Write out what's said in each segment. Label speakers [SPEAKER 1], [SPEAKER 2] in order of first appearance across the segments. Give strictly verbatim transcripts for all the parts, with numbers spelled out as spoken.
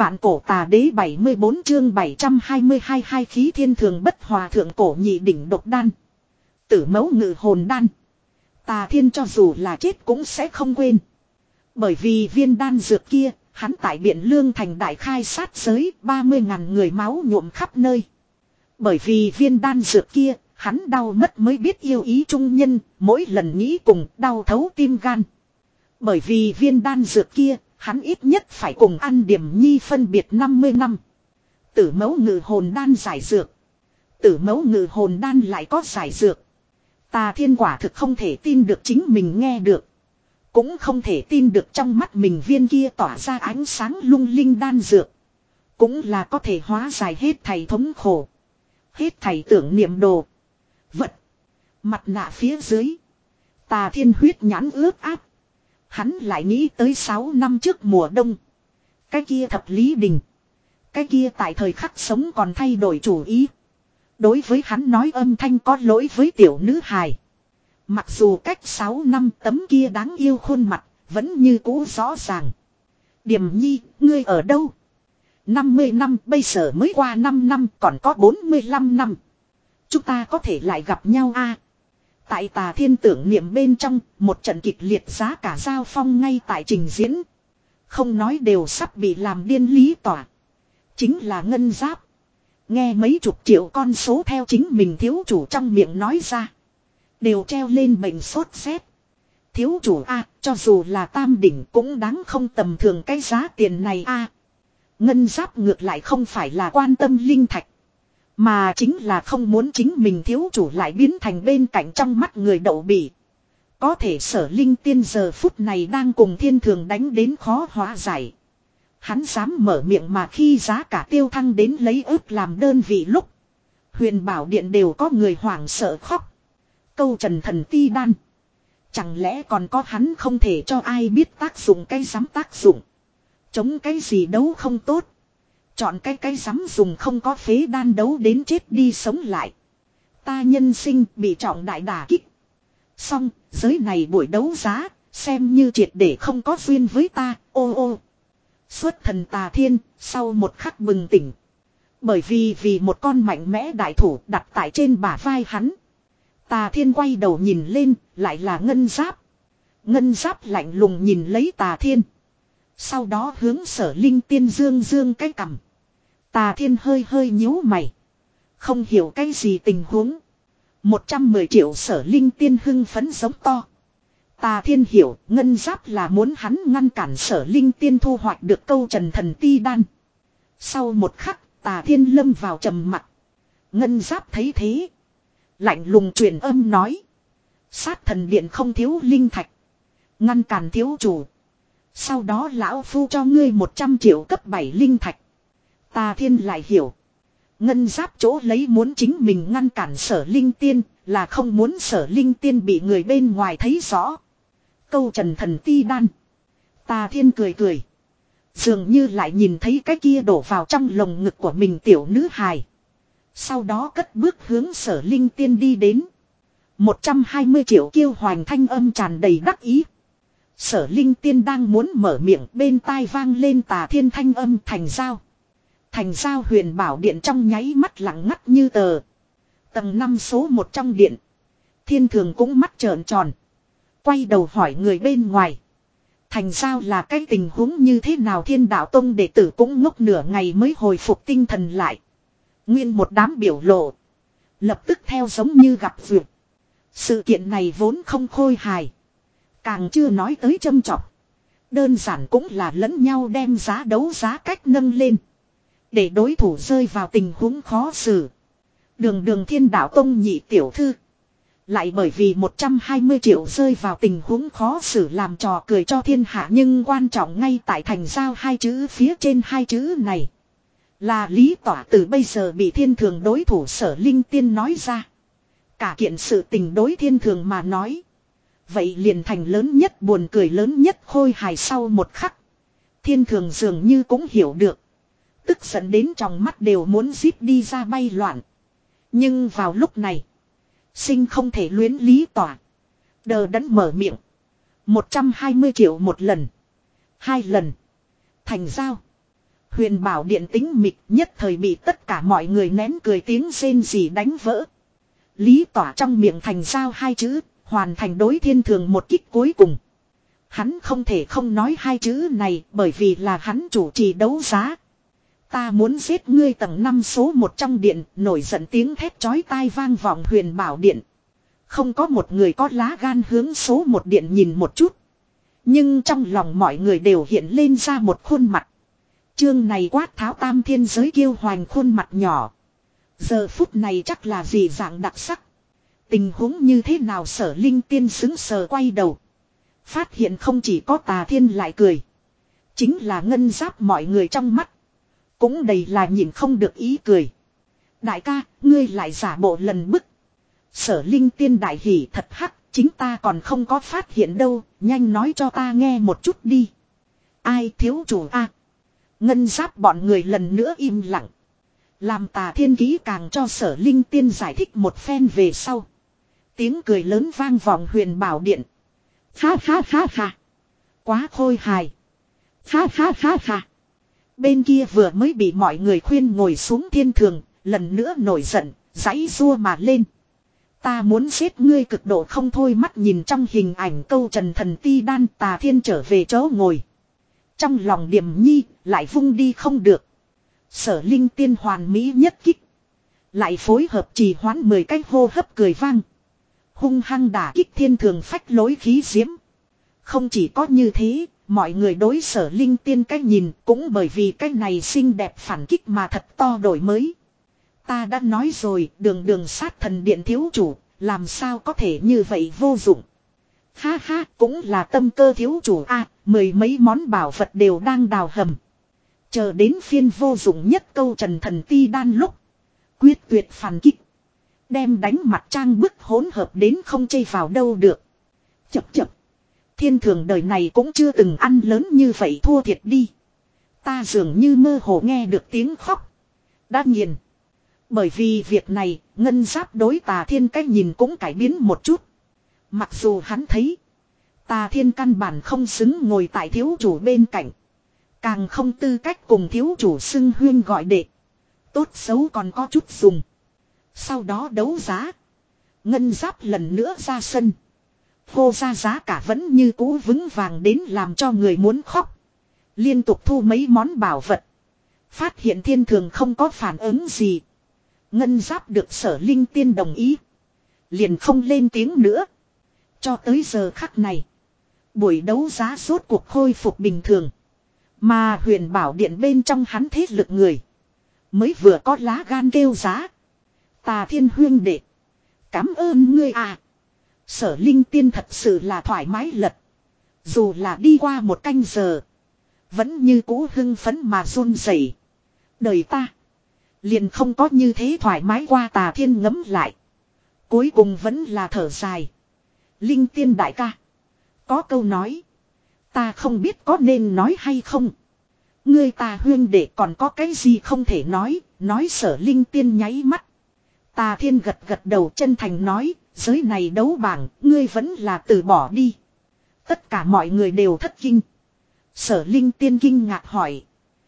[SPEAKER 1] Vạn cổ tà đế bảy mươi bốn chương bảy trăm hai mươi hai hai khí thiên thường bất hòa thượng cổ nhị đỉnh độc đan. Tử mẫu ngự hồn đan. Tà thiên cho dù là chết cũng sẽ không quên. Bởi vì viên đan dược kia, hắn tại Biện Lương thành đại khai sát giới ba mươi ngàn người máu nhuộm khắp nơi. Bởi vì viên đan dược kia, hắn đau mất mới biết yêu ý trung nhân, mỗi lần nghĩ cùng đau thấu tim gan. Bởi vì viên đan dược kia, hắn ít nhất phải cùng ăn điểm nhi phân biệt năm mươi năm. Tử mẫu ngự hồn đan giải dược. Tử mẫu ngự hồn đan lại có giải dược. Tà thiên quả thực không thể tin được chính mình nghe được. Cũng không thể tin được trong mắt mình viên kia tỏa ra ánh sáng lung linh đan dược. Cũng là có thể hóa giải hết thảy thống khổ. Hết thảy tưởng niệm đồ. Vật. Mặt nạ phía dưới. Tà thiên huyết nhãn ướt áp. Hắn lại nghĩ tới sáu năm trước mùa đông. Cái kia thập lý đình. Cái kia tại thời khắc sống còn thay đổi chủ ý. Đối với hắn nói âm thanh có lỗi với tiểu nữ hài. Mặc dù cách sáu năm tấm kia đáng yêu khuôn mặt vẫn như cũ rõ ràng. Điềm nhi, ngươi ở đâu? năm mươi năm bây giờ mới qua năm năm còn có bốn mươi lăm năm. Chúng ta có thể lại gặp nhau a. Tại tà thiên tưởng niệm bên trong, một trận kịch liệt giá cả giao phong ngay tại trình diễn. Không nói đều sắp bị làm điên lý tỏa. Chính là ngân giáp. Nghe mấy chục triệu con số theo chính mình thiếu chủ trong miệng nói ra. Đều treo lên bệnh sốt rét. Thiếu chủ a, cho dù là tam đỉnh cũng đáng không tầm thường cái giá tiền này a. Ngân giáp ngược lại không phải là quan tâm linh thạch. Mà chính là không muốn chính mình thiếu chủ lại biến thành bên cạnh trong mắt người đậu bỉ. Có thể sở linh tiên giờ phút này đang cùng thiên thường đánh đến khó hóa giải. Hắn dám mở miệng mà khi giá cả tiêu thăng đến lấy ước làm đơn vị lúc. Huyền bảo điện đều có người hoảng sợ khóc. Câu trần thần ti đan. Chẳng lẽ còn có hắn không thể cho ai biết tác dụng cái dám tác dụng. Chống cái gì đấu không tốt. Chọn cái cái dám dùng không có phế đan đấu đến chết đi sống lại. Ta nhân sinh bị trọng đại đả kích. Xong, giới này buổi đấu giá, xem như triệt để không có duyên với ta, ô ô. Xuất thần tà thiên, sau một khắc bừng tỉnh. Bởi vì vì một con mạnh mẽ đại thủ đặt tại trên bả vai hắn. Tà thiên quay đầu nhìn lên, lại là ngân giáp. Ngân giáp lạnh lùng nhìn lấy tà thiên. Sau đó hướng sở linh tiên dương dương cái cằm. Tà thiên hơi hơi nhíu mày. Không hiểu cái gì tình huống. một trăm mười triệu sở linh tiên hưng phấn giống to. Tà thiên hiểu ngân giáp là muốn hắn ngăn cản sở linh tiên thu hoạch được câu trần thần ti đan. Sau một khắc tà thiên lâm vào trầm mặc. Ngân giáp thấy thế. Lạnh lùng truyền âm nói. Sát thần điện không thiếu linh thạch. Ngăn cản thiếu chủ. Sau đó lão phu cho ngươi một trăm triệu cấp bảy linh thạch. Tà thiên lại hiểu. Ngân giáp chỗ lấy muốn chính mình ngăn cản sở linh tiên là không muốn sở linh tiên bị người bên ngoài thấy rõ. Câu trần thần ti đan. Tà thiên cười cười. Dường như lại nhìn thấy cái kia đổ vào trong lồng ngực của mình tiểu nữ hài. Sau đó cất bước hướng sở linh tiên đi đến. một trăm hai mươi triệu kiêu hoành thanh âm tràn đầy đắc ý. Sở linh tiên đang muốn mở miệng bên tai vang lên tà thiên thanh âm thành giao. Thành giao huyền bảo điện trong nháy mắt lặng ngắt như tờ. Tầng năm số một trong điện. Thiên thường cũng mắt trợn tròn. Quay đầu hỏi người bên ngoài. Thành giao là cái tình huống như thế nào thiên đạo tông đệ tử cũng ngốc nửa ngày mới hồi phục tinh thần lại. Nguyên một đám biểu lộ. Lập tức theo giống như gặp vượt. Sự kiện này vốn không khôi hài. Càng chưa nói tới châm chọc. Đơn giản cũng là lẫn nhau đem giá đấu giá cách nâng lên. Để đối thủ rơi vào tình huống khó xử. Đường đường thiên đạo tông nhị tiểu thư. Lại bởi vì một trăm hai mươi triệu rơi vào tình huống khó xử làm trò cười cho thiên hạ. Nhưng quan trọng ngay tại thành giao hai chữ phía trên hai chữ này. Là lý tỏa từ bây giờ bị thiên thường đối thủ sở linh tiên nói ra. Cả kiện sự tình đối thiên thường mà nói. Vậy liền thành lớn nhất buồn cười lớn nhất khôi hài sau một khắc. Thiên thường dường như cũng hiểu được. Tức giận đến trong mắt đều muốn giết đi ra bay loạn. Nhưng vào lúc này. Sinh không thể luyến lý tỏa. Đờ đẫn mở miệng. một trăm hai mươi triệu một lần. Hai lần. Thành giao. Huyền bảo điện tĩnh mịch nhất thời bị tất cả mọi người nén cười tiếng rên rỉ đánh vỡ. Lý Tỏa trong miệng thành giao hai chữ, hoàn thành đối thiên thường một kích cuối cùng. Hắn không thể không nói hai chữ này bởi vì là hắn chủ trì đấu giá. Ta muốn giết ngươi tầng năm số một trong điện, nổi giận tiếng thét chói tai vang vọng huyền bảo điện. Không có một người có lá gan hướng số một điện nhìn một chút. Nhưng trong lòng mọi người đều hiện lên ra một khuôn mặt. Chương này quát tháo tam thiên giới kiêu hoành khuôn mặt nhỏ. Giờ phút này chắc là gì dạng đặc sắc. Tình huống như thế nào Sở Linh Tiên sững sờ quay đầu. Phát hiện không chỉ có Tà Thiên lại cười. Chính là ngân giáp mọi người trong mắt. Cũng đầy là nhìn không được ý cười. Đại ca, ngươi lại giả bộ lần bức. Sở Linh Tiên đại hỉ thật hắc, chính ta còn không có phát hiện đâu, nhanh nói cho ta nghe một chút đi. Ai thiếu chủ a? Ngân giáp bọn người lần nữa im lặng. Làm Tà Thiên ký càng cho Sở Linh Tiên giải thích một phen về sau. Tiếng cười lớn vang vọng huyền bảo điện. Ha ha ha ha. Quá khôi hài. Ha ha ha ha. Bên kia vừa mới bị mọi người khuyên ngồi xuống thiên thường, lần nữa nổi giận, giãy giụa mà lên. Ta muốn giết ngươi cực độ không thôi mắt nhìn trong hình ảnh câu trần thần ti đan Tà Thiên trở về chỗ ngồi. Trong lòng Điềm Nhi lại vung đi không được. Sở Linh Tiên hoàn mỹ nhất kích. Lại phối hợp trì hoãn mười cái hô hấp cười vang. Hung hăng đả kích thiên thường phách lối khí diễm. Không chỉ có như thế, mọi người đối Sở Linh Tiên cách nhìn cũng bởi vì cái này xinh đẹp phản kích mà thật to đổi mới. Ta đã nói rồi, đường đường sát thần điện thiếu chủ, làm sao có thể như vậy vô dụng. Ha ha, cũng là tâm cơ thiếu chủ a, mười mấy món bảo vật đều đang đào hầm. Chờ đến phiên vô dụng nhất câu trần thần ti đan lúc. Quyết tuyệt phản kích. Đem đánh mặt trang bức hỗn hợp đến không chây vào đâu được. Chập chập. Thiên thường đời này cũng chưa từng ăn lớn như vậy thua thiệt đi. Ta dường như mơ hồ nghe được tiếng khóc. Đã nghiền. Bởi vì việc này, ngân giáp đối Tà Thiên cách nhìn cũng cải biến một chút. Mặc dù hắn thấy. Tà Thiên căn bản không xứng ngồi tại thiếu chủ bên cạnh. Càng không tư cách cùng thiếu chủ xưng huyên gọi đệ. Tốt xấu còn có chút dùng. Sau đó đấu giá. Ngân giáp lần nữa ra sân. Hô ra giá cả vẫn như cũ vững vàng đến làm cho người muốn khóc. Liên tục thu mấy món bảo vật. Phát hiện thiên thường không có phản ứng gì. Ngân giáp được Sở Linh Tiên đồng ý. Liền không lên tiếng nữa. Cho tới giờ khắc này. Buổi đấu giá rốt cuộc khôi phục bình thường. Mà huyền bảo điện bên trong hắn thế lực người. Mới vừa có lá gan kêu giá. Tà Thiên huyên đệ. Cảm ơn ngươi à. Sở Linh Tiên thật sự là thoải mái lật. Dù là đi qua một canh giờ. Vẫn như cũ hưng phấn mà run rẩy. Đời ta. Liền không có như thế thoải mái qua. Tà Thiên ngấm lại. Cuối cùng vẫn là thở dài. Linh Tiên đại ca. Có câu nói. Ta không biết có nên nói hay không. Ngươi Tà huyên đệ còn có cái gì không thể nói. Nói Sở Linh Tiên nháy mắt. Tà Thiên gật gật đầu chân thành nói. Giới này đấu bảng, ngươi vẫn là từ bỏ đi. Tất cả mọi người đều thất kinh. Sở Linh Tiên kinh ngạc hỏi.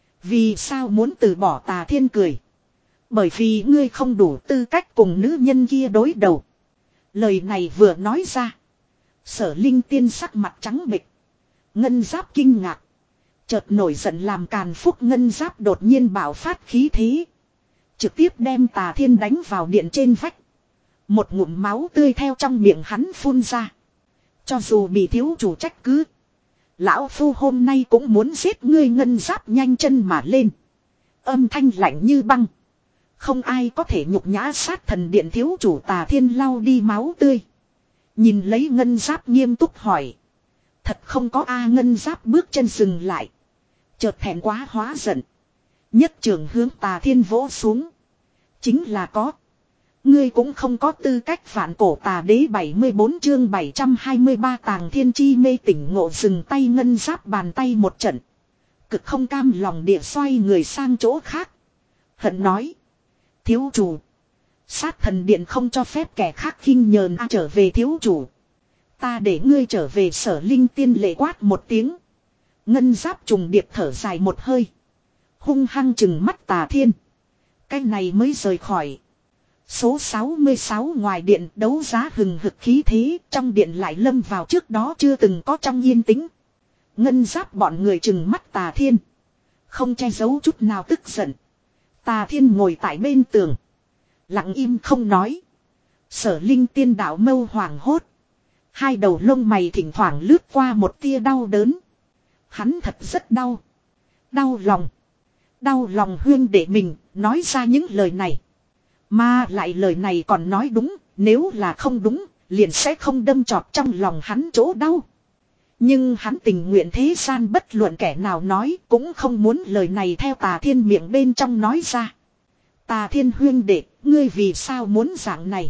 [SPEAKER 1] Vì sao muốn từ bỏ? Tà Thiên cười. Bởi vì ngươi không đủ tư cách cùng nữ nhân kia đối đầu. Lời này vừa nói ra. Sở Linh Tiên sắc mặt trắng bệch. Ngân giáp kinh ngạc. Chợt nổi giận làm càn phúc ngân giáp đột nhiên bạo phát khí thế. Trực tiếp đem Tà Thiên đánh vào điện trên vách. Một ngụm máu tươi theo trong miệng hắn phun ra. Cho dù bị thiếu chủ trách cứ. Lão phu hôm nay cũng muốn giết ngươi. Ngân giáp nhanh chân mà lên. Âm thanh lạnh như băng. Không ai có thể nhục nhã sát thần điện thiếu chủ. Tà Thiên lau đi máu tươi. Nhìn lấy ngân giáp nghiêm túc hỏi. Thật không có a. Ngân giáp bước chân dừng lại. Chợt thẹn quá hóa giận. Nhất trường hướng Tà Thiên vỗ xuống. Chính là có. Ngươi cũng không có tư cách phản cổ tà đế. Bảy mươi bốn chương bảy trăm hai mươi ba Tàng Thiên chi mê tỉnh ngộ. Dừng tay ngân giáp bàn tay một trận. Cực không cam lòng địa xoay người sang chỗ khác. Hận nói. Thiếu chủ. Sát thần điện không cho phép kẻ khác khinh nhờn a. Trở về thiếu chủ. Ta để ngươi trở về. Sở Linh Tiên lệ quát một tiếng. Ngân giáp trùng điệp thở dài một hơi. Hung hăng chừng mắt Tà Thiên. Cái này mới rời khỏi. Số sáu mươi sáu ngoài điện đấu giá hừng hực khí thế, trong điện lại lâm vào trước đó chưa từng có trong yên tĩnh. Ngân Giáp bọn người chừng mắt Tà Thiên. Không che giấu chút nào tức giận. Tà Thiên ngồi tại bên tường. Lặng im không nói. Sở Linh Tiên đạo mâu hoàng hốt. Hai đầu lông mày thỉnh thoảng lướt qua một tia đau đớn. Hắn thật rất đau. Đau lòng. Đau lòng huyên để mình nói ra những lời này. Mà lại lời này còn nói đúng. Nếu là không đúng liền sẽ không đâm chọt trong lòng hắn chỗ đau. Nhưng hắn tình nguyện thế gian bất luận kẻ nào nói cũng không muốn lời này theo Tà Thiên miệng bên trong nói ra. Tà Thiên huyên đệ, ngươi vì sao muốn dạng này?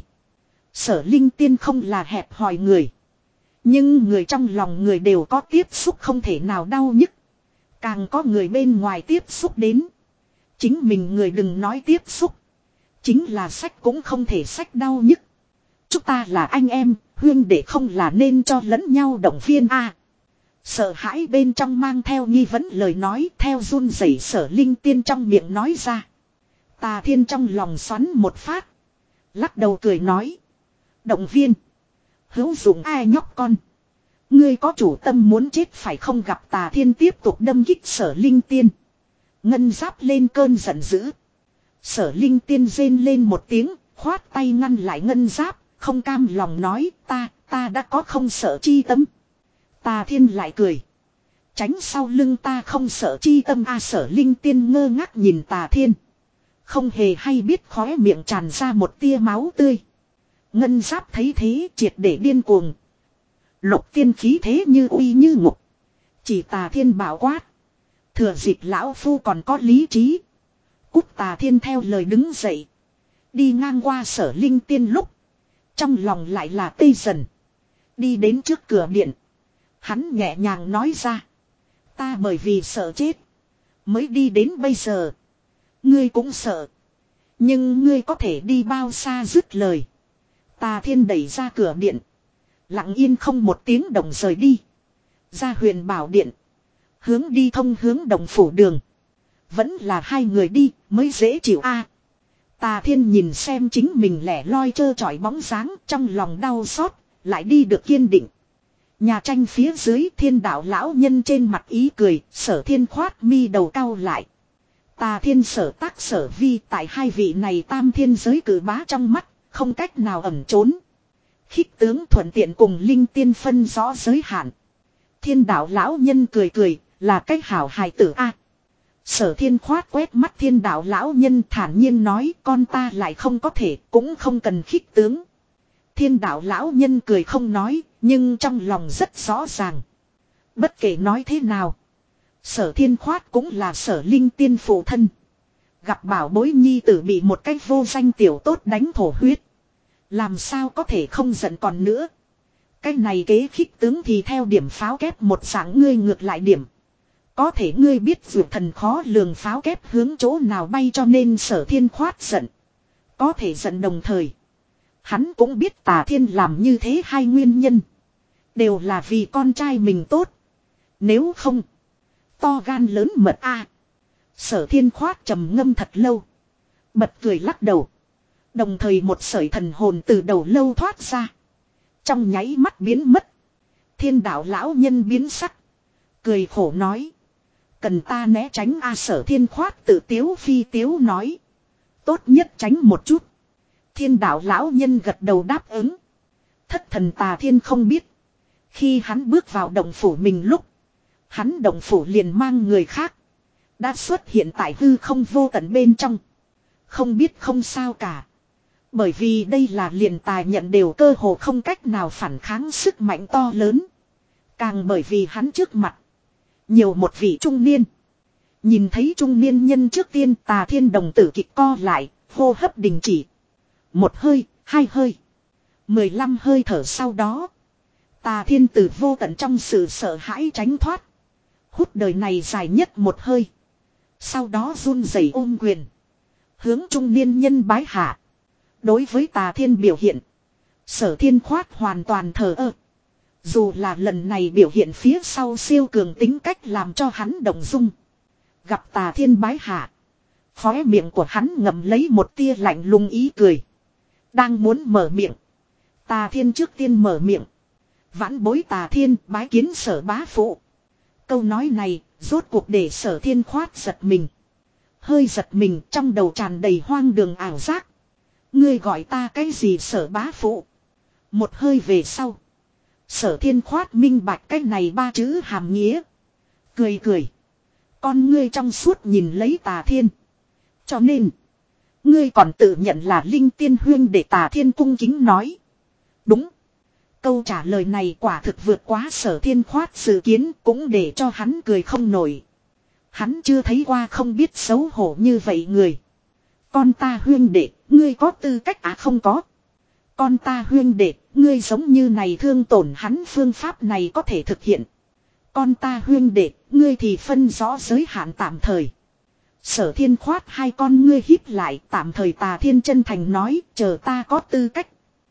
[SPEAKER 1] Sở Linh Tiên không là hẹp hòi người. Nhưng người trong lòng người đều có tiếp xúc không thể nào đau nhức. Càng có người bên ngoài tiếp xúc đến. Chính mình người đừng nói tiếp xúc. Chính là sách cũng không thể sách đau nhức. Chúng ta là anh em, huyên đệ không là nên cho lẫn nhau động viên a. À, sợ hãi bên trong mang theo nghi vấn lời nói theo run rẩy Sở Linh Tiên trong miệng nói ra. Tà Thiên trong lòng xoắn một phát. Lắc đầu cười nói. Động viên. Hữu dụng ai nhóc con. Ngươi có chủ tâm muốn chết phải không? Gặp Tà Thiên tiếp tục đâm kích Sở Linh Tiên. Ngân Giáp lên cơn giận dữ. Sở Linh Tiên rên lên một tiếng, khoát tay ngăn lại Ngân Giáp, không cam lòng nói ta, ta đã có không sợ chi tâm. Tà Thiên lại cười. Tránh sau lưng ta không sợ chi tâm a. À, Sở Linh Tiên ngơ ngác nhìn Tà Thiên. Không hề hay biết khóe miệng tràn ra một tia máu tươi. Ngân Giáp thấy thế triệt để điên cuồng. Lục tiên khí thế như uy như ngục. Chỉ Tà Thiên bảo quát. Thừa dịp lão phu còn có lý trí. Cút. Tà Thiên theo lời đứng dậy. Đi ngang qua Sở Linh Tiên lúc. Trong lòng lại là tê dần. Đi đến trước cửa điện. Hắn nhẹ nhàng nói ra. Ta bởi vì sợ chết. Mới đi đến bây giờ. Ngươi cũng sợ. Nhưng ngươi có thể đi bao xa? Dứt lời. Tà Thiên đẩy ra cửa điện. Lặng yên không một tiếng động rời đi. Ra Huyền Bảo Điện. Hướng đi thông hướng Đồng Phủ đường. Vẫn là hai người đi mới dễ chịu a. À, Tà Thiên nhìn xem chính mình lẻ loi trơ trọi bóng dáng, trong lòng đau xót, lại đi được kiên định. Nhà tranh phía dưới Thiên đạo lão nhân trên mặt ý cười, Sở Thiên khoát mi đầu cau lại. Tà Thiên Sở Tác Sở Vi tại hai vị này tam thiên giới cử bá trong mắt, không cách nào ẩn trốn. Khích tướng thuận tiện cùng Linh Tiên phân rõ giới hạn. Thiên đạo lão nhân cười cười, là cách hảo hài tử a. À, Sở Thiên khoát quét mắt Thiên đạo lão nhân thản nhiên nói con ta lại không có thể cũng không cần khích tướng. Thiên đạo lão nhân cười không nói nhưng trong lòng rất rõ ràng. Bất kể nói thế nào. Sở Thiên khoát cũng là Sở Linh Tiên phụ thân. Gặp bảo bối nhi tử bị một cách vô danh tiểu tốt đánh thổ huyết. Làm sao có thể không giận còn nữa. Cái này kế khích tướng thì theo điểm pháo kép một dạng ngươi ngược lại điểm. Có thể ngươi biết vượt thần khó lường pháo kép hướng chỗ nào bay cho nên Sở Thiên khoát giận. Có thể giận đồng thời. Hắn cũng biết Tà Thiên làm như thế hai nguyên nhân. Đều là vì con trai mình tốt. Nếu không. To gan lớn mật a. À, Sở Thiên khoát trầm ngâm thật lâu. Bật cười lắc đầu. Đồng thời một sợi thần hồn từ đầu lâu thoát ra. Trong nháy mắt biến mất. Thiên đạo lão nhân biến sắc. Cười khổ nói. Cần ta né tránh a. À, Sở Thiên khoát tự tiếu phi tiếu nói. Tốt nhất tránh một chút. Thiên đạo lão nhân gật đầu đáp ứng. Thất thần Tà Thiên không biết. Khi hắn bước vào động phủ mình lúc. Hắn động phủ liền mang người khác. Đã xuất hiện tại hư không vô tận bên trong. Không biết không sao cả. Bởi vì đây là liền tài nhận đều cơ hồ không cách nào phản kháng sức mạnh to lớn. Càng bởi vì hắn trước mặt. Nhiều một vị trung niên. Nhìn thấy trung niên nhân trước tiên Tà Thiên đồng tử kịch co lại. Hô hấp đình chỉ. Một hơi, hai hơi. Mười lăm hơi thở sau đó. Tà Thiên từ vô tận trong sự sợ hãi tránh thoát. Hút đời này dài nhất một hơi. Sau đó run rẩy ôm quyền. Hướng trung niên nhân bái hạ. Đối với Tà Thiên biểu hiện. Sở Thiên khoát hoàn toàn thờ ơ. Dù là lần này biểu hiện phía sau siêu cường tính cách làm cho hắn động dung. Gặp Tà Thiên bái hạ. Khóe miệng của hắn ngậm lấy một tia lạnh lùng ý cười. Đang muốn mở miệng. Tà Thiên trước tiên mở miệng. Vãn bối Tà Thiên bái kiến Sở bá phụ. Câu nói này rốt cuộc để Sở Thiên khoát giật mình. Hơi giật mình, trong đầu tràn đầy hoang đường ảo giác. Ngươi gọi ta cái gì Sở bá phụ? Một hơi về sau. Sở Thiên khoát minh bạch cái này ba chữ hàm nghĩa. Cười cười. Con ngươi trong suốt nhìn lấy Tà Thiên. Cho nên. Ngươi còn tự nhận là linh tiên huyên để Tà Thiên cung kính nói. Đúng. Câu trả lời này quả thực vượt quá Sở Thiên khoát dự kiến, cũng để cho hắn cười không nổi. Hắn chưa thấy qua không biết xấu hổ như vậy người. Con ta huyên đệ, ngươi có tư cách à không có. Con ta huyên đệ, ngươi giống như này thương tổn hắn phương pháp này có thể thực hiện. Con ta huyên đệ, ngươi thì phân rõ giới hạn tạm thời. Sở Thiên khoát hai con ngươi híp lại, tạm thời Tà Thiên chân thành nói, chờ ta có tư cách.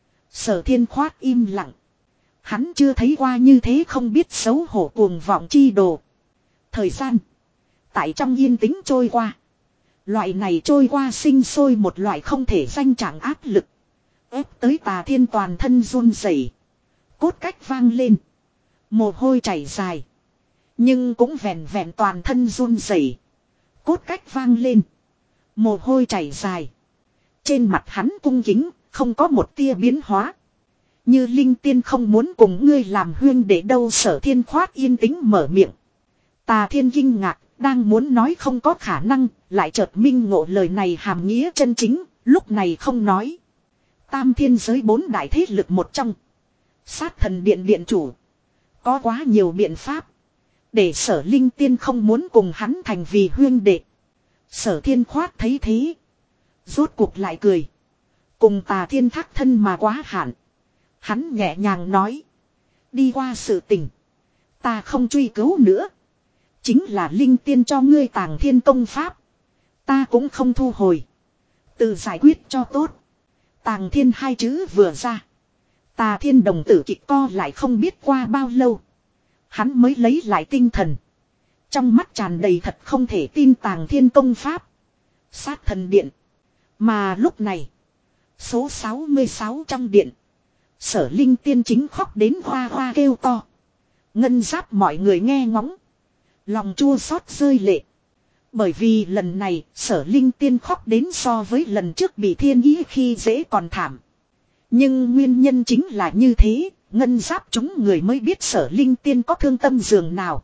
[SPEAKER 1] Sở Thiên khoát im lặng. Hắn chưa thấy qua như thế không biết xấu hổ cuồng vọng chi đồ. Thời gian. Tại trong yên tĩnh trôi qua. Loại này trôi qua sinh sôi một loại không thể danh trạng áp lực. Ép tới Tà Thiên toàn thân run rẩy, cốt cách vang lên. Mồ hôi chảy dài. Nhưng cũng vẹn vẹn toàn thân run rẩy, cốt cách vang lên. Mồ hôi chảy dài. Trên mặt hắn cung kính, không có một tia biến hóa. Như linh tiên không muốn cùng ngươi làm huyên để đâu. Sở Thiên khoát yên tĩnh mở miệng. Tà Thiên kinh ngạc, đang muốn nói không có khả năng, lại chợt minh ngộ lời này hàm nghĩa chân chính, lúc này không nói. Tam thiên giới bốn đại thế lực một trong. Sát thần điện điện chủ. Có quá nhiều biện pháp. Để Sở linh tiên không muốn cùng hắn thành vì huyên đệ. Sở Thiên khoát thấy thế. Rốt cuộc lại cười. Cùng Tà Thiên thác thân mà quá hạn. Hắn nhẹ nhàng nói. Đi qua sự tình. Ta không truy cứu nữa. Chính là linh tiên cho ngươi Tàng Thiên công pháp. Ta cũng không thu hồi. Tự giải quyết cho tốt. Tàng Thiên hai chữ vừa ra. Tà Thiên đồng tử kịch co lại không biết qua bao lâu. Hắn mới lấy lại tinh thần. Trong mắt tràn đầy thật không thể tin Tàng Thiên công pháp. Sát thần điện. Mà lúc này. Số sáu mươi sáu trong điện. Sở linh tiên chính khóc đến hoa hoa kêu to. Ngân giáp mọi người nghe ngóng. Lòng chua xót rơi lệ. Bởi vì lần này Sở linh tiên khóc đến so với lần trước bị thiên ý khi dễ còn thảm. Nhưng nguyên nhân chính là như thế. Ngân giáp chúng người mới biết Sở linh tiên có thương tâm giường nào.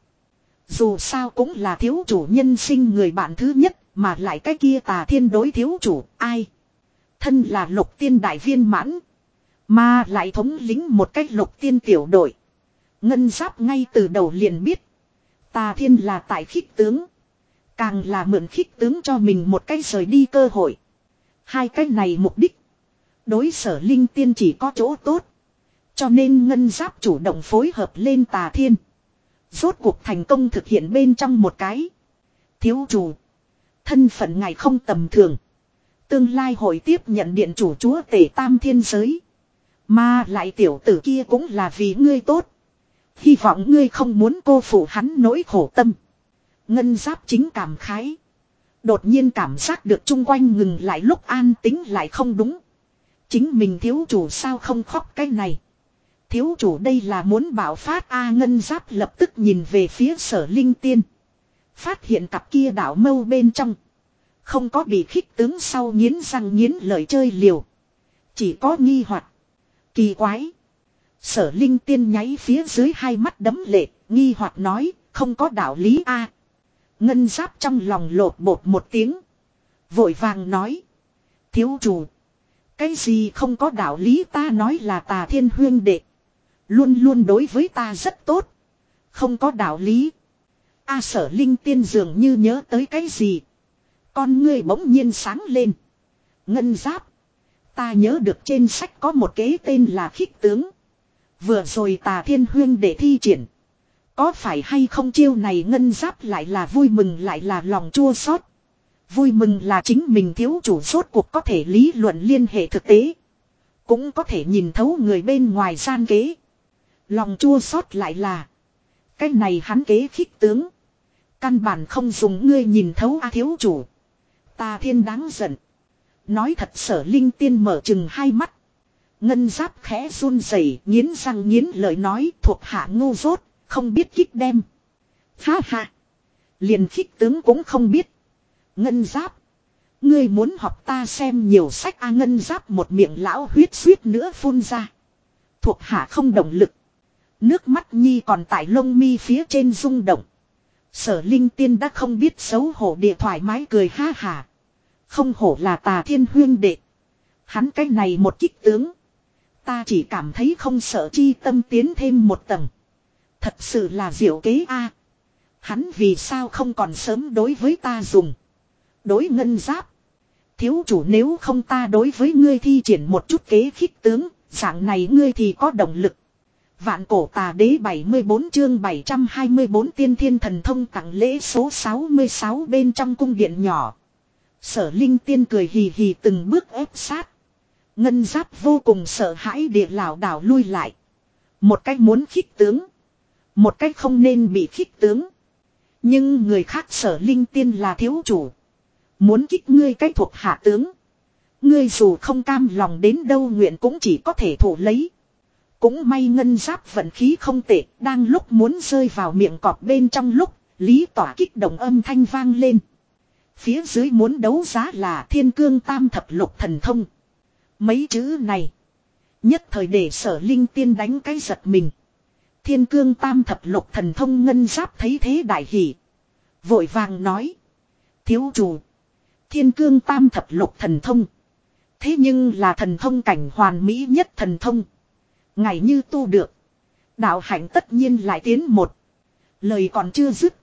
[SPEAKER 1] Dù sao cũng là thiếu chủ nhân sinh người bạn thứ nhất. Mà lại cái kia Tà Thiên đối thiếu chủ ai. Thân là lục tiên đại viên mãn. Mà lại thống lĩnh một cách lục tiên tiểu đội. Ngân giáp ngay từ đầu liền biết. Tà Thiên là tại khích tướng. Càng là mượn khích tướng cho mình một cái rời đi cơ hội. Hai cái này mục đích. Đối Sở linh tiên chỉ có chỗ tốt. Cho nên Ngân giáp chủ động phối hợp lên Tà Thiên. Rốt cuộc thành công thực hiện bên trong một cái. Thiếu chủ. Thân phận ngài không tầm thường. Tương lai hội tiếp nhận điện chủ chúa tể tam thiên giới. Mà lại tiểu tử kia cũng là vì ngươi tốt. Hy vọng ngươi không muốn cô phụ hắn nỗi khổ tâm. Ngân giáp chính cảm khái. Đột nhiên cảm giác được chung quanh ngừng lại lúc an tính lại không đúng. Chính mình thiếu chủ sao không khóc cái này. Thiếu chủ đây là muốn bảo phát A. Ngân giáp lập tức nhìn về phía Sở linh tiên. Phát hiện cặp kia đảo mâu bên trong. Không có bị khích tướng sau nghiến răng nghiến lời chơi liều. Chỉ có nghi hoặc. Kỳ quái. Sở linh tiên nháy phía dưới hai mắt đấm lệ. Nghi hoặc nói không có đạo lý A. Ngân giáp trong lòng lột bột một tiếng. Vội vàng nói. Thiếu chủ. Cái gì không có đạo lý ta nói là Tà Thiên huyên đệ. Luôn luôn đối với ta rất tốt. Không có đạo lý. A. Sở linh tiên dường như nhớ tới cái gì. Con ngươi bỗng nhiên sáng lên. Ngân giáp. Ta nhớ được trên sách có một kế tên là khích tướng. Vừa rồi Tà Thiên huyên để thi triển. Có phải hay không chiêu này Ngân giáp lại là vui mừng lại là lòng chua xót. Vui mừng là chính mình thiếu chủ rốt cuộc có thể lý luận liên hệ thực tế. Cũng có thể nhìn thấu người bên ngoài gian kế. Lòng chua xót lại là. Cái này hắn kế khích tướng. Căn bản không dùng ngươi nhìn thấu a thiếu chủ. Tà Thiên đáng giận. Nói thật Sở Linh Tiên mở chừng hai mắt. Ngân Giáp khẽ run rẩy, nghiến răng nghiến lợi nói thuộc hạ ngu dốt, không biết kích đem. Ha ha. Liền khích tướng cũng không biết. Ngân Giáp. Ngươi muốn học ta xem nhiều sách a Ngân Giáp một miệng lão huyết suýt nữa phun ra. Thuộc hạ không động lực. Nước mắt nhi còn tại lông mi phía trên rung động. Sở Linh Tiên đã không biết xấu hổ địa thoải mái cười ha hà. Không hổ là Tà Thiên huyên đệ. Hắn cái này một kích tướng. Ta chỉ cảm thấy không sợ chi tâm tiến thêm một tầng. Thật sự là diệu kế a. Hắn vì sao không còn sớm đối với ta dùng. Đối Ngân Giáp. Thiếu chủ nếu không ta đối với ngươi thi triển một chút kế khích tướng. Dạng này ngươi thì có động lực. Vạn cổ tà đế bảy mươi bốn chương bảy trăm hai mươi bốn tiên thiên thần thông tặng lễ số sáu mươi sáu bên trong cung điện nhỏ. Sở Linh Tiên cười hì hì từng bước ép sát. Ngân Giáp vô cùng sợ hãi địa lảo đảo lui lại. Một cách muốn khích tướng. Một cách không nên bị khích tướng. Nhưng người khác Sở Linh Tiên là thiếu chủ. Muốn kích ngươi cách thuộc hạ tướng. Ngươi dù không cam lòng đến đâu nguyện cũng chỉ có thể thủ lấy. Cũng may Ngân Giáp vận khí không tệ. Đang lúc muốn rơi vào miệng cọp bên trong lúc. Lý Tỏa kích động âm thanh vang lên. Phía dưới muốn đấu giá là Thiên Cương Tam Thập Lục Thần Thông. Mấy chữ này. Nhất thời để Sở Linh Tiên đánh cái giật mình. Thiên Cương Tam Thập Lục Thần Thông Ngân Giáp thấy thế đại hỉ. Vội vàng nói. Thiếu chủ. Thiên Cương Tam Thập Lục Thần Thông. Thế nhưng là thần thông cảnh hoàn mỹ nhất thần thông. Ngày như tu được. Đạo hạnh tất nhiên lại tiến một. Lời còn chưa dứt.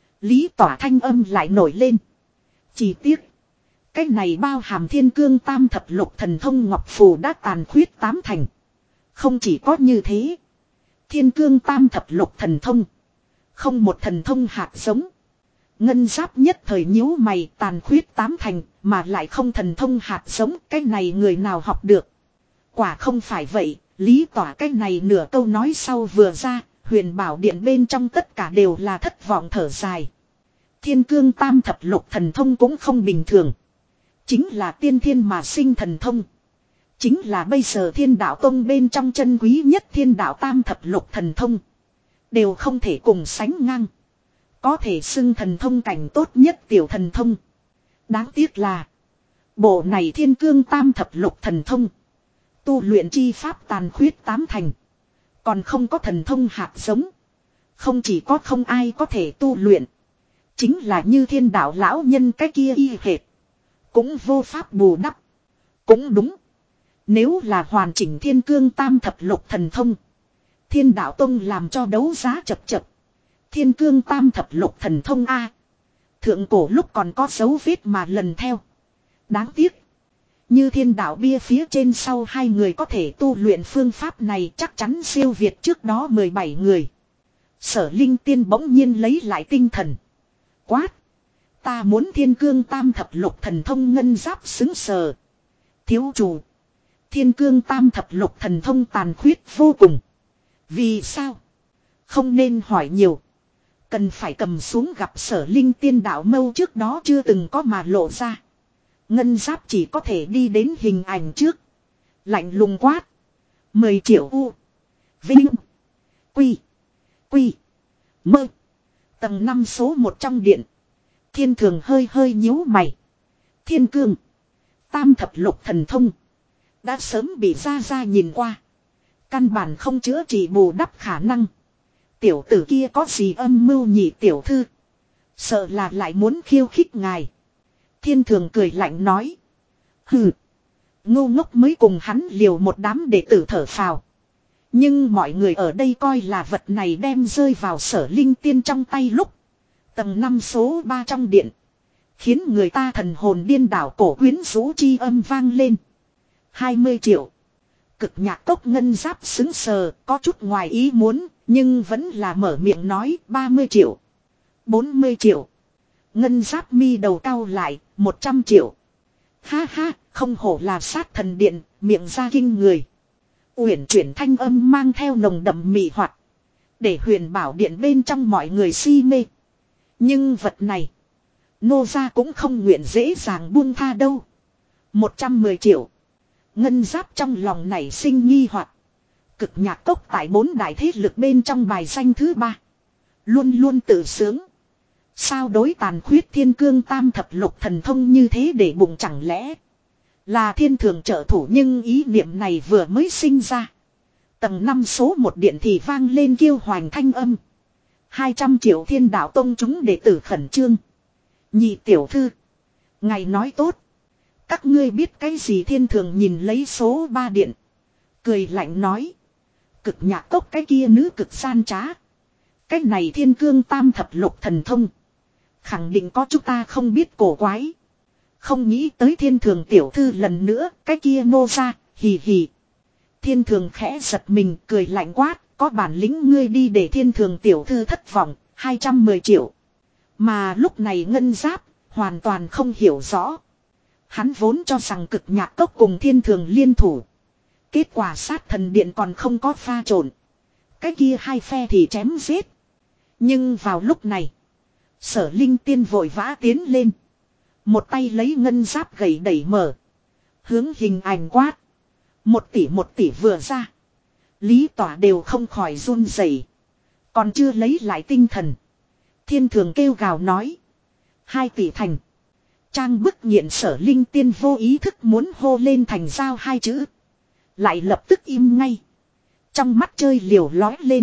[SPEAKER 1] Lý Tỏa thanh âm lại nổi lên. Chỉ tiếc. Cái này bao hàm Thiên Cương Tam Thập Lục Thần Thông Ngọc Phù đã tàn khuyết tám thành. Không chỉ có như thế. Thiên Cương Tam Thập Lục Thần Thông. Không một thần thông hạt giống. Ngân Giáp nhất thời nhíu mày tàn khuyết tám thành. Mà lại không thần thông hạt giống. Cái này người nào học được. Quả không phải vậy. Lý Tỏa cái này nửa câu nói sau vừa ra. Huyền Bảo Điện bên trong tất cả đều là thất vọng thở dài. Thiên Cương Tam Thập Lục Thần Thông cũng không bình thường. Chính là tiên thiên mà sinh thần thông. Chính là bây giờ Thiên Đạo Tông bên trong chân quý nhất Thiên Đạo Tam Thập Lục Thần Thông. Đều không thể cùng sánh ngang. Có thể xưng thần thông cảnh tốt nhất tiểu thần thông. Đáng tiếc là. Bộ này Thiên Cương Tam Thập Lục Thần Thông. Tu luyện chi pháp tàn khuyết tám thành. Còn không có thần thông hạt giống. Không chỉ có không ai có thể tu luyện. Chính là như Thiên Đạo lão nhân cái kia y hệt. Cũng vô pháp bù đắp. Cũng đúng. Nếu là hoàn chỉnh Thiên Cương Tam Thập Lục Thần Thông. Thiên Đạo Tông làm cho đấu giá chập chập. Thiên Cương Tam Thập Lục Thần Thông A. Thượng cổ lúc còn có dấu vết mà lần theo. Đáng tiếc. Như Thiên Đạo bia phía trên sau hai người có thể tu luyện phương pháp này chắc chắn siêu việt trước đó mười bảy người. Sở Linh Tiên bỗng nhiên lấy lại tinh thần. Quát. Ta muốn Thiên Cương Tam Thập Lục Thần Thông. Ngân Giáp xứng sờ. Thiếu chủ. Thiên Cương Tam Thập Lục Thần Thông tàn khuyết vô cùng. Vì sao? Không nên hỏi nhiều. Cần phải cầm xuống gặp Sở Linh Tiên đạo mâu trước đó chưa từng có mà lộ ra. Ngân Giáp chỉ có thể đi đến hình ảnh trước. Lạnh lùng quát. Mười triệu U. Vinh. Quy. Quy. Mơ. Tầng năm số một trong điện. Thiên Thường hơi hơi nhíu mày. Thiên Cương. Tam Thập Lục Thần Thông. Đã sớm bị ra ra nhìn qua. Căn bản không chữa trị bù đắp khả năng. Tiểu tử kia có gì âm mưu nhị tiểu thư. Sợ là lại muốn khiêu khích ngài. Thiên Thường cười lạnh nói. Hừ. Ngu ngốc mới cùng hắn liều một đám đệ tử thở phào. Nhưng mọi người ở đây coi là vật này đem rơi vào Sở Linh Tiên trong tay lúc. Tầng năm số ba trong điện. Khiến người ta thần hồn điên đảo cổ quyến rũ chi âm vang lên. hai mươi triệu. Cực nhạc cốc Ngân Giáp xứng sờ, có chút ngoài ý muốn, nhưng vẫn là mở miệng nói ba mươi triệu. bốn mươi triệu. Ngân Giáp mi đầu cao lại, một trăm triệu. Ha ha, không hổ là sát thần điện, miệng ra kinh người. Uyển chuyển thanh âm mang theo nồng đậm mị hoạt. Để Huyền Bảo Điện bên trong mọi người si mê. Nhưng vật này. Nô gia cũng không nguyện dễ dàng buông tha đâu. một trăm mười triệu. Ngân Giáp trong lòng nảy sinh nghi hoặc. Cực nhạc cốc tại bốn đại thế lực bên trong bài danh thứ ba. Luôn luôn tự sướng. Sao đối tàn khuyết thiên cương tam thập lục thần thông như thế để bụng, chẳng lẽ là thiên thường trợ thủ? Nhưng ý niệm này vừa mới sinh ra. Tầng năm số một điện thì vang lên kêu hoành thanh âm. hai trăm triệu Thiên Đạo Tông chúng đệ tử khẩn trương. Nhị tiểu thư. Ngài nói tốt. Các ngươi biết cái gì? Thiên thường nhìn lấy số ba điện. Cười lạnh nói. Cực nhạc cốc cái kia nữ cực gian trá. Cái này thiên cương tam thập lục thần thông. Khẳng định có chúng ta không biết cổ quái. Không nghĩ tới thiên thường tiểu thư lần nữa. Cái kia nô ra. Hì hì. Thiên thường khẽ giật mình cười lạnh quát. Có bản lĩnh ngươi đi để thiên thường tiểu thư thất vọng. hai trăm mười triệu. Mà lúc này Ngân Giáp. Hoàn toàn không hiểu rõ. Hắn vốn cho rằng cực nhạc cốc cùng thiên thường liên thủ. Kết quả sát thần điện còn không có pha trộn. Cái kia hai phe thì chém giết. Nhưng vào lúc này. Sở Linh Tiên vội vã tiến lên. Một tay lấy Ngân Giáp gầy đẩy mở. Hướng hình ảnh quát. Một tỷ một tỷ vừa ra. Lý Tỏa đều không khỏi run rẩy. Còn chưa lấy lại tinh thần. Thiên thường kêu gào nói. Hai tỷ thành. Trang bức nghiện Sở Linh Tiên vô ý thức muốn hô lên thành giao hai chữ. Lại lập tức im ngay. Trong mắt chơi liều lói lên.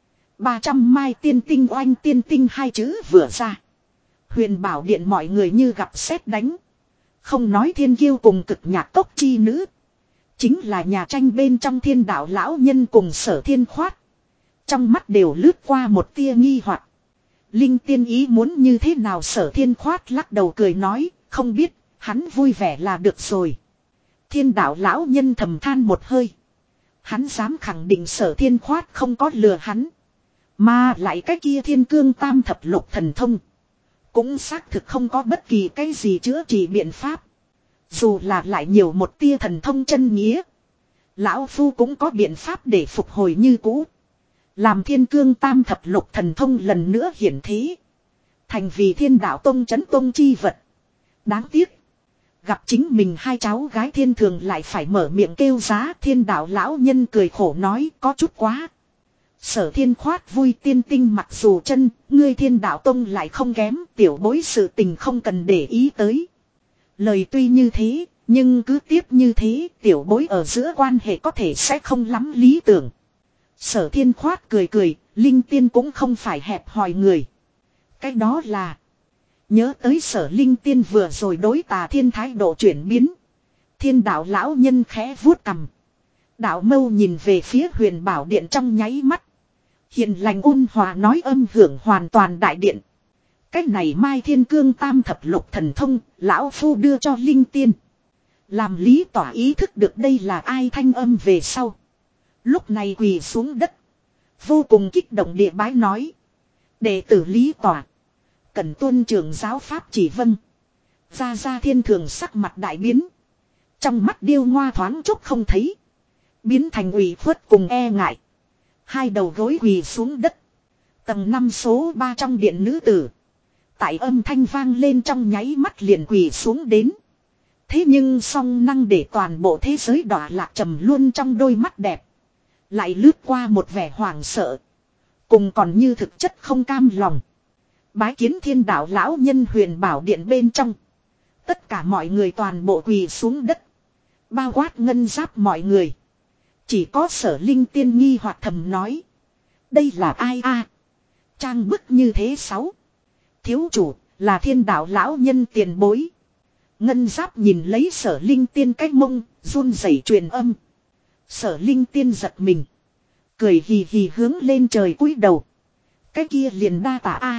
[SPEAKER 1] ba trăm mai tiên tinh oanh tiên tinh hai chữ vừa ra. Huyền Bảo Điện mọi người như gặp sét đánh. Không nói thiên kiêu cùng cực nhạc cốc chi nữ. Chính là nhà tranh bên trong Thiên Đạo lão nhân cùng Sở Thiên Khoát. Trong mắt đều lướt qua một tia nghi hoặc. Linh Tiên ý muốn như thế nào? Sở Thiên Khoát lắc đầu cười nói. Không biết, hắn vui vẻ là được rồi. Thiên Đạo lão nhân thầm than một hơi. Hắn dám khẳng định Sở Thiên Khoát không có lừa hắn. Mà lại cái kia thiên cương tam thập lục thần thông. Cũng xác thực không có bất kỳ cái gì chữa trị biện pháp. Dù là lại nhiều một tia thần thông chân nghĩa. Lão Phu cũng có biện pháp để phục hồi như cũ. Làm thiên cương tam thập lục thần thông lần nữa hiển thế. Thành vì Thiên Đạo Tông chấn tông chi vật. Đáng tiếc. Gặp chính mình hai cháu gái thiên thường lại phải mở miệng kêu giá. Thiên Đạo lão nhân cười khổ nói có chút quá. Sở Thiên Khoát vui tiên tinh mặc dù chân. Ngươi Thiên Đạo Tông lại không kém. Tiểu bối sự tình không cần để ý tới. Lời tuy như thế. Nhưng cứ tiếp như thế. Tiểu bối ở giữa quan hệ có thể sẽ không lắm lý tưởng. Sở Thiên Khoát cười cười. Linh Tiên cũng không phải hẹp hòi người. Cái đó là. Nhớ tới Sở Linh Tiên vừa rồi đối Tà Thiên thái độ chuyển biến. Thiên Đạo lão nhân khẽ vuốt cằm. Đạo mâu nhìn về phía Huyền Bảo Điện trong nháy mắt. Hiền lành ôn hòa nói âm hưởng hoàn toàn đại điện. Cách này Mai Thiên Cương tam thập lục thần thông, lão phu đưa cho Linh Tiên. Làm Lý Tỏa ý thức được đây là ai thanh âm về sau. Lúc này quỳ xuống đất. Vô cùng kích động địa bái nói. Đệ tử Lý Tỏa. Cần tuân trưởng giáo pháp chỉ vâng. Ra ra thiên thường sắc mặt đại biến. Trong mắt điêu ngoa thoáng chốc không thấy. Biến thành ủy khuất cùng e ngại. Hai đầu gối quỳ xuống đất. Tầng năm số ba trong điện nữ tử. Tại âm thanh vang lên trong nháy mắt liền quỳ xuống đến. Thế nhưng song năng để toàn bộ thế giới đọa lạc trầm luôn trong đôi mắt đẹp. Lại lướt qua một vẻ hoảng sợ. Cùng còn như thực chất không cam lòng. Bái kiến Thiên Đạo lão nhân Huyền Bảo Điện bên trong. Tất cả mọi người toàn bộ quỳ xuống đất. Bao quát Ngân Giáp mọi người. Chỉ có Sở Linh Tiên nghi hoặc thầm nói. Đây là ai a? Trang bức như thế sáu. Thiếu chủ là Thiên Đạo lão nhân tiền bối. Ngân Giáp nhìn lấy Sở Linh Tiên cái mông, run rẩy truyền âm. Sở Linh Tiên giật mình. Cười hì hì hướng lên trời cúi đầu. Cái kia liền đa tạ a.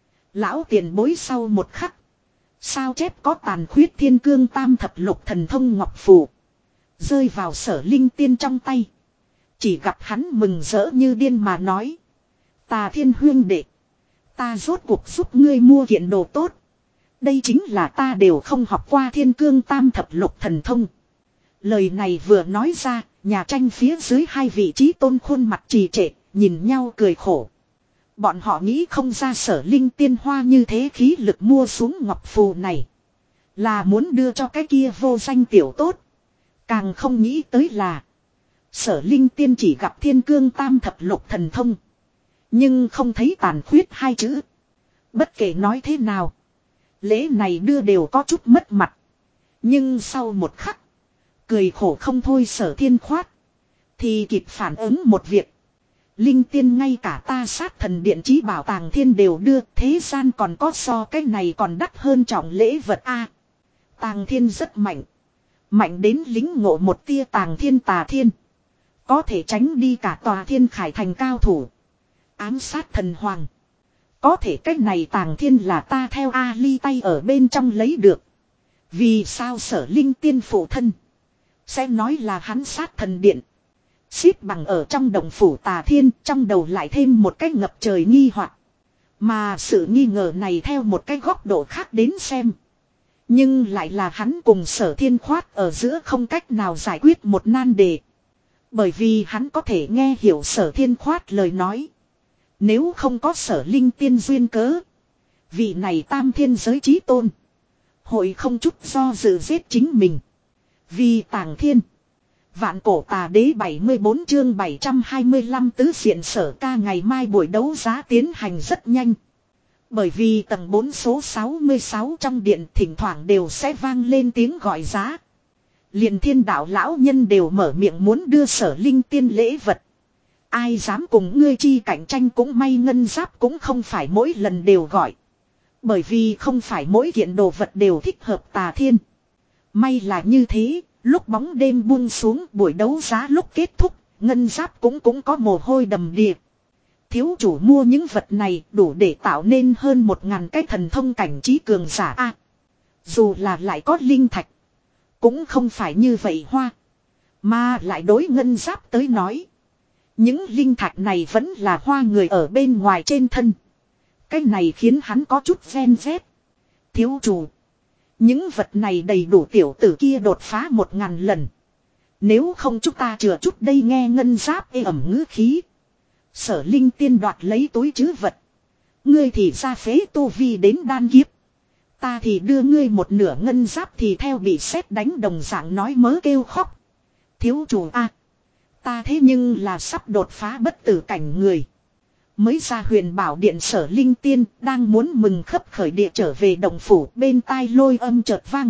[SPEAKER 1] Lão tiền bối sau một khắc. Sao chép có tàn khuyết thiên cương tam thập lục thần thông ngọc phù. Rơi vào Sở Linh Tiên trong tay. Chỉ gặp hắn mừng rỡ như điên mà nói. Tà Thiên huyên đệ. Ta rốt cuộc giúp ngươi mua kiện đồ tốt. Đây chính là ta đều không học qua thiên cương tam thập lục thần thông. Lời này vừa nói ra, nhà tranh phía dưới hai vị trí tôn khuôn mặt trì trệ, nhìn nhau cười khổ. Bọn họ nghĩ không ra Sở Linh Tiên hoa như thế khí lực mua xuống ngọc phù này. Là muốn đưa cho cái kia vô danh tiểu tốt. Càng không nghĩ tới là Sở Linh Tiên chỉ gặp thiên cương tam thập lục thần thông. Nhưng không thấy tàn khuyết hai chữ. Bất kể nói thế nào. Lễ này đưa đều có chút mất mặt. Nhưng sau một khắc. Cười khổ không thôi Sở Thiên Khoát. Thì kịp phản ứng một việc. Linh Tiên ngay cả ta sát thần điện trí bảo tàng thiên đều đưa. Thế gian còn có so cái này còn đắt hơn trọng lễ vật a. Tàng thiên rất mạnh. Mạnh đến lính ngộ một tia tàng thiên tà thiên. Có thể tránh đi cả tòa thiên khải thành cao thủ. Ám sát thần hoàng. Có thể cách này tàng thiên là ta theo Ali tay ở bên trong lấy được. Vì sao Sở Linh Tiên phụ thân sẽ nói là hắn sát thần điện. Xếp bằng ở trong đồng phủ tà thiên. Trong đầu lại thêm một cái ngập trời nghi hoặc. Mà sự nghi ngờ này theo một cái góc độ khác đến xem. Nhưng lại là hắn cùng Sở Thiên Khoát ở giữa không cách nào giải quyết một nan đề. Bởi vì hắn có thể nghe hiểu Sở Thiên Khoát lời nói. Nếu không có Sở Linh Tiên duyên cớ. Vị này tam thiên giới chí tôn. Hội không chút do dự giết chính mình. Vì tàng thiên. Vạn cổ tà đế bảy mươi bốn chương bảy trăm hai mươi lăm tứ diện Sở ca ngày mai buổi đấu giá tiến hành rất nhanh. Bởi vì tầng bốn số sáu mươi sáu trong điện thỉnh thoảng đều sẽ vang lên tiếng gọi giá. Liền thiên đạo lão nhân đều mở miệng muốn đưa Sở Linh Tiên lễ vật. Ai dám cùng ngươi chi cạnh tranh cũng may ngân giáp cũng không phải mỗi lần đều gọi. Bởi vì không phải mỗi kiện đồ vật đều thích hợp tà thiên. May là như thế, lúc bóng đêm buông xuống buổi đấu giá lúc kết thúc, ngân giáp cũng cũng có mồ hôi đầm đìa. Thiếu chủ mua những vật này đủ để tạo nên hơn một ngàn cái thần thông cảnh trí cường giả a. Dù là lại có linh thạch. Cũng không phải như vậy hoa. Mà lại đối ngân giáp tới nói. Những linh thạch này vẫn là hoa người ở bên ngoài trên thân. Cái này khiến hắn có chút ven vét. Thiếu chủ. Những vật này đầy đủ tiểu tử kia đột phá một ngàn lần. Nếu không chúng ta chừa chút đây nghe ngân giáp ê ẩm ngữ khí. Sở Linh Tiên đoạt lấy túi trữ vật. Ngươi thì ra phế tu vi đến đan kiếp. Ta thì đưa ngươi một nửa ngân giáp thì theo bị sét đánh đồng dạng nói mớ kêu khóc. Thiếu chủ a, ta thế nhưng là sắp đột phá bất tử cảnh người. Mới ra huyền bảo điện Sở Linh Tiên đang muốn mừng khấp khởi địa trở về đồng phủ bên tai lôi âm chợt vang.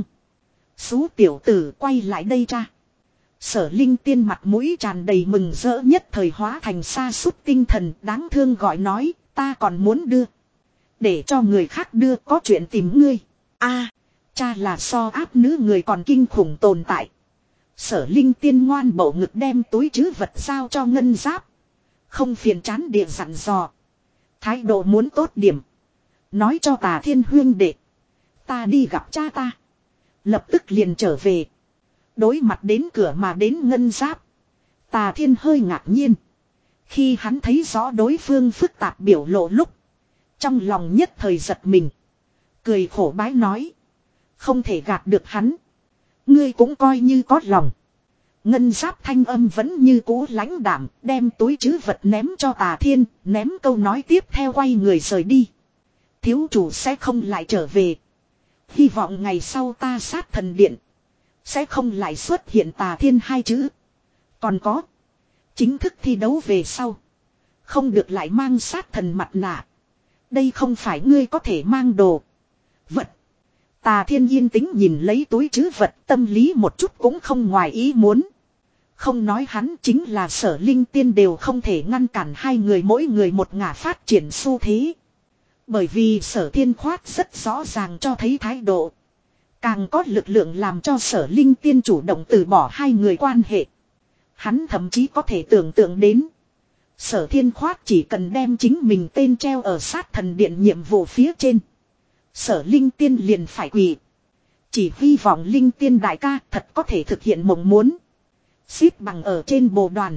[SPEAKER 1] Xú tiểu tử quay lại đây cha. Sở Linh Tiên mặt mũi tràn đầy mừng rỡ nhất thời hóa thành sa sút tinh thần đáng thương gọi nói ta còn muốn đưa. Để cho người khác đưa có chuyện tìm ngươi. A, cha là so áp nữ người còn kinh khủng tồn tại. Sở Linh Tiên ngoan bổ ngực đem túi trữ vật giao cho ngân giáp. Không phiền chán địa dặn dò. Thái độ muốn tốt điểm. Nói cho Tà Thiên huyên đệ. Ta đi gặp cha ta. Lập tức liền trở về. Đối mặt đến cửa mà đến ngân giáp. Tà Thiên hơi ngạc nhiên. Khi hắn thấy rõ đối phương phức tạp biểu lộ lúc. Trong lòng nhất thời giật mình. Cười khổ bái nói. Không thể gạt được hắn. Ngươi cũng coi như có lòng. Ngân giáp thanh âm vẫn như cũ lãnh đạm. Đem túi trữ vật ném cho Tà Thiên. Ném câu nói tiếp theo quay người rời đi. Thiếu chủ sẽ không lại trở về. Hy vọng ngày sau ta sát thần điện. Sẽ không lại xuất hiện Tà Thiên hai chữ. Còn có. Chính thức thi đấu về sau. Không được lại mang sát thần mặt nạ. Đây không phải ngươi có thể mang đồ. Vật. Tà Thiên yên tĩnh nhìn lấy túi trữ vật tâm lý một chút cũng không ngoài ý muốn. Không nói hắn chính là Sở Linh Tiên đều không thể ngăn cản hai người mỗi người một ngả phát triển xu thế. Bởi vì Sở Thiên Khoát rất rõ ràng cho thấy thái độ. Càng có lực lượng làm cho Sở Linh Tiên chủ động từ bỏ hai người quan hệ. Hắn thậm chí có thể tưởng tượng đến. Sở Thiên Khoát chỉ cần đem chính mình tên treo ở sát thần điện nhiệm vụ phía trên. Sở Linh Tiên liền phải quỳ. Chỉ hy vọng Linh Tiên đại ca thật có thể thực hiện mộng muốn. Xếp bằng ở trên bồ đoàn.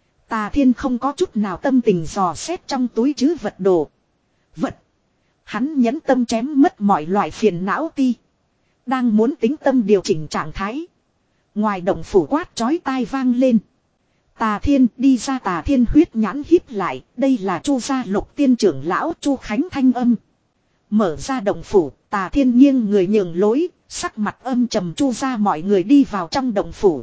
[SPEAKER 1] Tà Thiên không có chút nào tâm tình dò xét trong túi trữ vật đồ. Vật. Hắn nhẫn tâm chém mất mọi loại phiền não ti. Đang muốn tính tâm điều chỉnh trạng thái. Ngoài động phủ quát chói tai vang lên. Tà Thiên đi ra. Tà Thiên huyết nhãn híp lại, đây là Chu gia Lục tiên trưởng lão Chu Khánh thanh âm. Mở ra động phủ, Tà Thiên nghiêng người nhường lối, sắc mặt âm trầm Chu gia mọi người đi vào trong động phủ.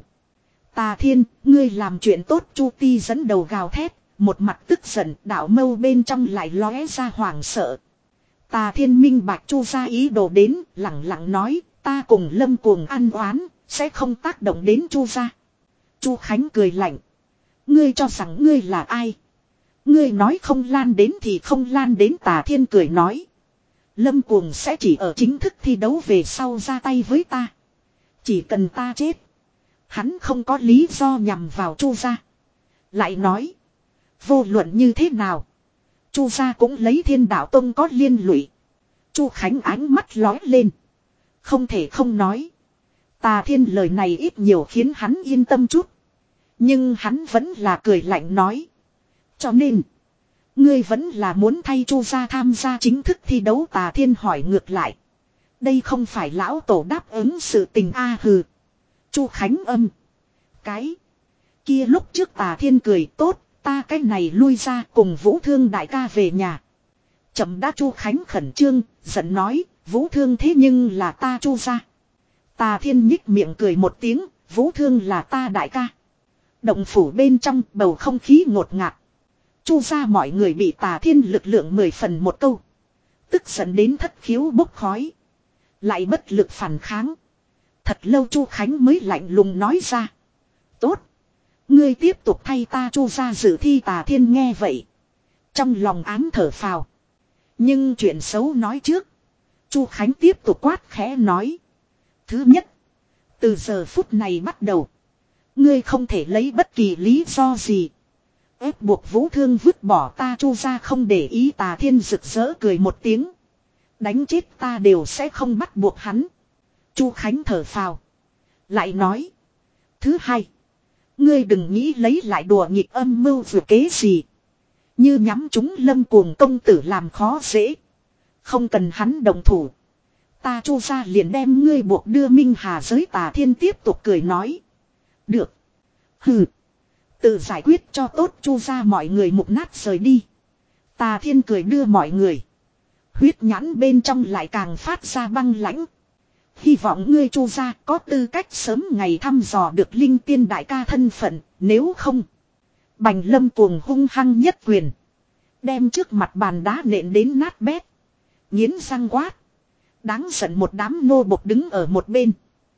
[SPEAKER 1] Tà Thiên, ngươi làm chuyện tốt. Chu Ti dẫn đầu gào thét, một mặt tức giận, đạo mâu bên trong lại lóe ra hoảng sợ. Tà Thiên minh bạch Chu gia ý đồ đến, lẳng lặng nói, ta cùng Lâm Cuồng ăn oán, sẽ không tác động đến Chu gia. Chu Khánh cười lạnh. Ngươi cho rằng ngươi là ai? Ngươi nói không lan đến thì không lan đến. Tà Thiên cười nói. Lâm Cuồng sẽ chỉ ở chính thức thi đấu về sau ra tay với ta. Chỉ cần ta chết. Hắn không có lý do nhằm vào Chu gia. Lại nói. Vô luận như thế nào. Chu gia cũng lấy Thiên Đạo Tông có liên lụy. Chu Khánh ánh mắt lóe lên. Không thể không nói. Tà Thiên lời này ít nhiều khiến hắn yên tâm chút. Nhưng hắn vẫn là cười lạnh nói. Cho nên. Ngươi vẫn là muốn thay Chu gia tham gia chính thức thi đấu. Tà Thiên hỏi ngược lại. Đây không phải lão tổ đáp ứng sự tình a hừ. Chu Khánh âm. Cái. Kia lúc trước Tà Thiên cười tốt. Ta cái này lui ra cùng Vũ Thương đại ca về nhà. Chậm đã. Chu Khánh khẩn trương. Giận nói. Vũ Thương thế nhưng là ta Chu gia. Tà Thiên nhích miệng cười một tiếng. Vũ Thương là ta đại ca. Động phủ bên trong bầu không khí ngột ngạt. Chu gia mọi người bị Tà Thiên lực lượng mười phần một câu. Tức giận đến thất khiếu bốc khói. Lại bất lực phản kháng. Thật lâu Chu Khánh mới lạnh lùng nói ra. Tốt. Ngươi tiếp tục thay ta Chu gia dự thi. Tà Thiên nghe vậy. Trong lòng ám thở phào. Nhưng chuyện xấu nói trước. Chu Khánh tiếp tục quát khẽ nói. Thứ nhất. Từ giờ phút này bắt đầu. Ngươi không thể lấy bất kỳ lý do gì. Ép buộc Vũ Thương vứt bỏ ta Chu gia không để ý. Tà Thiên rực rỡ cười một tiếng. Đánh chết ta đều sẽ không bắt buộc hắn. Chu Khánh thở phào. Lại nói. Thứ hai. Ngươi đừng nghĩ lấy lại đùa nghịch âm mưu vừa kế gì. Như nhắm chúng Lâm Cuồng công tử làm khó dễ. Không cần hắn đồng thủ. Ta Chu gia liền đem ngươi buộc đưa Minh Hà giới. Tà Thiên tiếp tục cười nói. Được. Hừ. Tự giải quyết cho tốt. Chu gia mọi người mục nát rời đi. Tà Thiên cười đưa mọi người. Huyết nhãn bên trong lại càng phát ra băng lãnh. Hy vọng ngươi Chu gia có tư cách sớm ngày thăm dò được Linh Tiên đại ca thân phận. Nếu không. Bành Lâm Cuồng hung hăng nhất quyền. Đem trước mặt bàn đá nện đến nát bét. Nghiến răng quát. Đáng giận một đám nô bộc đứng ở một bên.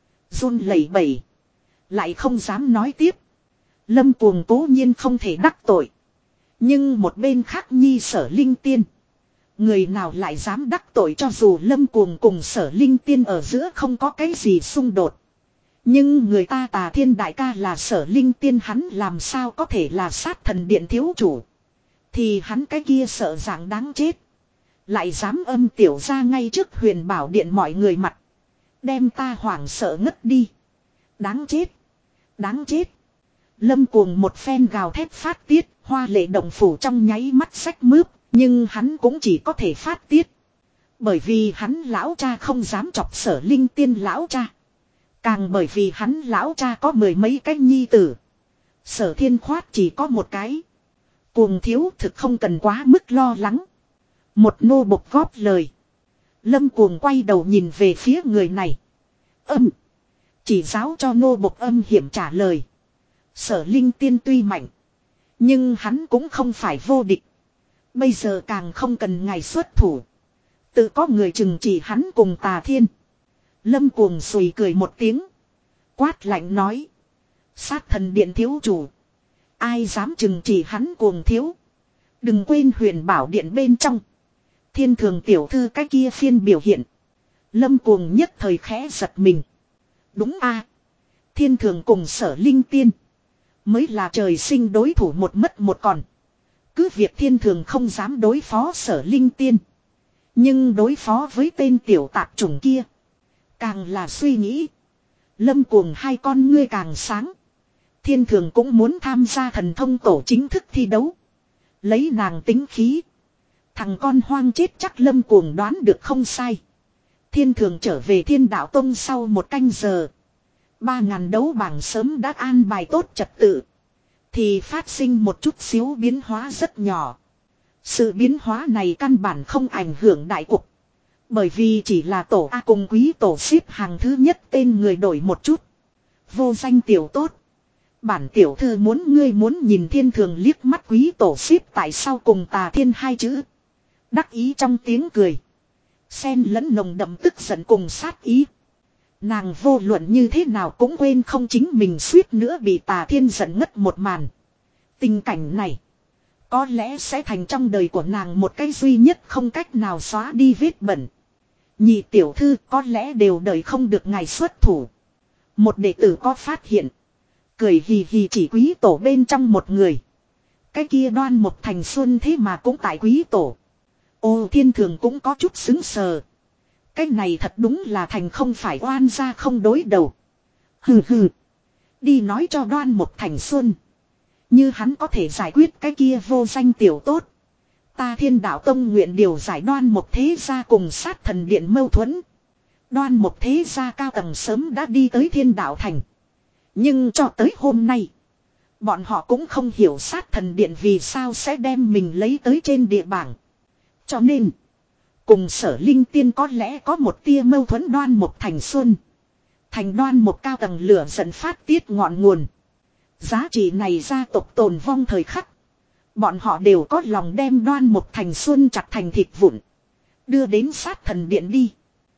[SPEAKER 1] Run lẩy bẩy. Lại không dám nói tiếp. Lâm Cuồng cố nhiên không thể đắc tội. Nhưng một bên khác nhi Sở Linh Tiên. Người nào lại dám đắc tội cho dù Lâm Cuồng cùng Sở Linh Tiên ở giữa không có cái gì xung đột. Nhưng người ta Tà Thiên đại ca là Sở Linh Tiên, hắn làm sao có thể là sát thần điện thiếu chủ. Thì hắn cái kia sợ dạng đáng chết. Lại dám âm tiểu ra ngay trước Huyền Bảo Điện mọi người mặt. Đem ta hoảng sợ ngất đi. Đáng chết. Đáng chết. Lâm Cuồng một phen gào thét phát tiết. Hoa lệ động phủ trong nháy mắt xách mướp. Nhưng hắn cũng chỉ có thể phát tiết. Bởi vì hắn lão cha không dám chọc Sở Linh Tiên lão cha. Càng bởi vì hắn lão cha có mười mấy cái nhi tử. Sở Thiên Khoát chỉ có một cái. Cuồng thiếu thực không cần quá mức lo lắng. Một nô bộc góp lời. Lâm Cuồng quay đầu nhìn về phía người này. Âm. Chỉ giáo cho nô bộc âm hiểm trả lời. Sở Linh Tiên tuy mạnh. Nhưng hắn cũng không phải vô địch. Bây giờ càng không cần ngài xuất thủ. Tự có người chừng chỉ hắn cùng Tà Thiên. Lâm Cuồng sùi cười một tiếng. Quát lạnh nói. Sát thần điện thiếu chủ. Ai dám chừng chỉ hắn Cuồng thiếu. Đừng quên Huyền Bảo Điện bên trong. Thiên Thường tiểu thư cái kia phiên biểu hiện. Lâm Cuồng nhất thời khẽ giật mình. Đúng a, Thiên Thường cùng Sở Linh Tiên. Mới là trời sinh đối thủ một mất một còn. Cứ việc Thiên Thường không dám đối phó Sở Linh Tiên. Nhưng đối phó với tên tiểu tạp chủng kia. Càng là suy nghĩ. Lâm Cuồng hai con ngươi càng sáng. Thiên Thường cũng muốn tham gia thần thông tổ chính thức thi đấu. Lấy nàng tính khí. Thằng con hoang chết chắc Lâm Cuồng đoán được không sai. Thiên Thường trở về Thiên Đạo Tông sau một canh giờ. Ba ngàn đấu bảng sớm đã an bài tốt trật tự. thì phát sinh một chút xíu biến hóa rất nhỏ. Sự biến hóa này căn bản không ảnh hưởng đại cục. Bởi vì chỉ là tổ A cùng quý tổ xếp hàng thứ nhất tên người đổi một chút. Vô danh tiểu tốt. Bản tiểu thư muốn ngươi muốn nhìn thiên thường liếc mắt quý tổ xếp tại sao cùng tà thiên hai chữ. Đắc ý trong tiếng cười. Xen lẫn nồng đậm tức giận cùng sát ý. Nàng vô luận như thế nào cũng quên không chính mình suýt nữa bị tà thiên giận ngất một màn. Tình cảnh này. Có lẽ sẽ thành trong đời của nàng một cái duy nhất không cách nào xóa đi vết bẩn. Nhị tiểu thư có lẽ đều đợi không được ngài xuất thủ. Một đệ tử có phát hiện. Cười hì hì chỉ quý tổ bên trong một người. Cái kia Đoan Mộc Thành Xuân thế mà cũng tại quý tổ. Ô thiên thường cũng có chút xứng sờ. Cái này thật đúng là thành không phải oan gia không đối đầu. Hừ hừ. Đi nói cho Đoan Mộc Thành Xuân. Như hắn có thể giải quyết cái kia vô danh tiểu tốt. Ta Thiên Đạo Tông nguyện điều giải Đoan Mộc Thế Gia cùng sát thần điện mâu thuẫn. Đoan Mộc Thế Gia cao tầng sớm đã đi tới Thiên Đạo Thành. Nhưng cho tới hôm nay. Bọn họ cũng không hiểu sát thần điện vì sao sẽ đem mình lấy tới trên địa bảng. Cho nên. Cùng Sở Linh Tiên có lẽ có một tia mâu thuẫn Đoan Mộc Thành Xuân. Thành Đoan Mộc cao tầng lửa giận phát tiết ngọn nguồn. Giá trị này gia tộc tồn vong thời khắc. Bọn họ đều có lòng đem Đoan Mộc Thành Xuân chặt thành thịt vụn. Đưa đến sát thần điện đi.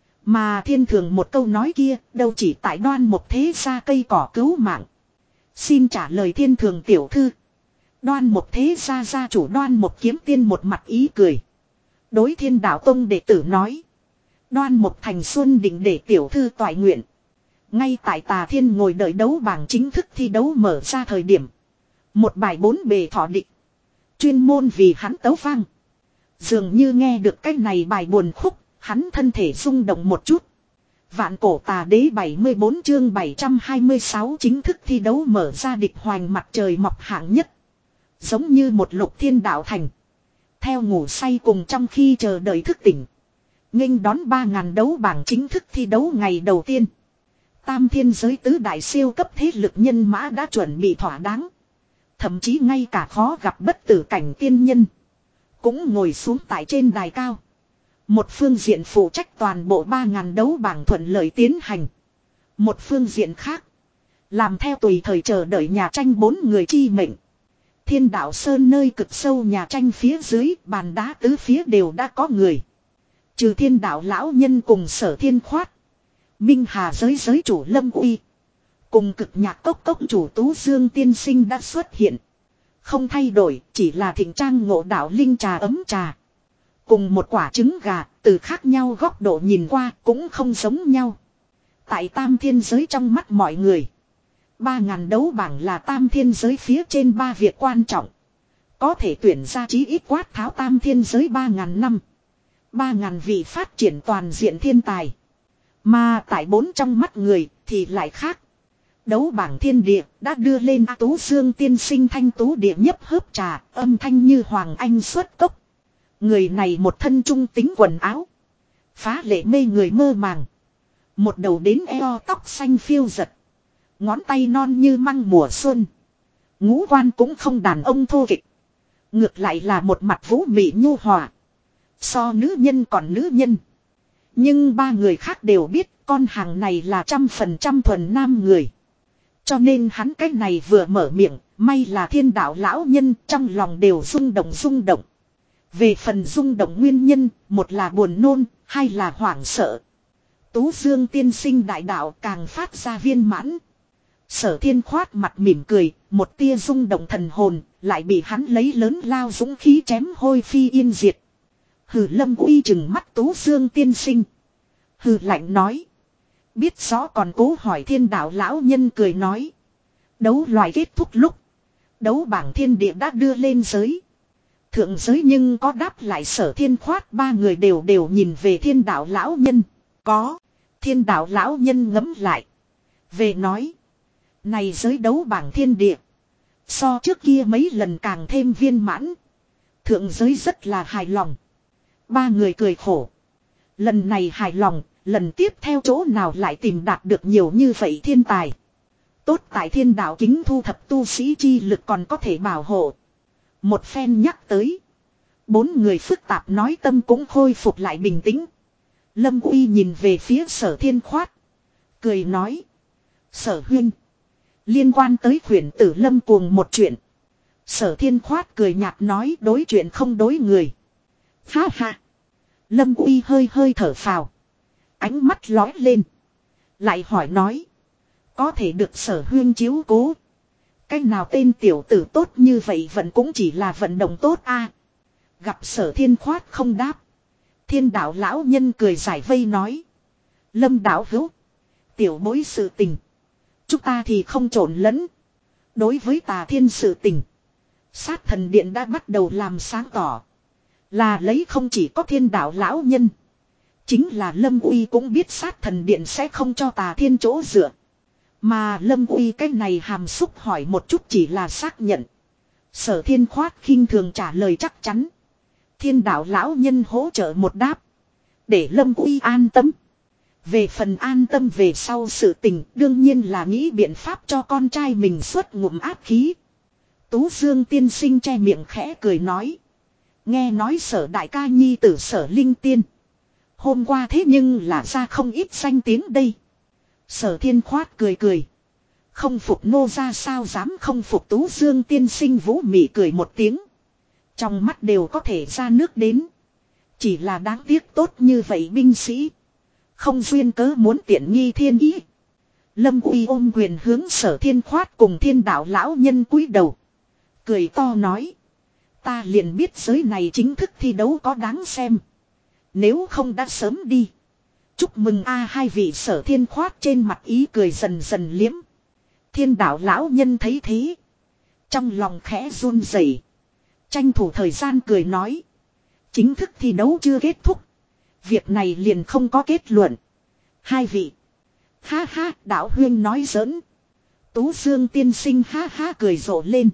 [SPEAKER 1] Mà thiên thường một câu nói kia đâu chỉ tại Đoan Mộc Thế Gia cây cỏ cứu mạng. Xin trả lời thiên thường tiểu thư. Đoan Mộc Thế Gia gia chủ Đoan Mộc Kiếm Tiên một mặt ý cười. Đối Thiên Đạo Tông đệ tử nói. Đoan Mộc Thành Xuân định để tiểu thư toại nguyện. Ngay tại Tà Thiên ngồi đợi đấu bảng chính thức thi đấu mở ra thời điểm. Một bài bốn bề thọ địch. Chuyên môn vì hắn tấu vang. Dường như nghe được cái này bài buồn khúc. Hắn thân thể rung động một chút. Vạn cổ tà đế bảy mươi bốn chương bảy trăm hai mươi sáu chính thức thi đấu mở ra địch hoành mặt trời mọc hạng nhất. Giống như một lục thiên đạo thành. Theo ngủ say cùng trong khi chờ đợi thức tỉnh. Nghênh đón ba ngàn đấu bảng chính thức thi đấu ngày đầu tiên. Tam thiên giới tứ đại siêu cấp thế lực nhân mã đã chuẩn bị thỏa đáng. Thậm chí ngay cả khó gặp bất tử cảnh tiên nhân. Cũng ngồi xuống tại trên đài cao. Một phương diện phụ trách toàn bộ ba ngàn đấu bảng thuận lợi tiến hành. Một phương diện khác. Làm theo tùy thời chờ đợi nhà tranh bốn người chi mệnh. Thiên Đạo Sơn nơi cực sâu nhà tranh phía dưới bàn đá tứ phía đều đã có người. Trừ Thiên Đạo lão nhân cùng Sở Thiên Khoát. Minh Hà giới giới chủ Lâm Uy. Cùng cực nhạc cốc cốc chủ Tú Dương tiên sinh đã xuất hiện. Không thay đổi, chỉ là thịnh trang ngộ đạo linh trà ấm trà. Cùng một quả trứng gà, từ khác nhau góc độ nhìn qua cũng không giống nhau. Tại tam thiên giới trong mắt mọi người. Ba ngàn đấu bảng là tam thiên giới phía trên ba việc quan trọng. Có thể tuyển ra chí ít quát tháo tam thiên giới ba ngàn năm. Ba ngàn vị phát triển toàn diện thiên tài. Mà tại bốn trong mắt người thì lại khác. Đấu bảng thiên địa đã đưa lên A Tú Dương tiên sinh thanh tú địa nhấp hớp trà, âm thanh như Hoàng Anh xuất cốc. Người này một thân trung tính quần áo. Phá lệ mê người mơ màng. Một đầu đến eo tóc xanh phiêu giật. Ngón tay non như măng mùa xuân. Ngũ quan cũng không đàn ông thô kịch. Ngược lại là một mặt vũ mị nhu hòa. So nữ nhân còn nữ nhân. Nhưng ba người khác đều biết con hàng này là trăm phần trăm thuần nam người. Cho nên hắn cái này vừa mở miệng, may là Thiên Đạo lão nhân trong lòng đều rung động rung động. Về phần rung động nguyên nhân, một là buồn nôn, hai là hoảng sợ. Tú Dương tiên sinh đại đạo càng phát ra viên mãn. Sở Thiên Khoát mặt mỉm cười, một tia rung động thần hồn, lại bị hắn lấy lớn lao dũng khí chém hôi phi yên diệt. Hừ Lâm Uy chừng mắt Tú Dương tiên sinh. Hừ lạnh nói. Biết rõ còn cố hỏi Thiên Đạo lão nhân cười nói. Đấu loài kết thúc lúc. Đấu bảng thiên địa đã đưa lên giới. Thượng giới nhưng có đáp lại Sở Thiên Khoát ba người đều đều nhìn về Thiên Đạo lão nhân. Có. Thiên Đạo lão nhân ngẫm lại. Về nói. Này giới đấu bảng thiên địa. So trước kia mấy lần càng thêm viên mãn. Thượng giới rất là hài lòng. Ba người cười khổ. Lần này hài lòng. Lần tiếp theo chỗ nào lại tìm đạt được nhiều như vậy thiên tài. Tốt tại thiên đạo kính thu thập tu sĩ chi lực còn có thể bảo hộ. Một phen nhắc tới. Bốn người phức tạp nói tâm cũng khôi phục lại bình tĩnh. Lâm Uy nhìn về phía Sở Thiên Khoát. Cười nói. Sở huynh. Liên quan tới khuyển tử Lâm Cuồng một chuyện. Sở Thiên Khoát cười nhạt nói đối chuyện không đối người. Ha ha. Lâm Uy hơi hơi thở phào. Ánh mắt lói lên. Lại hỏi nói. Có thể được Sở huynh chiếu cố. Cách nào tên tiểu tử tốt như vậy vẫn cũng chỉ là vận động tốt a. Gặp Sở Thiên Khoát không đáp. Thiên đạo lão nhân cười giải vây nói. Lâm đạo hữu. Tiểu bối sự tình. Chúng ta thì không trộn lẫn. Đối với tà thiên sự tình. Sát thần điện đã bắt đầu làm sáng tỏ. Là lấy không chỉ có thiên đạo lão nhân. Chính là Lâm Uy cũng biết sát thần điện sẽ không cho tà thiên chỗ dựa. Mà Lâm Uy cái này hàm xúc hỏi một chút chỉ là xác nhận. Sở Thiên Khoát khinh thường trả lời chắc chắn. Thiên đạo lão nhân hỗ trợ một đáp. Để Lâm Uy an tâm. Về phần an tâm về sau sự tình đương nhiên là nghĩ biện pháp cho con trai mình xuất ngụm áp khí. Tú Dương tiên sinh che miệng khẽ cười nói. Nghe nói Sở đại ca nhi tử Sở Linh Tiên. Hôm qua thế nhưng là ra không ít danh tiếng đây. Sở Thiên Khoát cười cười. Không phục nô ra sao dám không phục Tú Dương tiên sinh vũ mị cười một tiếng. Trong mắt đều có thể ra nước đến. Chỉ là đáng tiếc tốt như vậy binh sĩ. Không duyên cớ muốn tiện nghi thiên ý. Lâm Uy ôm quyền hướng Sở Thiên Khoát cùng thiên đạo lão nhân cúi đầu. Cười to nói. Ta liền biết giới này chính thức thi đấu có đáng xem. Nếu không đã sớm đi. Chúc mừng a hai vị Sở Thiên Khoát trên mặt ý cười dần dần liếm. Thiên đạo lão nhân thấy thế. Trong lòng khẽ run rẩy. Tranh thủ thời gian cười nói. Chính thức thi đấu chưa kết thúc. Việc này liền không có kết luận. Hai vị. Ha ha đạo huyên nói giỡn. Tú Dương tiên sinh ha ha cười rộ lên.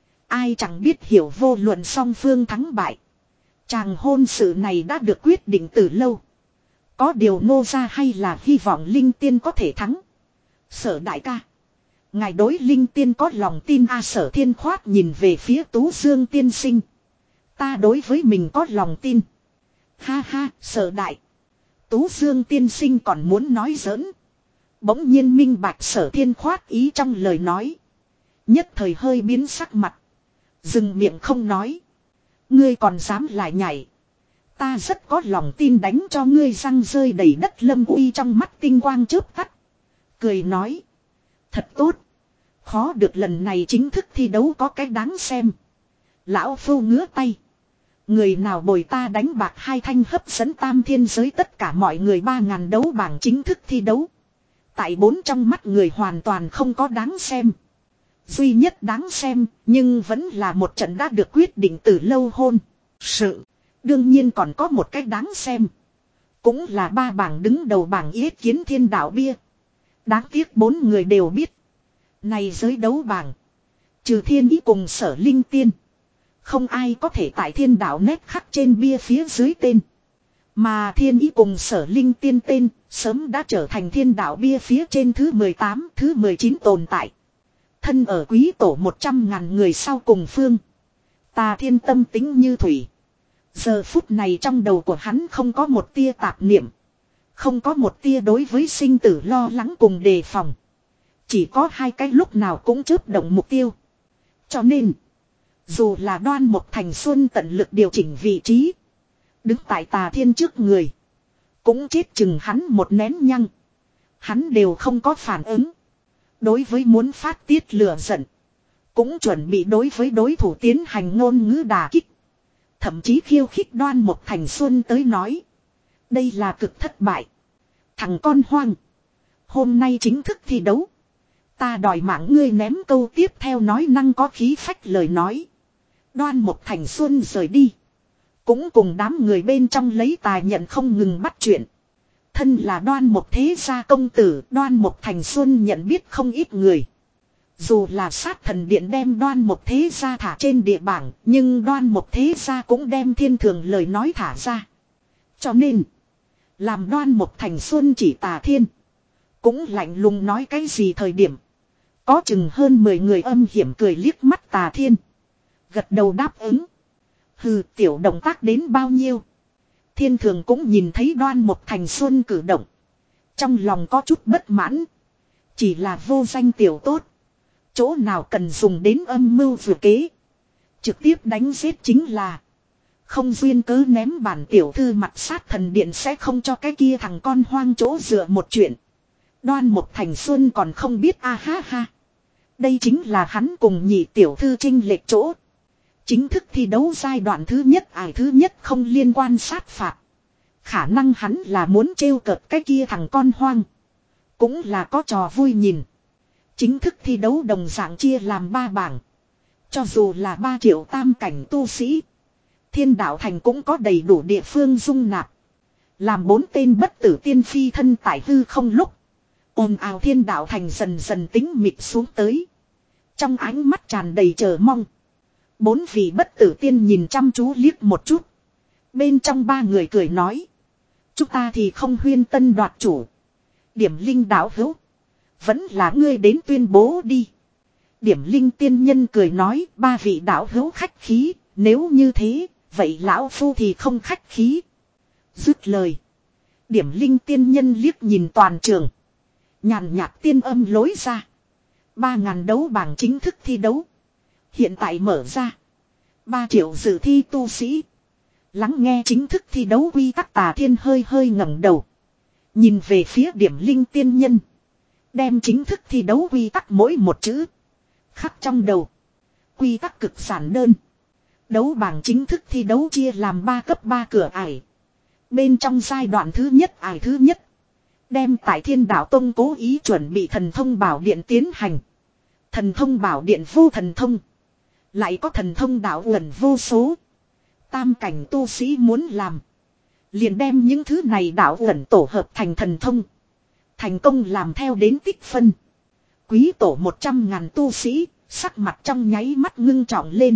[SPEAKER 1] Ai chẳng biết hiểu vô luận song phương thắng bại. Chàng hôn sự này đã được quyết định từ lâu. Có điều nô ra hay là hy vọng Linh Tiên có thể thắng. Sở đại ca. Ngài đối Linh Tiên có lòng tin a Sở Thiên Khoát nhìn về phía Tú Dương tiên sinh. Ta đối với mình có lòng tin. Ha ha, Sở đại. Tú Dương tiên sinh còn muốn nói giỡn. Bỗng nhiên minh bạch Sở Thiên Khoát ý trong lời nói. Nhất thời hơi biến sắc mặt. Dừng miệng không nói. Ngươi còn dám lại nhảy. Ta rất có lòng tin đánh cho ngươi răng rơi đầy đất. Lâm Uy trong mắt tinh quang chớp tắt. Cười nói. Thật tốt. Khó được lần này chính thức thi đấu có cái đáng xem. Lão phu ngứa tay. Người nào bồi ta đánh bạc hai thanh hấp dẫn tam thiên giới tất cả mọi người ba ngàn đấu bảng chính thức thi đấu. Tại bốn trong mắt người hoàn toàn không có đáng xem. Duy nhất đáng xem nhưng vẫn là một trận đã được quyết định từ lâu hôn. Sự. Đương nhiên còn có một cách đáng xem. Cũng là ba bảng đứng đầu bảng yết kiến thiên đạo bia. Đáng tiếc bốn người đều biết. Này giới đấu bảng. Trừ thiên ý cùng Sở Linh Tiên. Không ai có thể tại thiên đạo nét khắc trên bia phía dưới tên. Mà thiên ý cùng Sở Linh Tiên tên sớm đã trở thành thiên đạo bia phía trên thứ mười tám, thứ mười chín tồn tại. Thân ở quý tổ một trăm ngàn người sau cùng phương. Tà thiên tâm tính như thủy. Giờ phút này trong đầu của hắn không có một tia tạp niệm. Không có một tia đối với sinh tử lo lắng cùng đề phòng. Chỉ có hai cái lúc nào cũng chớp động mục tiêu. Cho nên, dù là Đoan Mộc Thành Xuân tận lực điều chỉnh vị trí. Đứng tại Tà Thiên trước người. Cũng chết chừng hắn một nén nhăng. Hắn đều không có phản ứng. Đối với muốn phát tiết lửa giận. Cũng chuẩn bị đối với đối thủ tiến hành ngôn ngữ đả kích. Thậm chí khiêu khích Đoan Mộc Thành Xuân tới nói. Đây là cực thất bại. Thằng con hoang. Hôm nay chính thức thi đấu. Ta đòi mạng ngươi ném câu tiếp theo nói năng có khí phách lời nói. Đoan Mộc Thành Xuân rời đi. Cũng cùng đám người bên trong lấy tài nhận không ngừng bắt chuyện. Thân là Đoan Mộc thế gia công tử, Đoan Mộc Thành Xuân nhận biết không ít người. Dù là sát thần điện đem Đoan Mộc thế gia thả trên địa bảng, nhưng Đoan Mộc thế gia cũng đem thiên thường lời nói thả ra. Cho nên, làm Đoan Mộc Thành Xuân chỉ Tà Thiên. Cũng lạnh lùng nói cái gì thời điểm. Có chừng hơn mười người âm hiểm cười liếc mắt Tà Thiên. Gật đầu đáp ứng. Hừ, tiểu động tác đến bao nhiêu. Thiên Thường cũng nhìn thấy Đoan Mộc Thành Xuân cử động. Trong lòng có chút bất mãn. Chỉ là vô danh tiểu tốt. Chỗ nào cần dùng đến âm mưu vừa kế. Trực tiếp đánh giết chính là. Không duyên cớ ném bản tiểu thư mặt sát thần điện sẽ không cho cái kia thằng con hoang chỗ dựa một chuyện. Đoan Mộc Thành Xuân còn không biết a ha ha. Đây chính là hắn cùng nhị tiểu thư chênh lệch chỗ. Chính thức thi đấu giai đoạn thứ nhất ải thứ nhất không liên quan sát phạt. Khả năng hắn là muốn trêu cợt cái kia thằng con hoang. Cũng là có trò vui nhìn. Chính thức thi đấu đồng dạng chia làm ba bảng. Cho dù là ba triệu tam cảnh tu sĩ. Thiên đạo thành cũng có đầy đủ địa phương dung nạp. Làm bốn tên bất tử tiên phi thân tại hư không lúc. Ồn ào thiên đạo thành dần dần tính mịt xuống tới. Trong ánh mắt tràn đầy chờ mong. Bốn vị bất tử tiên nhìn chăm chú liếc một chút. Bên trong ba người cười nói. Chúng ta thì không huyên tân đoạt chủ. Điểm linh đạo hữu. Vẫn là ngươi đến tuyên bố đi. Điểm linh tiên nhân cười nói. Ba vị đạo hữu khách khí. Nếu như thế. Vậy lão phu thì không khách khí. Dứt lời. Điểm linh tiên nhân liếc nhìn toàn trường. Nhàn nhạt tiên âm lối ra. Ba ngàn đấu bảng chính thức thi đấu. Hiện tại mở ra. Ba triệu dự thi tu sĩ. Lắng nghe chính thức thi đấu quy tắc. Tà Thiên hơi hơi ngẩng đầu. Nhìn về phía điểm linh tiên nhân. Đem chính thức thi đấu quy tắc mỗi một chữ. Khắc trong đầu. Quy tắc cực giản đơn. Đấu bảng chính thức thi đấu chia làm ba cấp ba cửa ải. Bên trong giai đoạn thứ nhất ải thứ nhất. Đem tại Thiên Đạo Tông cố ý chuẩn bị thần thông bảo điện tiến hành. Thần thông bảo điện vô thần thông. Lại có thần thông đạo uẩn vô số. Tam cảnh tu sĩ muốn làm. Liền đem những thứ này đạo uẩn tổ hợp thành thần thông. Thành công làm theo đến tích phân. Quý tổ một trăm ngàn tu sĩ. Sắc mặt trong nháy mắt ngưng trọng lên.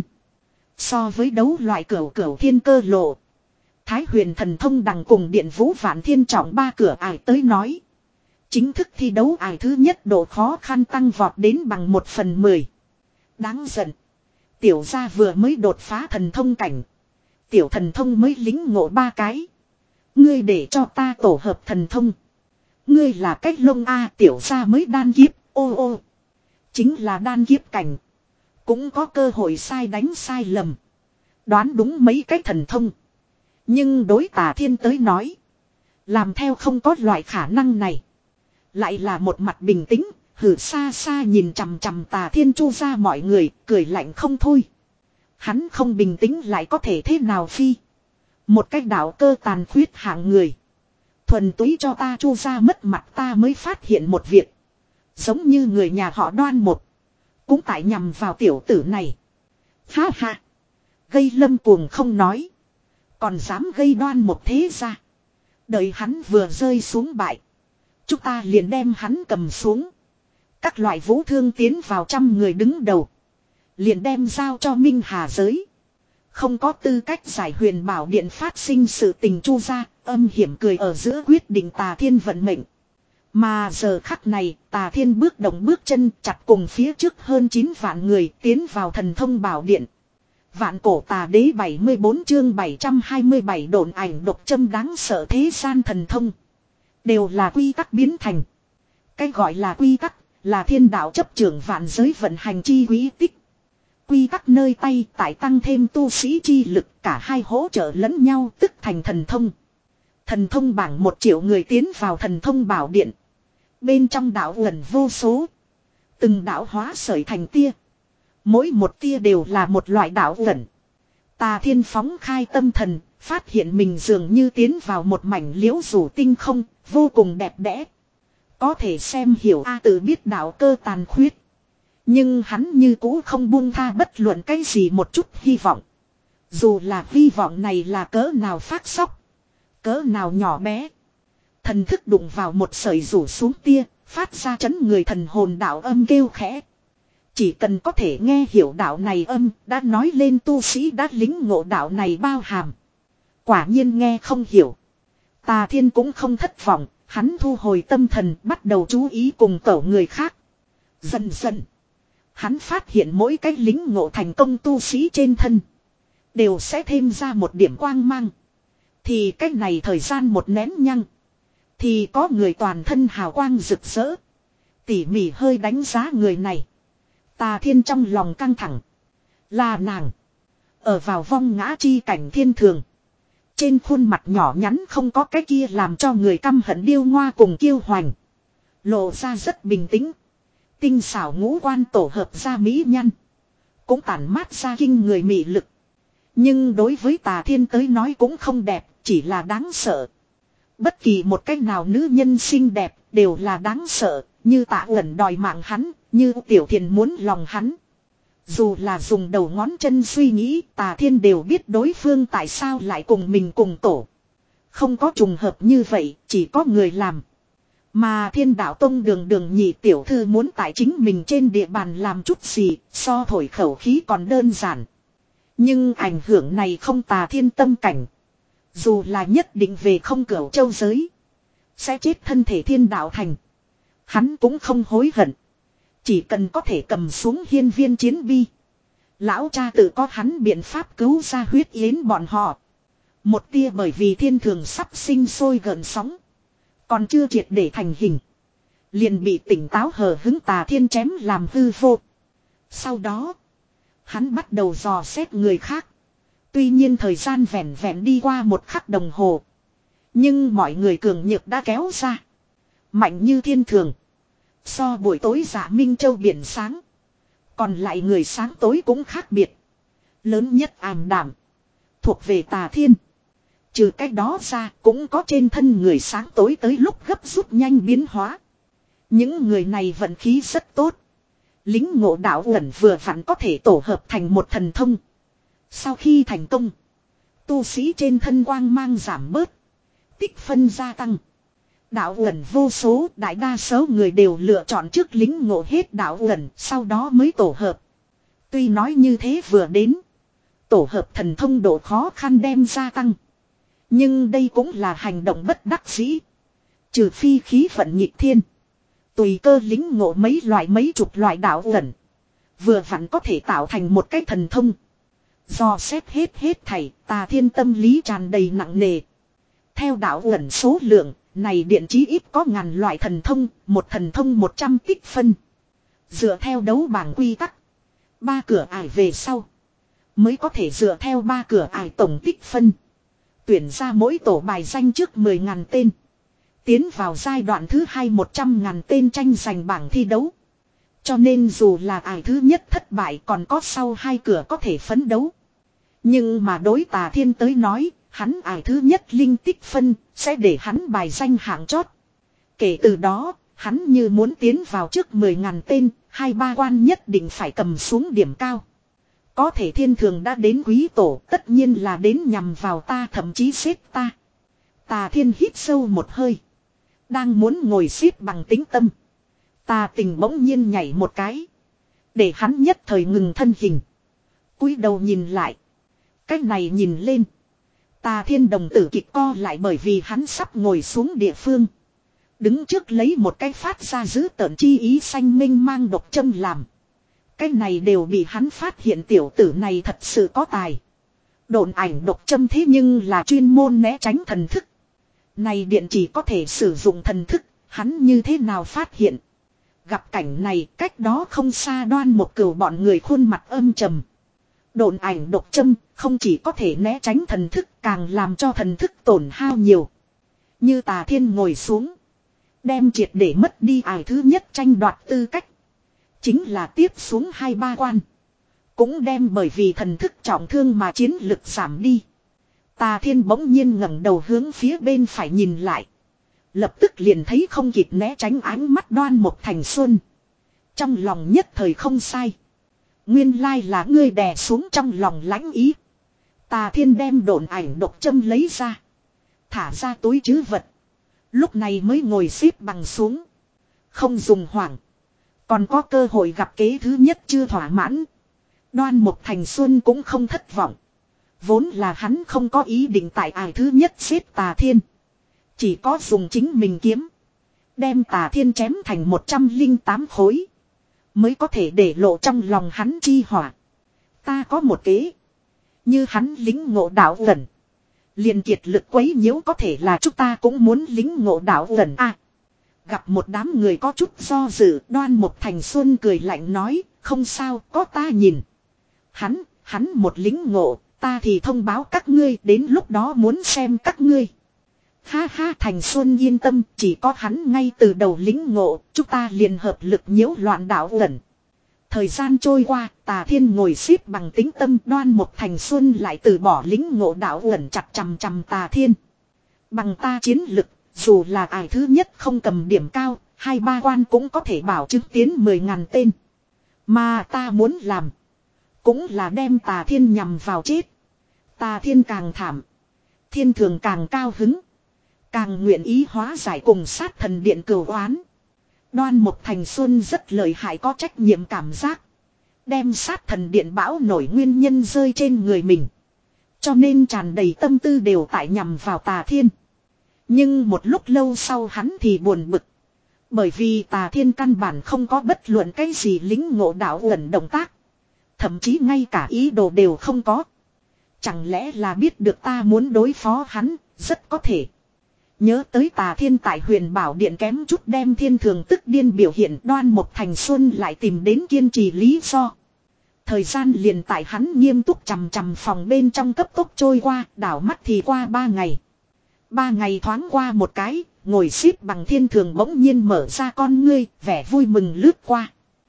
[SPEAKER 1] So với đấu loại cửu cửu thiên cơ lộ. Thái huyền thần thông đằng cùng điện vũ vạn thiên trọng ba cửa ải tới nói. Chính thức thi đấu ải thứ nhất độ khó khăn tăng vọt đến bằng một phần mười. Đáng giận. Tiểu gia vừa mới đột phá thần thông cảnh. Tiểu thần thông mới lính ngộ ba cái. Ngươi để cho ta tổ hợp thần thông. Ngươi là cách lông A tiểu gia mới đan kiếp. Ô ô. Chính là đan kiếp cảnh. Cũng có cơ hội sai đánh sai lầm. Đoán đúng mấy cái thần thông. Nhưng đối Tà Thiên tới nói. Làm theo không có loại khả năng này. Lại là một mặt bình tĩnh. Hử xa xa nhìn chằm chằm Tà Thiên chu ra mọi người. Cười lạnh không thôi. Hắn không bình tĩnh lại có thể thế nào phi. Một cách đạo cơ tàn khuyết hạng người. Thuần túy cho ta chu ra mất mặt ta mới phát hiện một việc. Giống như người nhà họ Đoan một. Cũng tại nhằm vào tiểu tử này. Ha ha. Gây lâm cuồng không nói. Còn dám gây Đoan một thế ra. Đợi hắn vừa rơi xuống bại. Chúng ta liền đem hắn cầm xuống. Các loại vũ thương tiến vào trăm người đứng đầu. Liền đem giao cho Minh Hà giới. Không có tư cách giải huyền bảo điện phát sinh sự tình chu ra. Âm hiểm cười ở giữa quyết định Tà Thiên vận mệnh. Mà giờ khắc này Tà Thiên bước động bước chân chặt cùng phía trước hơn chín vạn người tiến vào thần thông bảo điện. Vạn cổ tà đế bảy mươi bốn chương bảy trăm hai mươi bảy độn ảnh độc châm đáng sợ thế gian thần thông. Đều là quy tắc biến thành. Cái gọi là quy tắc là thiên đạo chấp trưởng vạn giới vận hành chi quý tích. Quy tắc nơi tay tại tăng thêm tu sĩ chi lực cả hai hỗ trợ lẫn nhau tức thành thần thông. Thần thông bảng một triệu người tiến vào thần thông bảo điện. Bên trong đạo uẩn vô số. Từng đạo hóa sởi thành tia. Mỗi một tia đều là một loại đạo uẩn. Tà Thiên phóng khai tâm thần, phát hiện mình dường như tiến vào một mảnh liễu rủ tinh không, vô cùng đẹp đẽ. Có thể xem hiểu A tự biết đạo cơ tàn khuyết. Nhưng hắn như cũ không buông tha bất luận cái gì một chút hy vọng. Dù là hy vọng này là cỡ nào phát sóc. Cỡ nào nhỏ bé. Thần thức đụng vào một sợi rủ xuống tia, phát ra chấn người thần hồn đạo âm kêu khẽ. Chỉ cần có thể nghe hiểu đạo này âm, đã nói lên tu sĩ đã lính ngộ đạo này bao hàm. Quả nhiên nghe không hiểu. Tà Thiên cũng không thất vọng, hắn thu hồi tâm thần bắt đầu chú ý cùng cẩu người khác. Dần dần. Hắn phát hiện mỗi cái lính ngộ thành công tu sĩ trên thân. Đều sẽ thêm ra một điểm quang mang. Thì cách này thời gian một nén nhăng. Thì có người toàn thân hào quang rực rỡ. Tỉ mỉ hơi đánh giá người này. Tà Thiên trong lòng căng thẳng. Là nàng. Ở vào vong ngã chi cảnh thiên thường. Trên khuôn mặt nhỏ nhắn không có cái kia làm cho người căm hận điêu ngoa cùng kiêu hoành. Lộ ra rất bình tĩnh. Tinh xảo ngũ quan tổ hợp ra mỹ nhân. Cũng tản mát ra kinh người mị lực. Nhưng đối với Tà Thiên tới nói cũng không đẹp, chỉ là đáng sợ. Bất kỳ một cách nào nữ nhân xinh đẹp đều là đáng sợ, như Tạ Uẩn đòi mạng hắn, như Tiểu Thiền muốn lòng hắn. Dù là dùng đầu ngón chân suy nghĩ, Tà Thiên đều biết đối phương tại sao lại cùng mình cùng tổ. Không có trùng hợp như vậy, chỉ có người làm. Mà Thiên Đạo Tông đường đường nhị tiểu thư muốn tại chính mình trên địa bàn làm chút gì, so thổi khẩu khí còn đơn giản. Nhưng ảnh hưởng này không Tà Thiên tâm cảnh. Dù là nhất định về không Cửu Châu giới. Sẽ chết thân thể Thiên Đạo thành. Hắn cũng không hối hận. Chỉ cần có thể cầm xuống hiên viên chiến bi. Lão cha tự có hắn biện pháp cứu ra huyết yến bọn họ. Một tia bởi vì thiên thường sắp sinh sôi gợn sóng. Còn chưa triệt để thành hình. Liền bị tỉnh táo hờ hứng Tà Thiên chém làm hư vô. Sau đó. Hắn bắt đầu dò xét người khác. Tuy nhiên thời gian vẹn vẹn đi qua một khắc đồng hồ. Nhưng mọi người cường nhược đã kéo ra. Mạnh như thiên thường. So buổi tối Dạ Minh Châu biển sáng. Còn lại người sáng tối cũng khác biệt. Lớn nhất ảm đảm. Thuộc về Tà Thiên. Trừ cách đó ra cũng có trên thân người sáng tối tới lúc gấp rút nhanh biến hóa. Những người này vận khí rất tốt. Lính ngộ đạo ẩn vừa vặn có thể tổ hợp thành một thần thông. Sau khi thành công. Tu sĩ trên thân quang mang giảm bớt. Tích phân gia tăng. Đạo ẩn vô số, đại đa số người đều lựa chọn trước lính ngộ hết đạo ẩn, sau đó mới tổ hợp. Tuy nói như thế vừa đến. Tổ hợp thần thông độ khó khăn đem gia tăng. Nhưng đây cũng là hành động bất đắc dĩ. Trừ phi khí vận nhịp thiên. Tùy cơ lính ngộ mấy loại mấy chục loại đạo ẩn. Vừa vặn có thể tạo thành một cái thần thông. Do xét hết hết thảy, Tà Thiên tâm lý tràn đầy nặng nề. Theo đạo ẩn số lượng, này điện chí ít có ngàn loại thần thông, một thần thông một trăm tích phân. Dựa theo đấu bảng quy tắc. Ba cửa ải về sau. Mới có thể dựa theo ba cửa ải tổng tích phân. Tuyển ra mỗi tổ bài danh trước mười ngàn tên. Tiến vào giai đoạn thứ hai một trăm ngàn tên tranh giành bảng thi đấu. Cho nên dù là ải thứ nhất thất bại còn có sau hai cửa có thể phấn đấu. Nhưng mà đối Tà Thiên tới nói, hắn ải thứ nhất linh tích phân, sẽ để hắn bài danh hạng chót. Kể từ đó, hắn như muốn tiến vào trước mười ngàn tên, hai ba quan nhất định phải cầm xuống điểm cao. Có thể thiên thường đã đến quý tổ, tất nhiên là đến nhằm vào ta thậm chí xếp ta. Tà Thiên hít sâu một hơi. Đang muốn ngồi xếp bằng tĩnh tâm. Tà Tình bỗng nhiên nhảy một cái. Để hắn nhất thời ngừng thân hình. Cúi đầu nhìn lại. Cách này nhìn lên. Tà Thiên đồng tử kịch co lại bởi vì hắn sắp ngồi xuống địa phương. Đứng trước lấy một cái phát ra giữ tợn chi ý xanh minh mang độc châm làm. Cái này đều bị hắn phát hiện tiểu tử này thật sự có tài. Độn ảnh độc châm thế nhưng là chuyên môn né tránh thần thức. Này điện chỉ có thể sử dụng thần thức, hắn như thế nào phát hiện. Gặp cảnh này cách đó không xa Đoan Một Cửu bọn người khuôn mặt âm trầm. Độn ảnh độc châm không chỉ có thể né tránh thần thức càng làm cho thần thức tổn hao nhiều. Như Tà Thiên ngồi xuống. Đem triệt để mất đi ải thứ nhất tranh đoạt tư cách. Chính là tiếp xuống hai ba quan. Cũng đem bởi vì thần thức trọng thương mà chiến lực giảm đi. Tà Thiên bỗng nhiên ngẩng đầu hướng phía bên phải nhìn lại. Lập tức liền thấy không kịp né tránh ánh mắt Đoan Một Thành Xuân. Trong lòng nhất thời không sai. Nguyên lai là ngươi đè xuống trong lòng lãnh ý. Tà Thiên đem độn ảnh độc châm lấy ra. Thả ra túi trữ vật. Lúc này mới ngồi xếp bằng xuống. Không dùng hoảng. Còn có cơ hội gặp kế thứ nhất chưa thỏa mãn. Đoan Một Thành Xuân cũng không thất vọng. Vốn là hắn không có ý định tại ải thứ nhất xếp Tà Thiên. Chỉ có dùng chính mình kiếm. Đem Tà Thiên chém thành một trăm linh tám khối. mới có thể để lộ trong lòng hắn chi hỏa. Ta có một kế. Như hắn lính ngộ đạo ẩn. Liền kiệt lực quấy nhiễu có thể là chúng ta cũng muốn lính ngộ đạo ẩn a. À, gặp một đám người có chút do dự, Đoan Mục Thành Xuân cười lạnh nói, không sao, có ta nhìn. Hắn, hắn một lính ngộ, ta thì thông báo các ngươi, đến lúc đó muốn xem các ngươi. Ha ha, Thành Xuân yên tâm, chỉ có hắn ngay từ đầu lính ngộ, chúng ta liền hợp lực nhiễu loạn đạo ẩn. Thời gian trôi qua, Tà Thiên ngồi xếp bằng tĩnh tâm, Đoan Mục Thành Xuân lại từ bỏ lính ngộ đạo ẩn, chặt chằm chằm Tà Thiên. Bằng ta chiến lực, dù là ải thứ nhất không cầm điểm cao, hai ba quan cũng có thể bảo chứng tiến mười ngàn tên. Mà ta muốn làm, cũng là đem Tà Thiên nhằm vào chết. Tà Thiên càng thảm, Thiên Thường càng cao hứng, càng nguyện ý hóa giải cùng sát thần điện cửu oán. Đoan Mục Thành Xuân rất lợi hại, có trách nhiệm cảm giác. Đem sát thần điện bão nổi nguyên nhân rơi trên người mình. Cho nên tràn đầy tâm tư đều tại nhằm vào Tà Thiên. Nhưng một lúc lâu sau hắn thì buồn bực. Bởi vì Tà Thiên căn bản không có bất luận cái gì lính ngộ đạo ẩn động tác. Thậm chí ngay cả ý đồ đều không có. Chẳng lẽ là biết được ta muốn đối phó hắn, rất có thể. Nhớ tới Tà Thiên tại Huyền Bảo Điện kém chút đem Thiên Thường tức điên biểu hiện, Đoan Mục Thành Xuân lại tìm đến kiên trì lý do. Thời gian liền tại hắn nghiêm túc chằm chằm phòng bên trong cấp tốc trôi qua, đảo mắt thì qua ba ngày. Ba ngày thoáng qua một cái, ngồi xếp bằng Thiên Thường bỗng nhiên mở ra con ngươi, vẻ vui mừng lướt qua.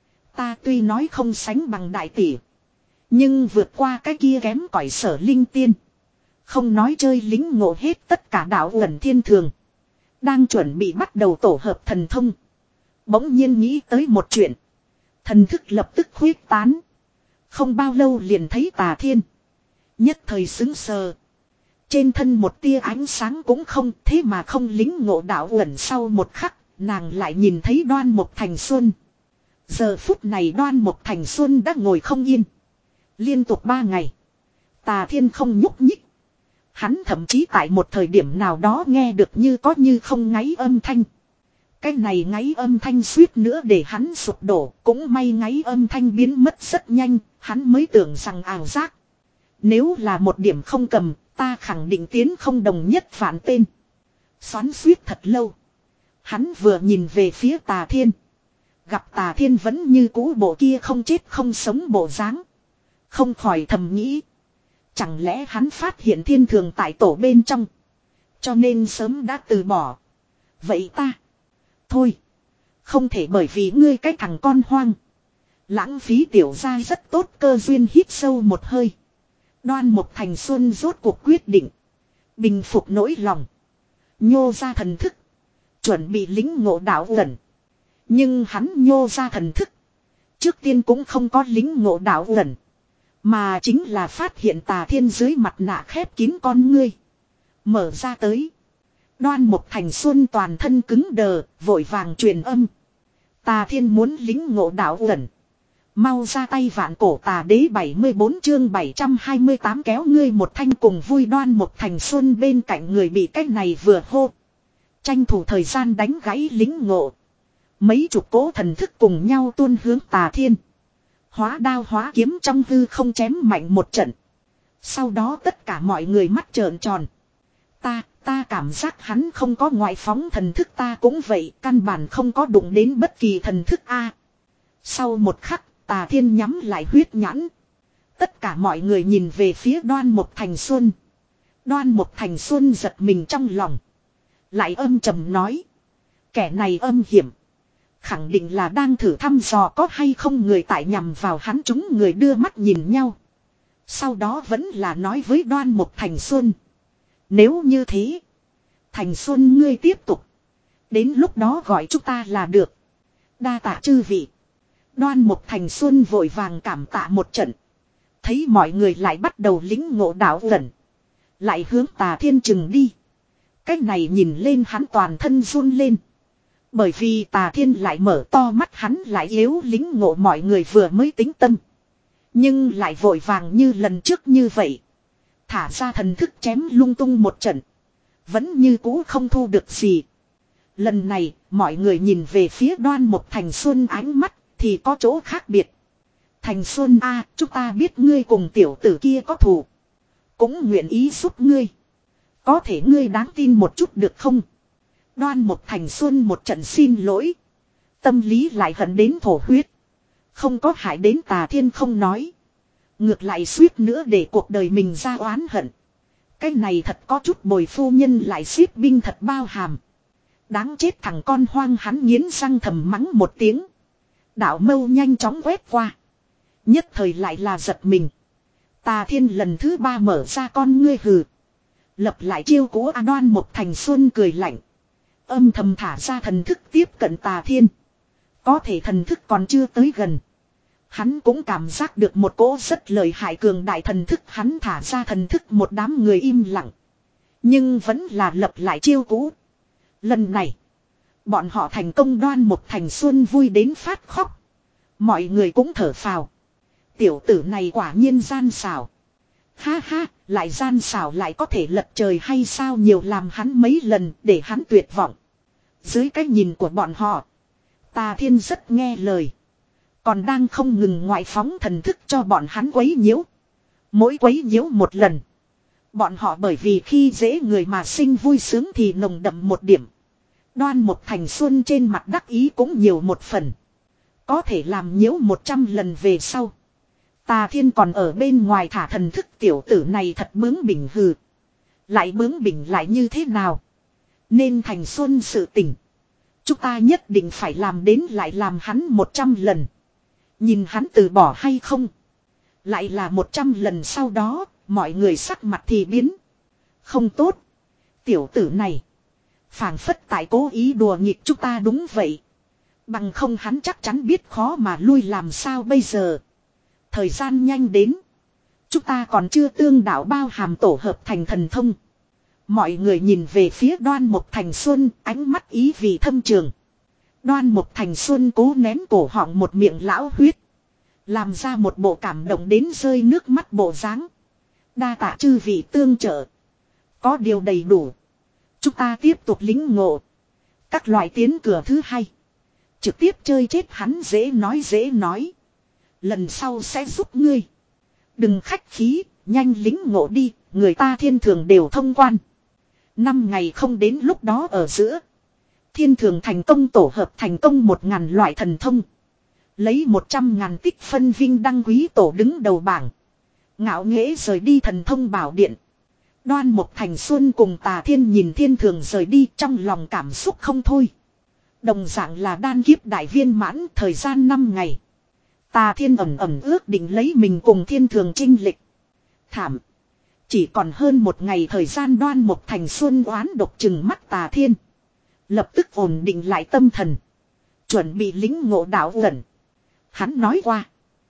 [SPEAKER 1] Ta tuy nói không sánh bằng đại tỷ, nhưng vượt qua cái kia kém cỏi Sở Linh Tiên. Không nói chơi lính ngộ hết tất cả đạo ẩn Thiên Thường. Đang chuẩn bị bắt đầu tổ hợp thần thông. Bỗng nhiên nghĩ tới một chuyện. Thần thức lập tức khuếch tán. Không bao lâu liền thấy Tà Thiên. Nhất thời sững sờ. Trên thân một tia ánh sáng cũng không, thế mà không lính ngộ đạo ẩn. Sau một khắc, nàng lại nhìn thấy Đoan Mục Thành Xuân. Giờ phút này Đoan Mục Thành Xuân đã ngồi không yên. Liên tục ba ngày, Tà Thiên không nhúc nhích. Hắn thậm chí tại một thời điểm nào đó nghe được như có như không ngáy âm thanh. Cái này ngáy âm thanh suýt nữa để hắn sụp đổ, cũng may ngáy âm thanh biến mất rất nhanh, hắn mới tưởng rằng ảo giác. Nếu là một điểm không cầm, ta khẳng định tiến không đồng nhất vạn tên. Xoắn suýt thật lâu. Hắn vừa nhìn về phía Tà Thiên. Gặp Tà Thiên vẫn như cũ bộ kia không chết không sống bộ dáng. Không khỏi thầm nghĩ. Chẳng lẽ hắn phát hiện Thiên Thường tại tổ bên trong, cho nên sớm đã từ bỏ. Vậy ta, thôi, không thể bởi vì ngươi cái thằng con hoang, lãng phí tiểu gia rất tốt cơ duyên. Hít sâu một hơi, Đoan Mục Thành Xuân rốt cuộc quyết định, bình phục nỗi lòng, nhô ra thần thức, chuẩn bị lính ngộ đạo ẩn. Nhưng hắn nhô ra thần thức, trước tiên cũng không có lính ngộ đạo ẩn. Mà chính là phát hiện Tà Thiên dưới mặt nạ khép kín con ngươi. Mở ra tới. Đoan Mục Thành Xuân toàn thân cứng đờ, vội vàng truyền âm. Tà Thiên muốn lính ngộ đạo ẩn. Mau ra tay vạn cổ tà đế. Bảy mươi bốn chương bảy trăm hai mươi tám kéo ngươi một thanh cùng vui. Đoan Mục Thành Xuân bên cạnh người bị cách này vừa hô. Tranh thủ thời gian đánh gãy lính ngộ. Mấy chục cỗ thần thức cùng nhau tuôn hướng Tà Thiên. Hóa đao hóa kiếm trong hư không chém mạnh một trận. Sau đó tất cả mọi người mắt trợn tròn. Ta, ta cảm giác hắn không có ngoại phóng thần thức, ta cũng vậy, căn bản không có đụng đến bất kỳ thần thức a. Sau một khắc, Tà Thiên nhắm lại huyết nhãn. Tất cả mọi người nhìn về phía Đoan Mục Thành Xuân. Đoan Mục Thành Xuân giật mình trong lòng. Lại âm trầm nói. Kẻ này âm hiểm. Khẳng định là đang thử thăm dò có hay không người tại nhằm vào hắn. Chúng người đưa mắt nhìn nhau. Sau đó vẫn là nói với Đoan Mục Thành Xuân. Nếu như thế, Thành Xuân ngươi tiếp tục. Đến lúc đó gọi chúng ta là được. Đa tạ chư vị. Đoan Mục Thành Xuân vội vàng cảm tạ một trận. Thấy mọi người lại bắt đầu lính ngộ đạo ẩn. Lại hướng Tà Thiên chừng đi. Cách này nhìn lên hắn toàn thân run lên. Bởi vì Tà Thiên lại mở to mắt, hắn lại yếu lính ngộ mọi người vừa mới tính tâm. Nhưng lại vội vàng như lần trước như vậy. Thả ra thần thức chém lung tung một trận. Vẫn như cũ không thu được gì. Lần này mọi người nhìn về phía Đoan Mục Thành Xuân, ánh mắt thì có chỗ khác biệt. Thành Xuân a, chúng ta biết ngươi cùng tiểu tử kia có thù. Cũng nguyện ý giúp ngươi. Có thể ngươi đáng tin một chút được không? Đoan Mục Thành Xuân một trận xin lỗi. Tâm lý lại hận đến thổ huyết. Không có hại đến Tà Thiên không nói. Ngược lại suýt nữa để cuộc đời mình ra oán hận. Cái này thật có chút bồi phu nhân lại xếp binh thật bao hàm. Đáng chết thằng con hoang, hắn nghiến răng thầm mắng một tiếng. Đạo mâu nhanh chóng quét qua. Nhất thời lại là giật mình. Tà Thiên lần thứ ba mở ra con ngươi hừ. Lập lại chiêu cũ. A Đoan Mục Thành Xuân cười lạnh. Âm thầm thả ra thần thức tiếp cận Tà Thiên. Có thể thần thức còn chưa tới gần. Hắn cũng cảm giác được một cỗ rất lợi hại cường đại thần thức. Hắn thả ra thần thức, một đám người im lặng. Nhưng vẫn là lập lại chiêu cũ. Lần này bọn họ thành công. Đoan Mục Thành Xuân vui đến phát khóc. Mọi người cũng thở phào. Tiểu tử này quả nhiên gian xảo. Ha ha, lại gian xảo lại có thể lật trời hay sao, nhiều làm hắn mấy lần để hắn tuyệt vọng. Dưới cái nhìn của bọn họ, Tà Thiên rất nghe lời. Còn đang không ngừng ngoại phóng thần thức cho bọn hắn quấy nhiễu. Mỗi quấy nhiễu một lần, bọn họ bởi vì khi dễ người mà sinh vui sướng thì nồng đậm một điểm. Đoan Mục Thành Xuân trên mặt đắc ý cũng nhiều một phần. Có thể làm nhiễu một trăm lần về sau, Tà Thiên còn ở bên ngoài thả thần thức. Tiểu tử này thật bướng bỉnh hừ. Lại bướng bỉnh lại như thế nào? Nên Thành Xuân sự tình, chúng ta nhất định phải làm đến lại làm hắn một trăm lần. Nhìn hắn từ bỏ hay không. Lại là một trăm lần sau đó, mọi người sắc mặt thì biến. Không tốt. Tiểu tử này phảng phất tại cố ý đùa nghịch chúng ta. Đúng vậy. Bằng không hắn chắc chắn biết khó mà lui, làm sao bây giờ. Thời gian nhanh đến. Chúng ta còn chưa tương đạo bao hàm tổ hợp thành thần thông. Mọi người nhìn về phía Đoan Mục Thành Xuân, ánh mắt ý vị thâm trường. Đoan Mục Thành Xuân cố nén cổ họng một miệng lão huyết. Làm ra một bộ cảm động đến rơi nước mắt bộ dáng. Đa tạ chư vị tương trợ. Có điều đầy đủ. Chúng ta tiếp tục lĩnh ngộ các loại tiến cửa thứ hai. Trực tiếp chơi chết hắn dễ nói dễ nói. Lần sau sẽ giúp ngươi. Đừng khách khí, nhanh lính ngộ đi, người ta thiên thường đều thông quan. Năm ngày không đến lúc đó ở giữa. Thiên thường thành công tổ hợp thành công một ngàn loại thần thông. Lấy một trăm ngàn tích phân vinh đăng quý tổ đứng đầu bảng. Ngạo nghễ rời đi thần thông bảo điện. Đoan Mục Thành Xuân cùng Tà Thiên nhìn thiên thường rời đi trong lòng cảm xúc không thôi. Đồng dạng là đan kiếp đại viên mãn thời gian năm ngày. Tà Thiên ẩm ẩm ước định lấy mình cùng thiên thường chinh lịch. Thảm. Chỉ còn hơn một ngày thời gian. Đoan Mục Thành Xuân oán độc chừng mắt Tà Thiên. Lập tức ổn định lại tâm thần. Chuẩn bị lính ngộ đạo ẩn. Hắn nói qua.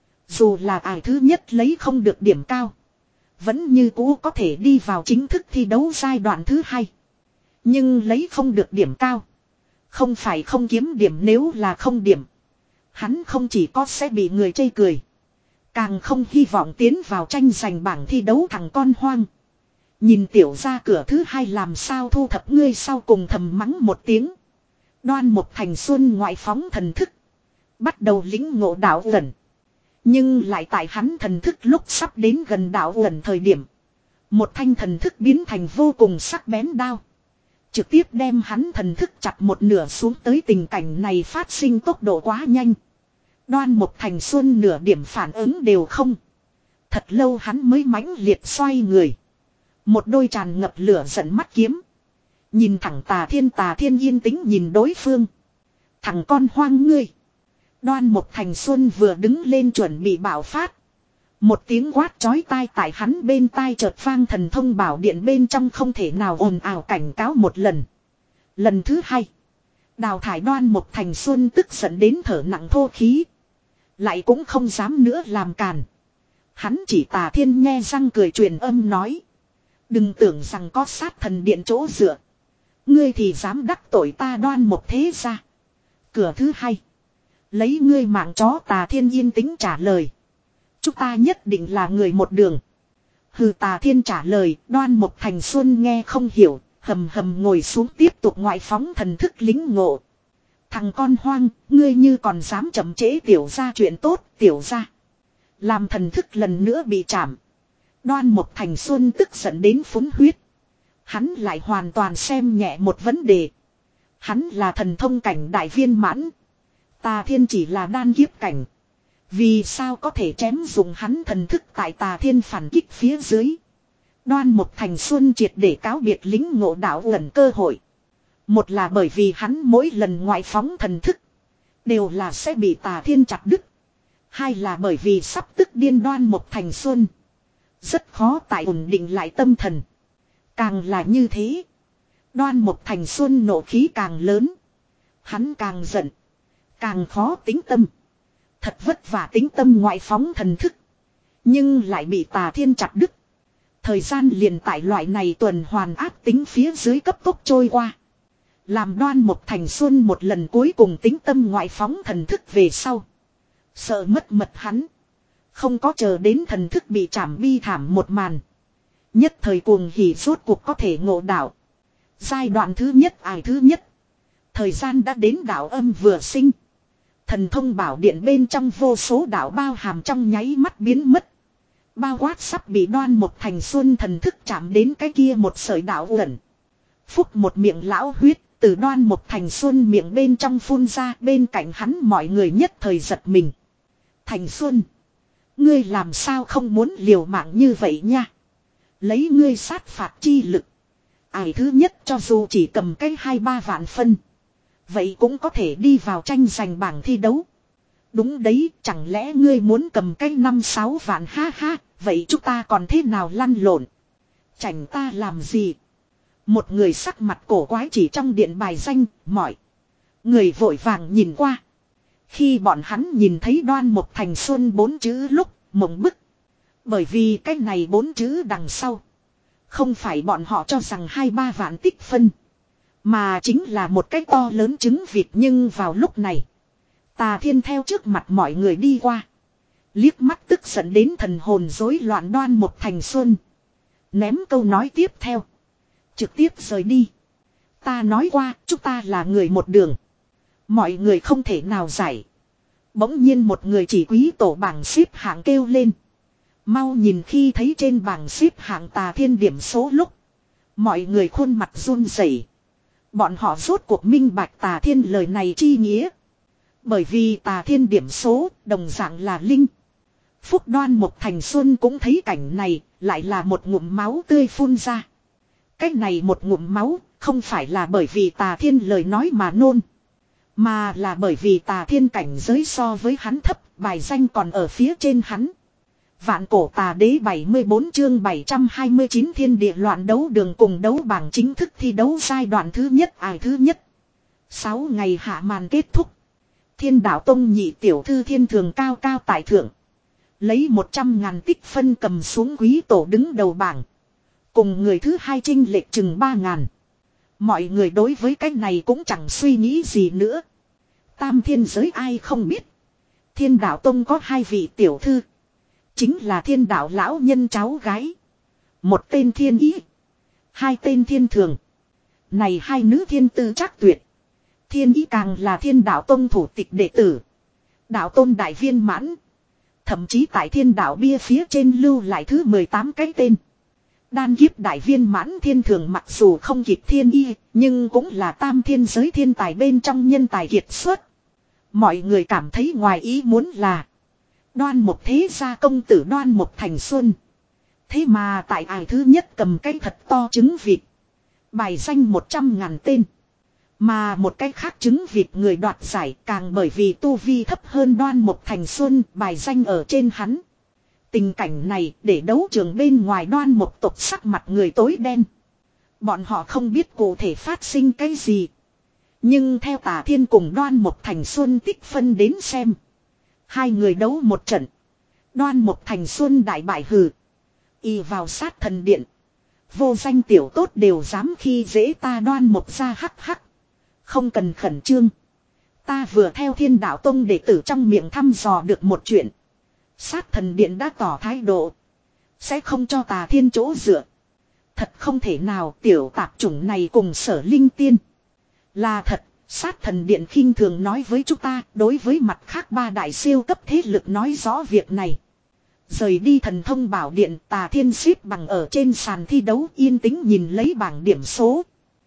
[SPEAKER 1] Dù là ai thứ nhất lấy không được điểm cao. Vẫn như cũ có thể đi vào chính thức thi đấu giai đoạn thứ hai. Nhưng lấy không được điểm cao. Không phải không kiếm điểm, nếu là không điểm. Hắn không chỉ có sẽ bị người chê cười. Càng không hy vọng tiến vào tranh giành bảng thi đấu. Thằng con hoang. Nhìn tiểu ra cửa thứ hai làm sao thu thập ngươi, sau cùng thầm mắng một tiếng. Đoan Mục Thành Xuân ngoại phóng thần thức. Bắt đầu lĩnh ngộ đạo ẩn. Nhưng lại tại hắn thần thức lúc sắp đến gần đạo ẩn thời điểm. Một thanh thần thức biến thành vô cùng sắc bén đao. Trực tiếp đem hắn thần thức chặt một nửa xuống tới. Tình cảnh này phát sinh tốc độ quá nhanh. Đoan Mục Thành Xuân nửa điểm phản ứng đều không. Thật lâu hắn mới mãnh liệt xoay người. Một đôi tràn ngập lửa giận mắt kiếm. Nhìn thẳng Tà Thiên. Tà Thiên yên tĩnh nhìn đối phương. Thằng con hoang ngươi. Đoan Mục Thành Xuân vừa đứng lên chuẩn bị bạo phát. Một tiếng quát chói tai tại hắn bên tai chợt vang. Thần thông bảo điện bên trong không thể nào ồn ào cảnh cáo một lần. Lần thứ hai. Đào thải. Đoan Mục Thành Xuân tức giận đến thở nặng thô khí. Lại cũng không dám nữa làm càn. Hắn chỉ Tà Thiên nhe răng cười truyền âm nói. Đừng tưởng rằng có sát thần điện chỗ dựa. Ngươi thì dám đắc tội ta Đoan Mục thế gia. Cửa thứ hai. Lấy ngươi mạng chó. Tà Thiên yên tĩnh trả lời. Chúng ta nhất định là người một đường. Hừ. Tà Thiên trả lời. Đoan Mục Thành Xuân nghe không hiểu. Hầm hầm ngồi xuống tiếp tục ngoại phóng thần thức lính ngộ. Thằng con hoang, ngươi như còn dám chậm trễ tiểu gia chuyện tốt, tiểu gia. Làm thần thức lần nữa bị chạm. Đoan Mục Thành Xuân tức giận đến phúng huyết. Hắn lại hoàn toàn xem nhẹ một vấn đề. Hắn là thần thông cảnh đại viên mãn. Tà Thiên chỉ là đan kiếp cảnh. Vì sao có thể chém dùng hắn thần thức tại Tà Thiên phản kích phía dưới. Đoan Mục Thành Xuân triệt để cáo biệt lính ngộ đạo ẩn cơ hội. Một là bởi vì hắn mỗi lần ngoại phóng thần thức. Đều là sẽ bị Tà Thiên chặt đứt. Hai là bởi vì sắp tức điên Đoan Mục Thành Xuân. Rất khó tại ổn định lại tâm thần. Càng là như thế. Đoan Mục Thành Xuân nộ khí càng lớn. Hắn càng giận. Càng khó tính tâm. Thật vất vả tính tâm ngoại phóng thần thức. Nhưng lại bị Tà Thiên chặt đứt. Thời gian liền tại loại này tuần hoàn áp tính phía dưới cấp tốc trôi qua. Làm Đoan Mục Thành Xuân một lần cuối cùng tính tâm ngoại phóng thần thức về sau. Sợ mất mật hắn. Không có chờ đến thần thức bị chảm bi thảm một màn. Nhất thời cuồng hỉ rốt cuộc có thể ngộ đạo. Giai đoạn thứ nhất ải thứ nhất. Thời gian đã đến đạo âm vừa sinh. Thần thông bảo điện bên trong vô số đạo bao hàm trong nháy mắt biến mất. Bao quát sắp bị Đoan Mục Thành Xuân thần thức chạm đến cái kia một sợi đạo ẩn. Phúc một miệng lão huyết từ Đoan Mục Thành Xuân miệng bên trong phun ra, bên cạnh hắn mọi người nhất thời giật mình. Thành Xuân, ngươi làm sao không muốn liều mạng như vậy nha. Lấy ngươi sát phạt chi lực. Ải thứ nhất cho dù chỉ cầm cái hai ba vạn phân. Vậy cũng có thể đi vào tranh giành bảng thi đấu. Đúng đấy, chẳng lẽ ngươi muốn cầm cái năm sáu vạn ha ha, vậy chúng ta còn thế nào lăn lộn. Chảnh ta làm gì. Một người sắc mặt cổ quái chỉ trong điện bài danh, mỏi. Người vội vàng nhìn qua. Khi bọn hắn nhìn thấy Đoan Mục Thành Xuân bốn chữ lúc, mộng bức. Bởi vì cái này bốn chữ đằng sau. Không phải bọn họ cho rằng hai ba vạn tích phân. Mà chính là một cái to lớn trứng vịt, nhưng vào lúc này. Tà Thiên theo trước mặt mọi người đi qua. Liếc mắt tức giận đến thần hồn rối loạn Đoan Mục Thành Xuân. Ném câu nói tiếp theo. Trực tiếp rời đi. Ta nói qua chúng ta là người một đường. Mọi người không thể nào giải. Bỗng nhiên một người chỉ quý tổ bảng xếp hạng kêu lên. Mau nhìn, khi thấy trên bảng xếp hạng Tà Thiên điểm số lúc. Mọi người khuôn mặt run rẩy. Bọn họ rốt cuộc minh bạch Tà Thiên lời này chi nghĩa. Bởi vì Tà Thiên điểm số đồng dạng là linh. Phúc Đoan Mục Thành Xuân cũng thấy cảnh này, lại là một ngụm máu tươi phun ra. Cách này một ngụm máu không phải là bởi vì Tà Thiên lời nói mà nôn. Mà là bởi vì Tà Thiên cảnh giới so với hắn thấp, bài danh còn ở phía trên hắn. Vạn cổ tà đế bảy mươi bốn chương bảy trăm hai mươi chín thiên địa loạn đấu đường cùng đấu bảng chính thức thi đấu giai đoạn thứ nhất ải thứ nhất. Sáu ngày hạ màn kết thúc. Thiên đạo tông nhị tiểu thư Thiên Thường cao cao tại thượng. Lấy một trăm ngàn tích phân cầm xuống quý tổ đứng đầu bảng. Cùng người thứ hai chênh lệch chừng ba ngàn. Mọi người đối với cái này cũng chẳng suy nghĩ gì nữa. Tam thiên giới ai không biết. Thiên đạo tông có hai vị tiểu thư. Chính là Thiên đạo lão nhân cháu gái. Một tên Thiên Ý. Hai tên Thiên Thường. Này hai nữ thiên tư chắc tuyệt. Thiên Ý càng là Thiên đạo tông thủ tịch đệ tử. Đạo tôn đại viên mãn. Thậm chí tại Thiên đạo bia phía trên lưu lại thứ mười tám cái tên. Đan kiếp đại viên mãn Thiên Thường mặc dù không kịp Thiên Y, nhưng cũng là tam thiên giới thiên tài bên trong nhân tài kiệt xuất. Mọi người cảm thấy ngoài ý muốn là Đoan Mục thế gia công tử Đoan Mục Thành Xuân. Thế mà tại ải thứ nhất cầm cái thật to trứng vịt. Bài danh một trăm ngàn tên. Mà một cái khác trứng vịt người đoạt giải càng bởi vì tu vi thấp hơn Đoan Mục Thành Xuân, bài danh ở trên hắn. Tình cảnh này để đấu trường bên ngoài Đoan Mục tộc sắc mặt người tối đen. Bọn họ không biết cụ thể phát sinh cái gì. Nhưng theo Tà Thiên cùng Đoan Mục Thành Xuân tích phân đến xem. Hai người đấu một trận. Đoan Mục Thành Xuân đại bại hừ. Y vào sát thần điện. Vô danh tiểu tốt đều dám khi dễ ta Đoan Mục ra hắc hắc. Không cần khẩn trương. Ta vừa theo Thiên đạo tông đệ tử trong miệng thăm dò được một chuyện. Sát thần điện đã tỏ thái độ. Sẽ không cho Tà Thiên chỗ dựa. Thật không thể nào, tiểu tạp chủng này cùng Sở Linh Tiên. Là thật, Sát thần điện khinh thường nói với chúng ta, đối với mặt khác ba đại siêu cấp thế lực nói rõ việc này. Rời đi thần thông bảo điện, Tà Thiên xếp bằng ở trên sàn thi đấu yên tĩnh nhìn lấy bảng điểm số.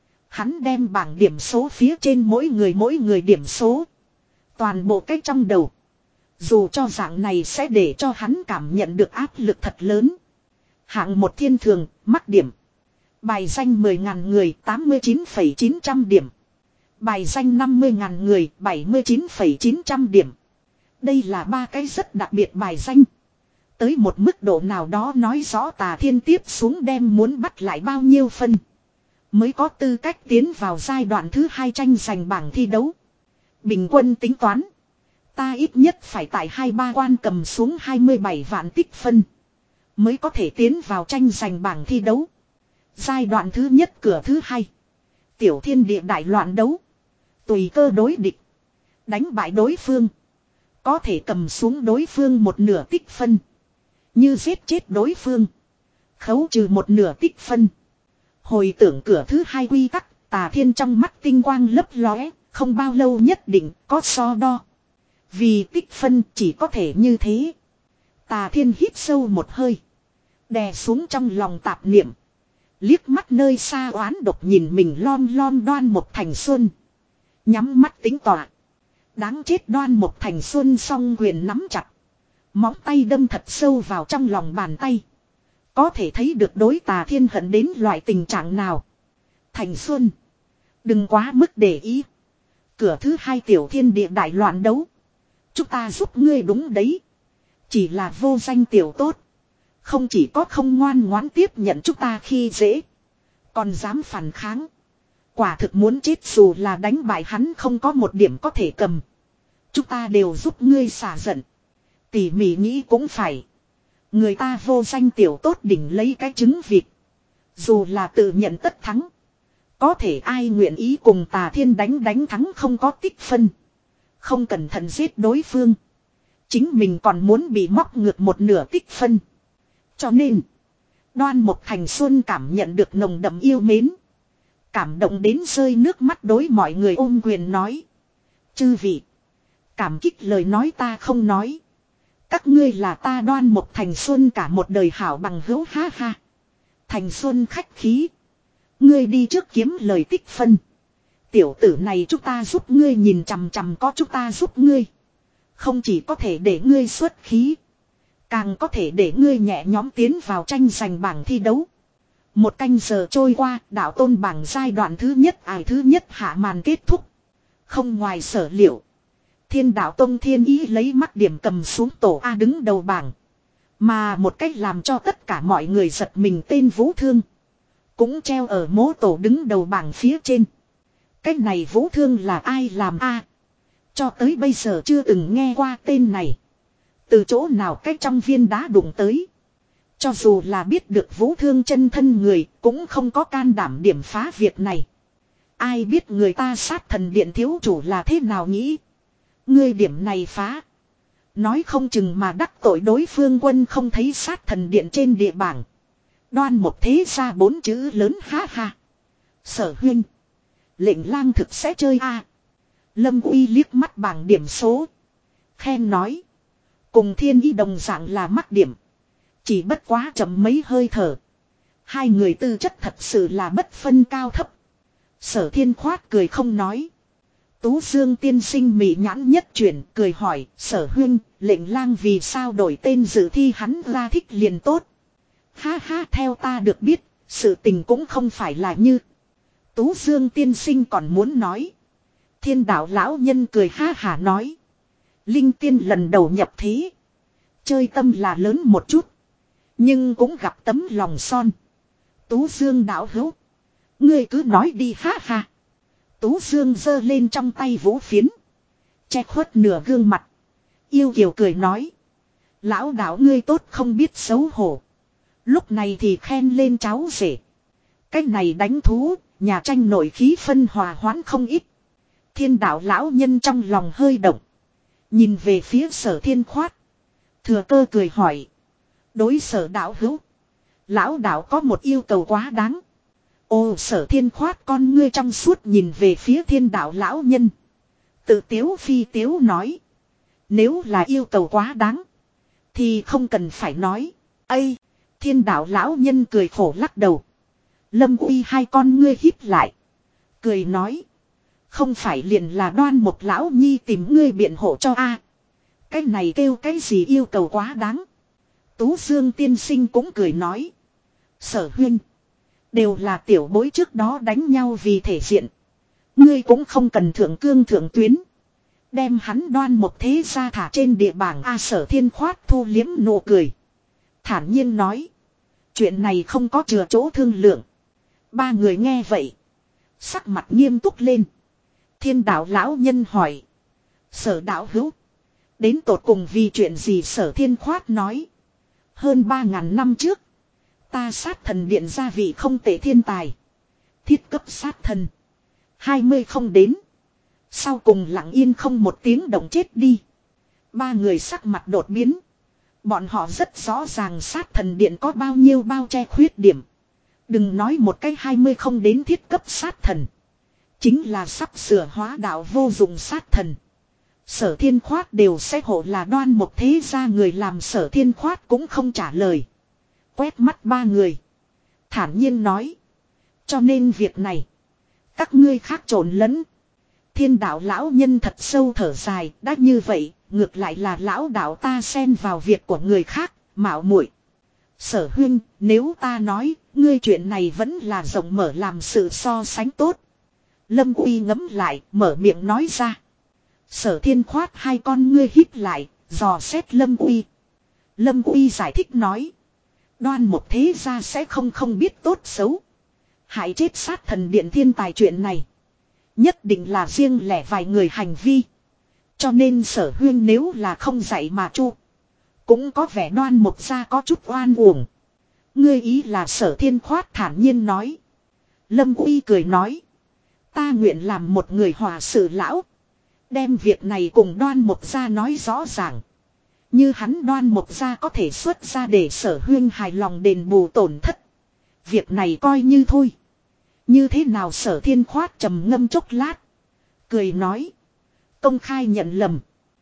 [SPEAKER 1] Hắn đem bảng điểm số phía trên mỗi người mỗi người điểm số. Toàn bộ cách trong đầu. Dù cho dạng này sẽ để cho hắn cảm nhận được áp lực thật lớn. Hạng một thiên thường, mắc điểm. Bài danh mười ngàn người, tám mươi chín phẩy chín trăm điểm. Bài danh năm mươi ngàn người, bảy mươi chín phẩy chín trăm điểm. Đây là ba cái rất đặc biệt bài danh. Tới một mức độ nào đó nói rõ Tà Thiên tiếp xuống đem muốn bắt lại bao nhiêu phân. Mới có tư cách tiến vào giai đoạn thứ hai tranh giành bảng thi đấu. Bình quân tính toán. Ta ít nhất phải tại hai ba quan cầm xuống hai mươi bảy vạn tích phân. Mới có thể tiến vào tranh giành bảng thi đấu. Giai đoạn thứ nhất cửa thứ hai. Tiểu thiên địa đại loạn đấu. Tùy cơ đối địch. Đánh bại đối phương. Có thể cầm xuống đối phương một nửa tích phân. Như giết chết đối phương. Khấu trừ một nửa tích phân. Hồi tưởng cửa thứ hai quy tắc. Tà Thiên trong mắt tinh quang lấp lóe. Không bao lâu nhất định có so đo. Vì tích phân chỉ có thể như thế. Tà Thiên hít sâu một hơi. Đè xuống trong lòng tạp niệm. Liếc mắt nơi xa oán độc nhìn mình lon lon Đoan Mộc Thành Xuân. Nhắm mắt tính tọa. Đáng chết Đoan Mộc Thành Xuân song quyền nắm chặt. Móng tay đâm thật sâu vào trong lòng bàn tay. Có thể thấy được đối Tà Thiên hận đến loại tình trạng nào. Thành Xuân. Đừng quá mức để ý. Cửa thứ hai tiểu thiên địa đại loạn đấu. Chúng ta giúp ngươi đúng đấy. Chỉ là vô danh tiểu tốt. Không chỉ có không ngoan ngoãn tiếp nhận chúng ta khi dễ. Còn dám phản kháng. Quả thực muốn chết dù là đánh bại hắn không có một điểm có thể cầm. Chúng ta đều giúp ngươi xả giận. Tỉ mỉ nghĩ cũng phải. Người ta vô danh tiểu tốt đỉnh lấy cái trứng vịt. Dù là tự nhận tất thắng. Có thể ai nguyện ý cùng Tà Thiên đánh đánh thắng không có tích phân. Không cẩn thận giết đối phương. Chính mình còn muốn bị móc ngược một nửa tích phân. Cho nên. Đoan Mộc Thành Xuân cảm nhận được nồng đậm yêu mến. Cảm động đến rơi nước mắt đối mọi người ôm quyền nói. Chư vị. Cảm kích lời nói ta không nói. Các ngươi là ta Đoan Mộc Thành Xuân cả một đời hảo bằng hữu ha ha. Thành Xuân khách khí. Ngươi đi trước kiếm lời tích phân. Tiểu tử này chúng ta giúp ngươi nhìn chằm chằm có chúng ta giúp ngươi. Không chỉ có thể để ngươi xuất khí. Càng có thể để ngươi nhẹ nhóm tiến vào tranh giành bảng thi đấu. Một canh giờ trôi qua, đạo tôn bảng giai đoạn thứ nhất ải thứ nhất hạ màn kết thúc. Không ngoài sở liệu. Thiên đạo tông thiên ý lấy mắt điểm cầm xuống tổ A đứng đầu bảng. Mà một cách làm cho tất cả mọi người giật mình tên Vũ Thương. Cũng treo ở mố tổ đứng đầu bảng phía trên. Cái này Vũ Thương là ai làm A? Cho tới bây giờ chưa từng nghe qua tên này. Từ chỗ nào cách trong viên đá đụng tới. Cho dù là biết được Vũ Thương chân thân người cũng không có can đảm điểm phá việc này. Ai biết người ta sát thần điện thiếu chủ là thế nào nghĩ. Ngươi điểm này phá. Nói không chừng mà đắc tội đối phương quân không thấy sát thần điện trên địa bảng. Đoan Mộc thế ra bốn chữ lớn ha ha. Sở huynh. Lệnh lang thực sẽ chơi a. Lâm Uy liếc mắt bảng điểm số. Khen nói. Cùng thiên ý đồng dạng là mắc điểm. Chỉ bất quá chậm mấy hơi thở. Hai người tư chất thật sự là bất phân cao thấp. Sở Thiên khoát cười không nói. Tú Dương tiên sinh mị nhãn nhất chuyển cười hỏi sở huynh lệnh lang vì sao đổi tên dự thi hắn ra thích liền tốt. Ha ha theo ta được biết sự tình cũng không phải là như. Tú Dương tiên sinh còn muốn nói. Thiên đạo lão nhân cười ha hả nói. Linh tiên lần đầu nhập thế. Chơi tâm là lớn một chút. Nhưng cũng gặp tấm lòng son. Tú Dương đạo hữu. Ngươi cứ nói đi ha ha. Tú Dương giơ lên trong tay vũ phiến. Che khuất nửa gương mặt. Yêu kiều cười nói. Lão đạo ngươi tốt không biết xấu hổ. Lúc này thì khen lên cháu rể. Cách này đánh thú. Nhà tranh nổi khí phân hòa hoãn không ít. Thiên đạo lão nhân trong lòng hơi động. Nhìn về phía sở thiên khoát. Thừa cơ cười hỏi. Đối sở đạo hữu. Lão đạo có một yêu cầu quá đáng. Ô Sở Thiên khoát con ngươi trong suốt nhìn về phía thiên đạo lão nhân. Tự tiếu phi tiếu nói. Nếu là yêu cầu quá đáng. Thì không cần phải nói. Ây! Thiên đạo lão nhân cười khổ lắc đầu. Lâm Uy hai con ngươi híp lại. Cười nói. Không phải liền là Đoan Mục lão nhi tìm ngươi biện hộ cho a. Cái này kêu cái gì yêu cầu quá đáng. Tú Dương tiên sinh cũng cười nói. Sở huynh. Đều là tiểu bối trước đó đánh nhau vì thể diện. Ngươi cũng không cần thượng cương thượng tuyến. Đem hắn Đoan Mục thế ra thả trên địa bảng A. Sở Thiên khoát thu liếm nụ cười. Thản nhiên nói. Chuyện này không có chừa chỗ thương lượng. Ba người nghe vậy. Sắc mặt nghiêm túc lên. Thiên đạo lão nhân hỏi. Sở đạo hữu. Đến tột cùng vì chuyện gì Sở Thiên khoát nói. Hơn ba ngàn năm trước. Ta sát thần điện gia vị không tệ thiên tài. Thiết cấp sát thần. Hai mươi không đến. Sau cùng lặng yên không một tiếng động chết đi. Ba người sắc mặt đột biến. Bọn họ rất rõ ràng sát thần điện có bao nhiêu bao che khuyết điểm. Đừng nói một cái hai mươi không đến thiết cấp sát thần. Chính là sắp sửa hóa đạo vô dụng sát thần. Sở Thiên khoát đều sẽ hộ là Đoan Mục thế gia người làm. Sở Thiên khoát cũng không trả lời. Quét mắt ba người. Thản nhiên nói. Cho nên việc này. Các ngươi khác trộn lẫn. Thiên đạo lão nhân thật sâu thở dài. Đã như vậy. Ngược lại là lão đạo ta xen vào việc của người khác. Mạo muội. Sở huynh. Nếu ta nói. Ngươi chuyện này vẫn là rộng mở làm sự so sánh tốt. Lâm Uy ngấm lại. Mở miệng nói ra. Sở Thiên khoát hai con ngươi híp lại. Dò xét Lâm Uy. Lâm Uy giải thích nói. Đoan Mục thế gia sẽ không không biết tốt xấu. Hại chết sát thần điện thiên tài chuyện này. Nhất định là riêng lẻ vài người hành vi. Cho nên Sở huyên nếu là không dạy mà chu. Cũng có vẻ Đoan Mục gia có chút oan uổng. Ngươi ý là Sở Thiên khoát thản nhiên nói. Lâm Uy cười nói. Ta nguyện làm một người hòa sự lão. Đem việc này cùng Đoan Mục gia nói rõ ràng. Như hắn Đoan Mục gia có thể xuất ra để Sở huyên hài lòng đền bù tổn thất. Việc này coi như thôi. Như thế nào Sở Thiên khoát trầm ngâm chốc lát. Cười nói. Công khai nhận lầm.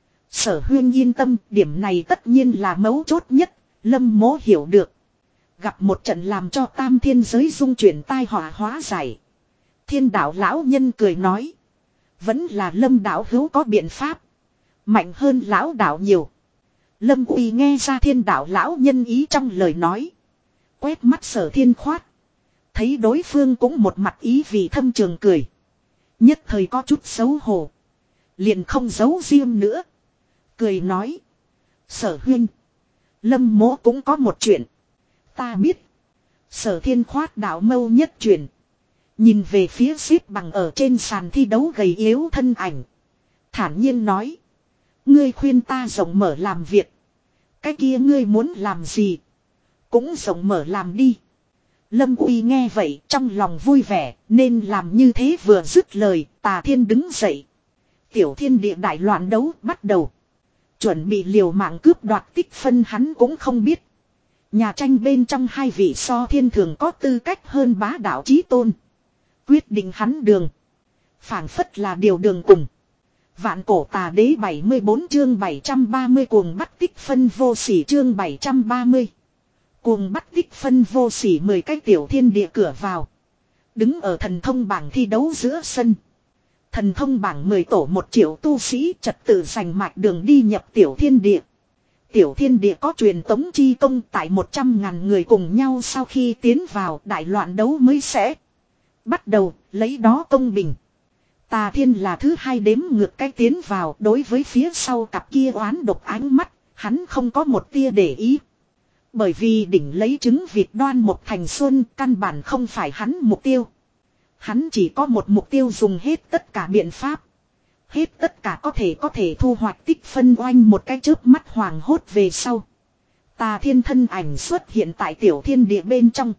[SPEAKER 1] Sở huyên yên tâm, điểm này tất nhiên là mấu chốt nhất. Lâm Mỗ hiểu được. Gặp một trận làm cho tam thiên giới dung chuyển tai họa hóa giải. Thiên đạo lão nhân cười nói. Vẫn là Lâm đạo hữu có biện pháp. Mạnh hơn lão đạo nhiều. Lâm Uy nghe ra thiên đạo lão nhân ý trong lời nói. Quét mắt Sở Thiên khoát. Thấy đối phương cũng một mặt ý vì thâm trường cười. Nhất thời có chút xấu hổ. Liền không giấu riêng nữa. Cười nói. Sở huynh. Lâm Mỗ cũng có một chuyện. Ta biết. Sở Thiên khoát đạo mâu nhất chuyển. Nhìn về phía xếp bằng ở trên sàn thi đấu gầy yếu thân ảnh. Thản nhiên nói. Ngươi khuyên ta rộng mở làm việc. Cái kia ngươi muốn làm gì. Cũng rộng mở làm đi. Lâm Uy nghe vậy trong lòng vui vẻ. Nên làm như thế vừa dứt lời. Tà Thiên đứng dậy. Tiểu thiên địa đại loạn đấu bắt đầu. Chuẩn bị liều mạng cướp đoạt tích phân hắn cũng không biết. Nhà tranh bên trong hai vị so thiên thường có tư cách hơn bá đạo chí tôn. Quyết định hắn đường. Phảng phất là điều đường cùng. Vạn cổ tà đế bảy mươi bốn chương bảy trăm ba mươi cuồng bắt tích phân vô sỉ chương bảy trăm ba mươi. Cuồng bắt tích phân vô sỉ mười cái tiểu thiên địa cửa vào. Đứng ở thần thông bảng thi đấu giữa sân. Thần thông bảng mười tổ một triệu tu sĩ trật tự giành mạch đường đi nhập tiểu thiên địa. Tiểu thiên địa có truyền tống chi công tại một trăm ngàn người cùng nhau sau khi tiến vào đại loạn đấu mới sẽ bắt đầu lấy đó công bình. Tà Thiên là thứ hai đếm ngược cái tiến vào đối với phía sau cặp kia oán độc ánh mắt, hắn không có một tia để ý. Bởi vì đỉnh lấy trứng vịt Đoan Mục thành xuân căn bản không phải hắn mục tiêu. Hắn chỉ có một mục tiêu dùng hết tất cả biện pháp. Hết tất cả có thể có thể thu hoạch tích phân oanh một cái chớp mắt hoàng hốt về sau. Tà Thiên thân ảnh xuất hiện tại tiểu thiên địa bên trong.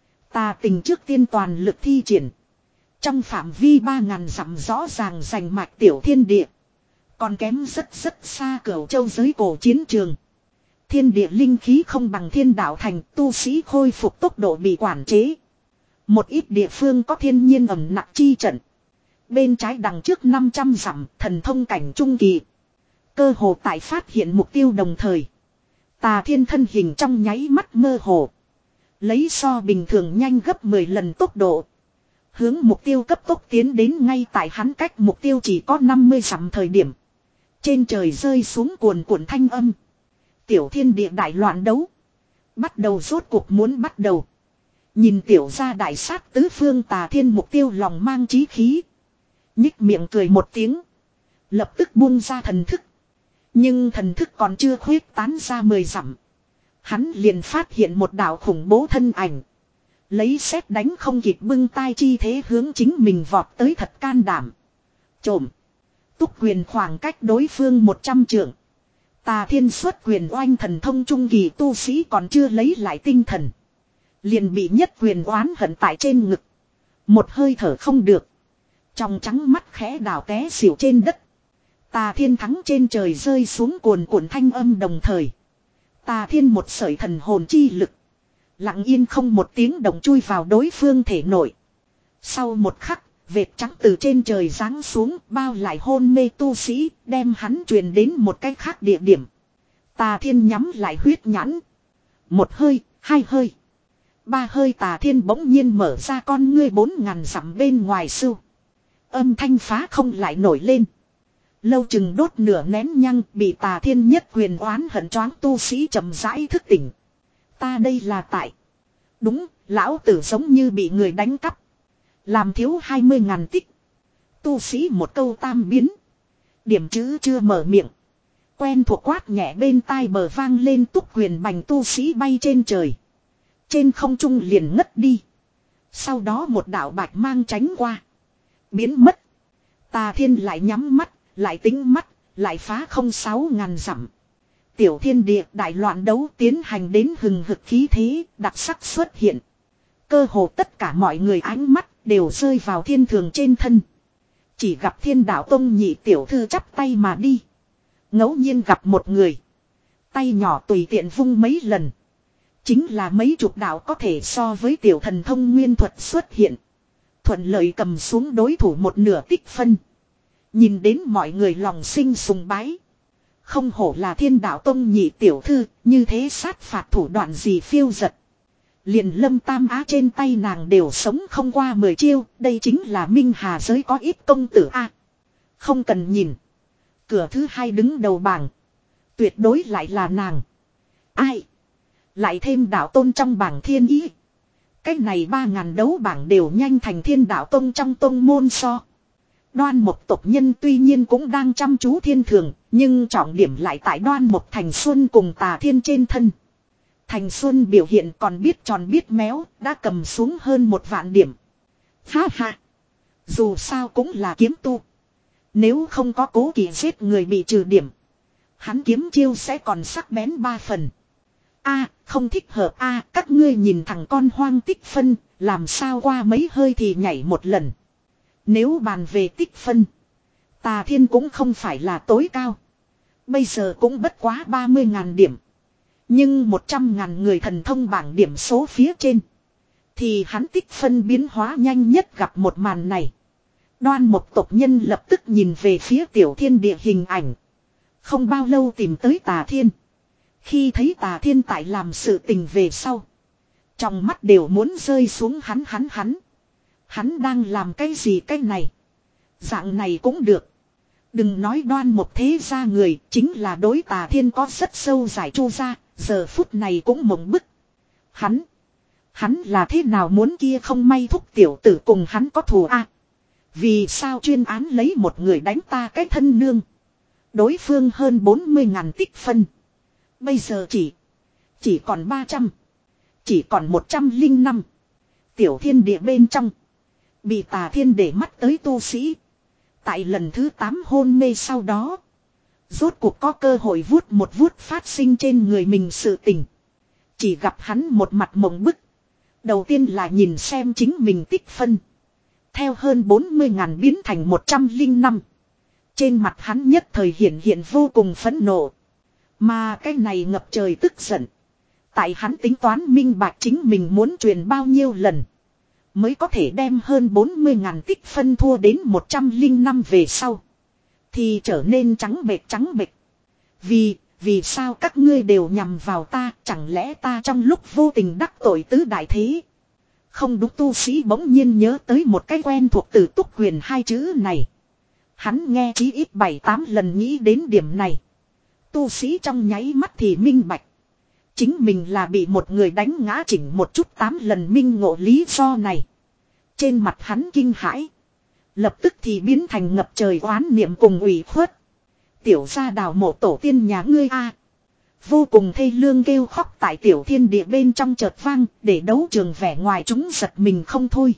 [SPEAKER 1] Tà tình trước tiên toàn lực thi triển. Trong phạm vi ba ngàn dặm rõ ràng giành mạch tiểu thiên địa. Còn kém rất rất xa Cửu Châu giới cổ chiến trường. Thiên địa linh khí không bằng thiên đạo thành tu sĩ khôi phục tốc độ bị quản chế. Một ít địa phương có thiên nhiên ẩm nặc chi trận. Bên trái đằng trước năm trăm dặm thần thông cảnh trung kỳ. Cơ hồ tại phát hiện mục tiêu đồng thời. Tà Thiên thân hình trong nháy mắt mơ hồ. Lấy so bình thường nhanh gấp mười lần tốc độ. Hướng mục tiêu cấp tốc tiến đến ngay tại hắn cách mục tiêu chỉ có năm mươi dặm thời điểm. Trên trời rơi xuống cuồn cuộn thanh âm. Tiểu thiên địa đại loạn đấu. Bắt đầu rốt cuộc muốn bắt đầu. Nhìn tiểu gia đại sát tứ phương Tà Thiên mục tiêu lòng mang chí khí. Nhích miệng cười một tiếng. Lập tức buông ra thần thức. Nhưng thần thức còn chưa khuyết tán ra mười dặm. Hắn liền phát hiện một đạo khủng bố thân ảnh. Lấy sét đánh không kịp bưng tay chi thế hướng chính mình vọt tới thật can đảm. Trộm. Túc quyền khoảng cách đối phương một trăm trượng. Tà Thiên xuất quyền oanh thần thông trung kỳ tu sĩ còn chưa lấy lại tinh thần. Liền bị nhất quyền oán hận tại trên ngực. Một hơi thở không được. Trong trắng mắt khẽ đảo té xỉu trên đất. Tà Thiên thắng trên trời rơi xuống cuồn cuộn thanh âm đồng thời. Tà Thiên một sợi thần hồn chi lực. Lặng yên không một tiếng động chui vào đối phương thể nội. Sau một khắc, vệt trắng từ trên trời giáng xuống bao lại hôn mê tu sĩ, đem hắn truyền đến một cái khác địa điểm. Tà Thiên nhắm lại huyết nhãn. Một hơi, hai hơi. Ba hơi Tà Thiên bỗng nhiên mở ra con ngươi bốn ngàn dặm bên ngoài sưu. Âm thanh phá không lại nổi lên. Lâu chừng đốt nửa nén nhăng bị Tà Thiên nhất quyền oán hận choáng tu sĩ chậm rãi thức tỉnh. Ta đây là tại. Đúng, lão tử giống như bị người đánh cắp. Làm thiếu hai mươi ngàn tích. Tu sĩ một câu tam biến. Điểm chữ chưa mở miệng. Quen thuộc quát nhẹ bên tai bờ vang lên túc quyền bành tu sĩ bay trên trời. Trên không trung liền ngất đi. Sau đó một đạo bạch mang tránh qua. Biến mất. Tà Thiên lại nhắm mắt, lại tính mắt, lại phá không sáu ngàn dặm. Tiểu thiên địa đại loạn đấu tiến hành đến hừng hực khí thế, đặc sắc xuất hiện. Cơ hồ tất cả mọi người ánh mắt đều rơi vào thiên thường trên thân. Chỉ gặp Thiên Đạo Tông nhị tiểu thư chắp tay mà đi. Ngẫu nhiên gặp một người. Tay nhỏ tùy tiện vung mấy lần. Chính là mấy chục đạo có thể so với tiểu thần thông nguyên thuật xuất hiện. Thuận lợi cầm xuống đối thủ một nửa tích phân. Nhìn đến mọi người lòng sinh sùng bái. Không hổ là Thiên Đạo Tông nhị tiểu thư, như thế sát phạt thủ đoạn gì phiêu giật. Liền Lâm Tam Á trên tay nàng đều sống không qua mười chiêu, đây chính là Minh Hà giới có ít công tử a. Không cần nhìn. Cửa thứ hai đứng đầu bảng. Tuyệt đối lại là nàng. Ai? Lại thêm Đạo Tôn trong bảng thiên ý. Cái này ba ngàn đấu bảng đều nhanh thành Thiên Đạo Tông trong tông môn so. Đoan một tộc nhân tuy nhiên cũng đang chăm chú thiên thường, nhưng trọng điểm lại tại Đoan một Thành Xuân cùng Tà Thiên trên thân. Thành Xuân biểu hiện còn biết tròn biết méo, đã cầm xuống hơn một vạn điểm. Ha ha! Dù sao cũng là kiếm tu. Nếu không có cố kỵ giết người bị trừ điểm, hắn kiếm chiêu sẽ còn sắc bén ba phần. A, không thích hợp a, các ngươi nhìn thằng con hoang tích phân, làm sao qua mấy hơi thì nhảy một lần. Nếu bàn về tích phân, Tà Thiên cũng không phải là tối cao. Bây giờ cũng bất quá ba mươi ngàn điểm. Nhưng một trăm ngàn người thần thông bảng điểm số phía trên. Thì hắn tích phân biến hóa nhanh nhất gặp một màn này. Đoan một tộc nhân lập tức nhìn về phía tiểu thiên địa hình ảnh. Không bao lâu tìm tới Tà Thiên. Khi thấy Tà Thiên tại làm sự tình về sau. Trong mắt đều muốn rơi xuống hắn hắn hắn. Hắn đang làm cái gì cái này. Dạng này cũng được. Đừng nói Đoan một thế gia người, chính là đối Tà Thiên có rất sâu giải chu ra, giờ phút này cũng mộng bức. Hắn, hắn là thế nào muốn kia không may thúc tiểu tử cùng hắn có thù a? Vì sao chuyên án lấy một người đánh ta cái thân nương? Đối phương hơn bốn mươi ngàn tích phân. Bây giờ chỉ, chỉ còn ba trăm. Chỉ còn một trăm linh năm. Tiểu thiên địa bên trong. Bị Tà Thiên để mắt tới tu sĩ. Tại lần thứ tám hôn mê sau đó. Rốt cuộc có cơ hội vuốt một vuốt phát sinh trên người mình sự tình. Chỉ gặp hắn một mặt mộng bức. Đầu tiên là nhìn xem chính mình tích phân. Theo hơn bốn mươi ngàn biến thành một trăm linh năm. Trên mặt hắn nhất thời hiện hiện vô cùng phẫn nộ. Mà cái này ngập trời tức giận. Tại hắn tính toán minh bạch chính mình muốn truyền bao nhiêu lần. mới có thể đem hơn bốn mươi ngàn tích phân thua đến một trăm linh năm về sau. Thì trở nên trắng bệch trắng bệch. Vì, vì sao các ngươi đều nhằm vào ta, chẳng lẽ ta trong lúc vô tình đắc tội tứ đại thế. Không đúng, tu sĩ bỗng nhiên nhớ tới một cái quen thuộc từ túc quyền hai chữ này. Hắn nghe chí ít bảy tám lần nghĩ đến điểm này. Tu sĩ trong nháy mắt thì minh bạch. Chính mình là bị một người đánh ngã chỉnh một chút tám lần minh ngộ lý do này. Trên mặt hắn kinh hãi. Lập tức thì biến thành ngập trời oán niệm cùng ủy khuất. Tiểu gia đào mộ tổ tiên nhà ngươi a. Vô cùng thê lương kêu khóc tại tiểu thiên địa bên trong chợt vang, để đấu trường vẻ ngoài chúng giật mình không thôi.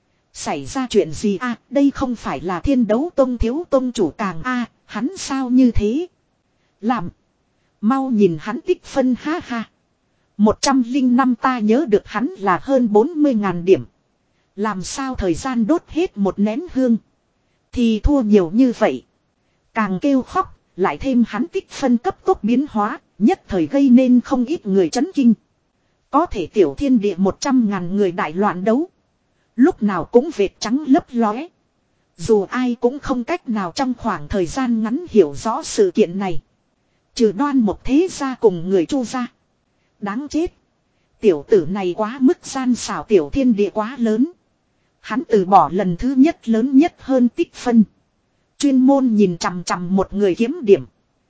[SPEAKER 1] Xảy ra chuyện gì a? Đây không phải là Thiên Đấu Tông thiếu tông chủ Càng a, hắn sao như thế? Làm. Mau nhìn hắn tích phân ha ha. Một trăm linh năm ta nhớ được hắn là hơn bốn mươi ngàn điểm. Làm sao thời gian đốt hết một nén hương. Thì thua nhiều như vậy. Càng kêu khóc, lại thêm hắn tích phân cấp tốc biến hóa, nhất thời gây nên không ít người chấn kinh. Có thể tiểu thiên địa một trăm ngàn người đại loạn đấu. Lúc nào cũng vệt trắng lấp lóe. Dù ai cũng không cách nào trong khoảng thời gian ngắn hiểu rõ sự kiện này. Trừ Đoan Mộc thế gia cùng người Chu gia. Đáng chết. Tiểu tử này quá mức gian xảo, tiểu thiên địa quá lớn. Hắn từ bỏ lần thứ nhất lớn nhất hơn tích phân. Chuyên môn nhìn chằm chằm một người kiếm điểm.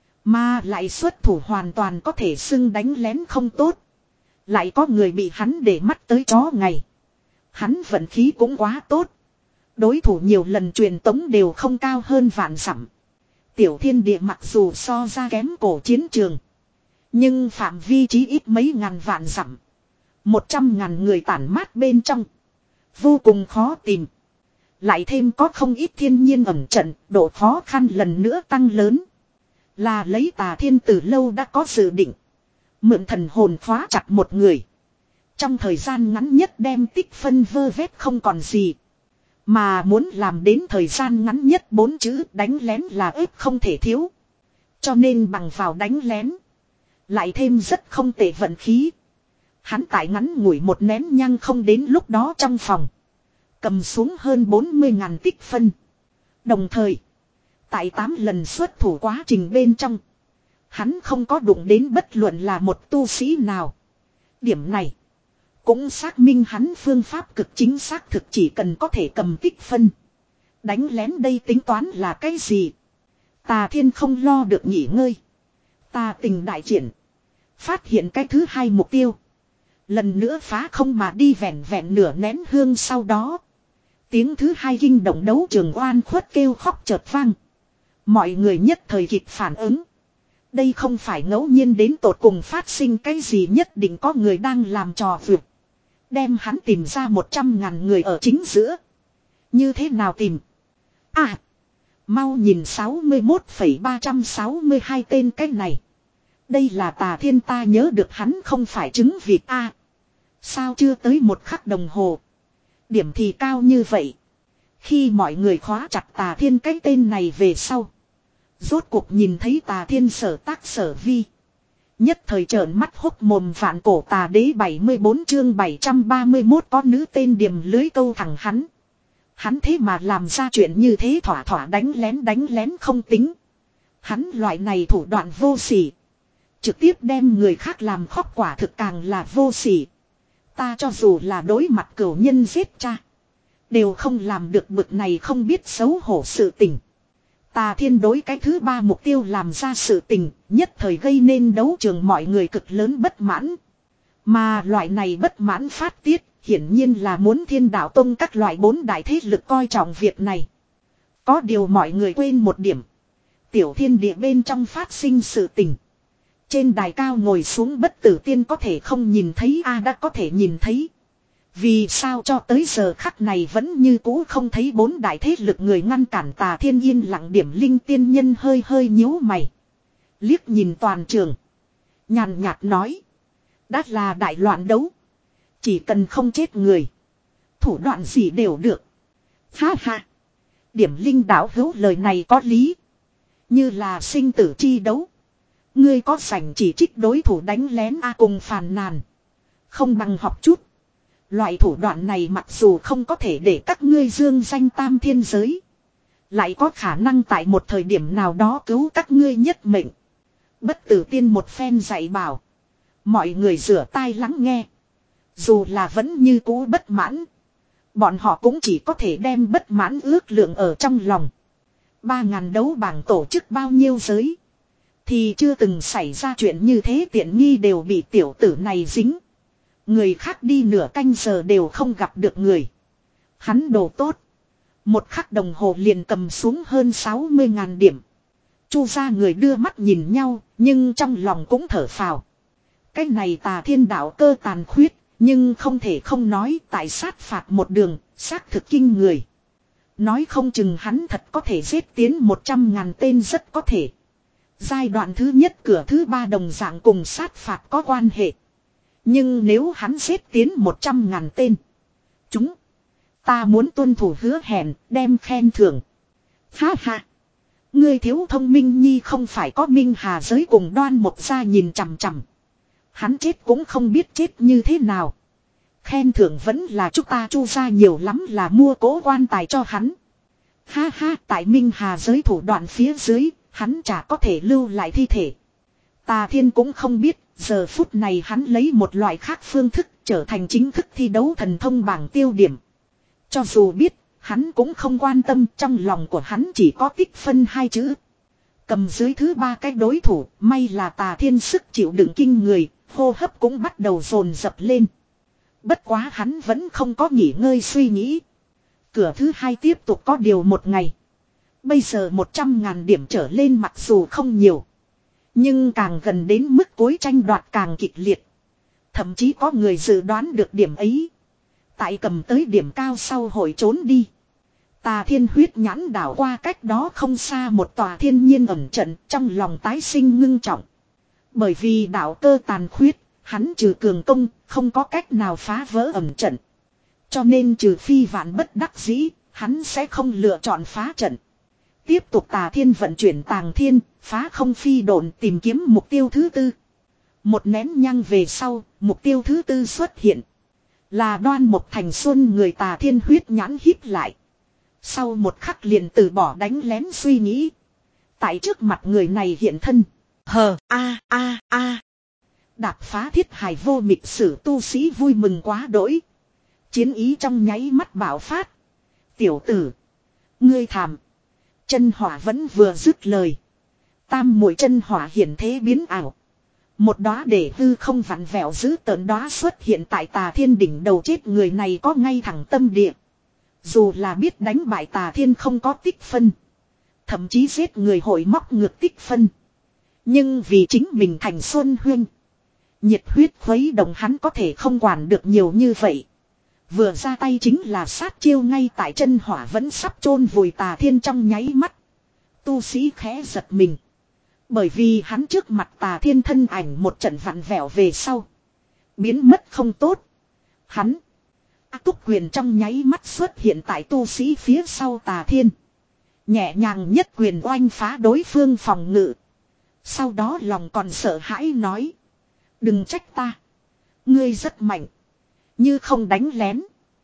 [SPEAKER 1] Mà lại xuất thủ hoàn toàn có thể xưng đánh lén không tốt. Lại có người bị hắn để mắt tới chó ngày. Hắn vận khí cũng quá tốt. Đối thủ nhiều lần truyền tống đều không cao hơn vạn dặm. Tiểu thiên địa mặc dù so ra kém cổ chiến trường. Nhưng phạm vi chí ít mấy ngàn vạn dặm. Một trăm ngàn người tản mát bên trong. Vô cùng khó tìm. Lại thêm có không ít thiên nhiên ẩn trận, độ khó khăn lần nữa tăng lớn. Là lấy Tà Thiên từ lâu đã có dự định. Mượn thần hồn khóa chặt một người. Trong thời gian ngắn nhất đem tích phân vơ vét không còn gì. Mà muốn làm đến thời gian ngắn nhất bốn chữ đánh lén là ếp không thể thiếu. Cho nên bằng vào đánh lén. Lại thêm rất không tệ vận khí. Hắn tại ngắn ngủi một nén nhang không đến lúc đó trong phòng. Cầm xuống hơn bốn mươi ngàn tích phân. Đồng thời. Tại tám lần xuất thủ quá trình bên trong. Hắn không có đụng đến bất luận là một tu sĩ nào. Điểm này. Cũng xác minh hắn phương pháp cực chính xác thực, chỉ cần có thể cầm tích phân. Đánh lén đây tính toán là cái gì? Tà Thiên không lo được nghỉ ngơi. Tà tình đại triển. Phát hiện cái thứ hai mục tiêu. Lần nữa phá không mà đi vẹn vẹn nửa nén hương sau đó. Tiếng thứ hai kinh động đấu trường oan khuất kêu khóc chợt vang. Mọi người nhất thời kịp phản ứng. Đây không phải ngẫu nhiên đến tột cùng phát sinh cái gì, nhất định có người đang làm trò vượt. Đem hắn tìm ra một trăm ngàn người ở chính giữa. Như thế nào tìm? À! Mau nhìn sáu mươi mốt phẩy ba trăm sáu mươi hai tên cái này. Đây là Tà Thiên, ta nhớ được hắn không phải trứng vịt a. À, sao chưa tới một khắc đồng hồ. Điểm thì cao như vậy. Khi mọi người khóa chặt Tà Thiên cái tên này về sau. Rốt cuộc nhìn thấy Tà Thiên sở tác sở vi. Nhất thời trợn mắt hốc mồm. Vạn cổ tà đế bảy mươi bốn chương bảy trăm ba mươi mốt có nữ tên điềm lưới câu thẳng hắn. Hắn thế mà làm ra chuyện như thế, thỏa thỏa đánh lén đánh lén không tính. Hắn loại này thủ đoạn vô sỉ. Trực tiếp đem người khác làm khóc quả thực càng là vô sỉ. Ta cho dù là đối mặt cửu nhân giết cha. Đều không làm được bực này không biết xấu hổ sự tình. Tà Thiên đối cái thứ ba mục tiêu làm ra sự tình, nhất thời gây nên đấu trường mọi người cực lớn bất mãn. Mà loại này bất mãn phát tiết, hiển nhiên là muốn Thiên Đạo Tông các loại bốn đại thế lực coi trọng việc này. Có điều mọi người quên một điểm. Tiểu thiên địa bên trong phát sinh sự tình. Trên đài cao ngồi xuống bất tử tiên có thể không nhìn thấy a à, đã có thể nhìn thấy. Vì sao cho tới giờ khắc này vẫn như cũ không thấy bốn đại thế lực người ngăn cản Tà Thiên? Yên lặng điểm linh tiên nhân hơi hơi nhíu mày. Liếc nhìn toàn trường. Nhàn nhạt nói. Đã là đại loạn đấu. Chỉ cần không chết người. Thủ đoạn gì đều được. Ha ha. Điểm linh đạo hữu lời này có lý. Như là sinh tử chi đấu. Ngươi có sảnh chỉ trích đối thủ đánh lén a cùng phàn nàn. Không bằng học chút. Loại thủ đoạn này mặc dù không có thể để các ngươi dương danh tam thiên giới. Lại có khả năng tại một thời điểm nào đó cứu các ngươi nhất mệnh. Bất tử tiên một phen dạy bảo. Mọi người rửa tai lắng nghe. Dù là vẫn như cũ bất mãn. Bọn họ cũng chỉ có thể đem bất mãn ước lượng ở trong lòng. Ba ngàn đấu bảng tổ chức bao nhiêu giới. Thì chưa từng xảy ra chuyện như thế, tiện nghi đều bị tiểu tử này dính. Người khác đi nửa canh giờ đều không gặp được người. Hắn đồ tốt. Một khắc đồng hồ liền cầm xuống hơn sáu mươi ngàn điểm. Chu ra người đưa mắt nhìn nhau, nhưng trong lòng cũng thở phào. Cái này Tà Thiên đạo cơ tàn khuyết, nhưng không thể không nói tại sát phạt một đường, xác thực kinh người. Nói không chừng hắn thật có thể giết tiến một trăm ngàn tên, rất có thể. Giai đoạn thứ nhất cửa thứ ba đồng dạng cùng sát phạt có quan hệ. Nhưng nếu hắn giết tiến một trăm ngàn tên, chúng ta muốn tuân thủ hứa hẹn, đem khen thưởng. Ha ha. Ngươi thiếu thông minh nhi, không phải có Minh Hà giới cùng Đoan Mộc gia nhìn chằm chằm. Hắn chết cũng không biết chết như thế nào. Khen thưởng vẫn là chúng ta Chu gia nhiều lắm là mua cố quan tài cho hắn. Ha ha, tại Minh Hà giới thủ đoạn phía dưới, hắn chả có thể lưu lại thi thể. Tà Thiên cũng không biết, giờ phút này hắn lấy một loại khác phương thức trở thành chính thức thi đấu thần thông bảng tiêu điểm. Cho dù biết, hắn cũng không quan tâm, trong lòng của hắn chỉ có tích phân hai chữ. Cầm dưới thứ ba cái đối thủ, may là Tà Thiên sức chịu đựng kinh người, hô hấp cũng bắt đầu dồn dập lên. Bất quá hắn vẫn không có nghỉ ngơi suy nghĩ. Cửa thứ hai tiếp tục có điều một ngày. Bây giờ một trăm ngàn điểm trở lên mặc dù không nhiều. Nhưng càng gần đến mức cuối tranh đoạt càng kịch liệt. Thậm chí có người dự đoán được điểm ấy. Tại cầm tới điểm cao sau hội trốn đi. Tà Thiên huyết nhãn đảo qua cách đó không xa một tòa thiên nhiên ẩn trận, trong lòng tái sinh ngưng trọng. Bởi vì đạo cơ tàn khuyết, hắn trừ cường công, không có cách nào phá vỡ ẩn trận. Cho nên trừ phi vạn bất đắc dĩ, hắn sẽ không lựa chọn phá trận. Tiếp tục Tà Thiên vận chuyển tàng thiên, phá không phi độn tìm kiếm mục tiêu thứ tư. Một nén nhang về sau, mục tiêu thứ tư xuất hiện. Là Đoan Mộc Thành Xuân, người Tà Thiên huyết nhãn híp lại. Sau một khắc liền từ bỏ đánh lén suy nghĩ. Tại trước mặt người này hiện thân. Hờ a a a. Đạp phá thiết hài vô mịch sử tu sĩ vui mừng quá đỗi. Chiến ý trong nháy mắt bạo phát. Tiểu tử. Ngươi thảm. Chân hỏa vẫn vừa dứt lời. Tam mũi chân hỏa hiển thế biến ảo. Một đóa để hư không vặn vẹo dữ tợn đóa xuất hiện tại Tà Thiên đỉnh đầu, chết người này có ngay thẳng tâm địa. Dù là biết đánh bại Tà Thiên không có tích phân. Thậm chí giết người hội móc ngược tích phân. Nhưng vì chính mình thành Xuân Huyên. Nhiệt huyết khuấy động, hắn có thể không quản được nhiều như vậy. Vừa ra tay chính là sát chiêu, ngay tại chân hỏa vẫn sắp chôn vùi Tà Thiên trong nháy mắt. Tu sĩ khẽ giật mình. Bởi vì hắn trước mặt Tà Thiên thân ảnh một trận vặn vẹo về sau. Biến mất không tốt. Hắn. A Túc quyền trong nháy mắt xuất hiện tại tu sĩ phía sau Tà Thiên. Nhẹ nhàng nhất quyền oanh phá đối phương phòng ngự. Sau đó lòng còn sợ hãi nói. Đừng trách ta. Ngươi rất mạnh. Như không đánh lén.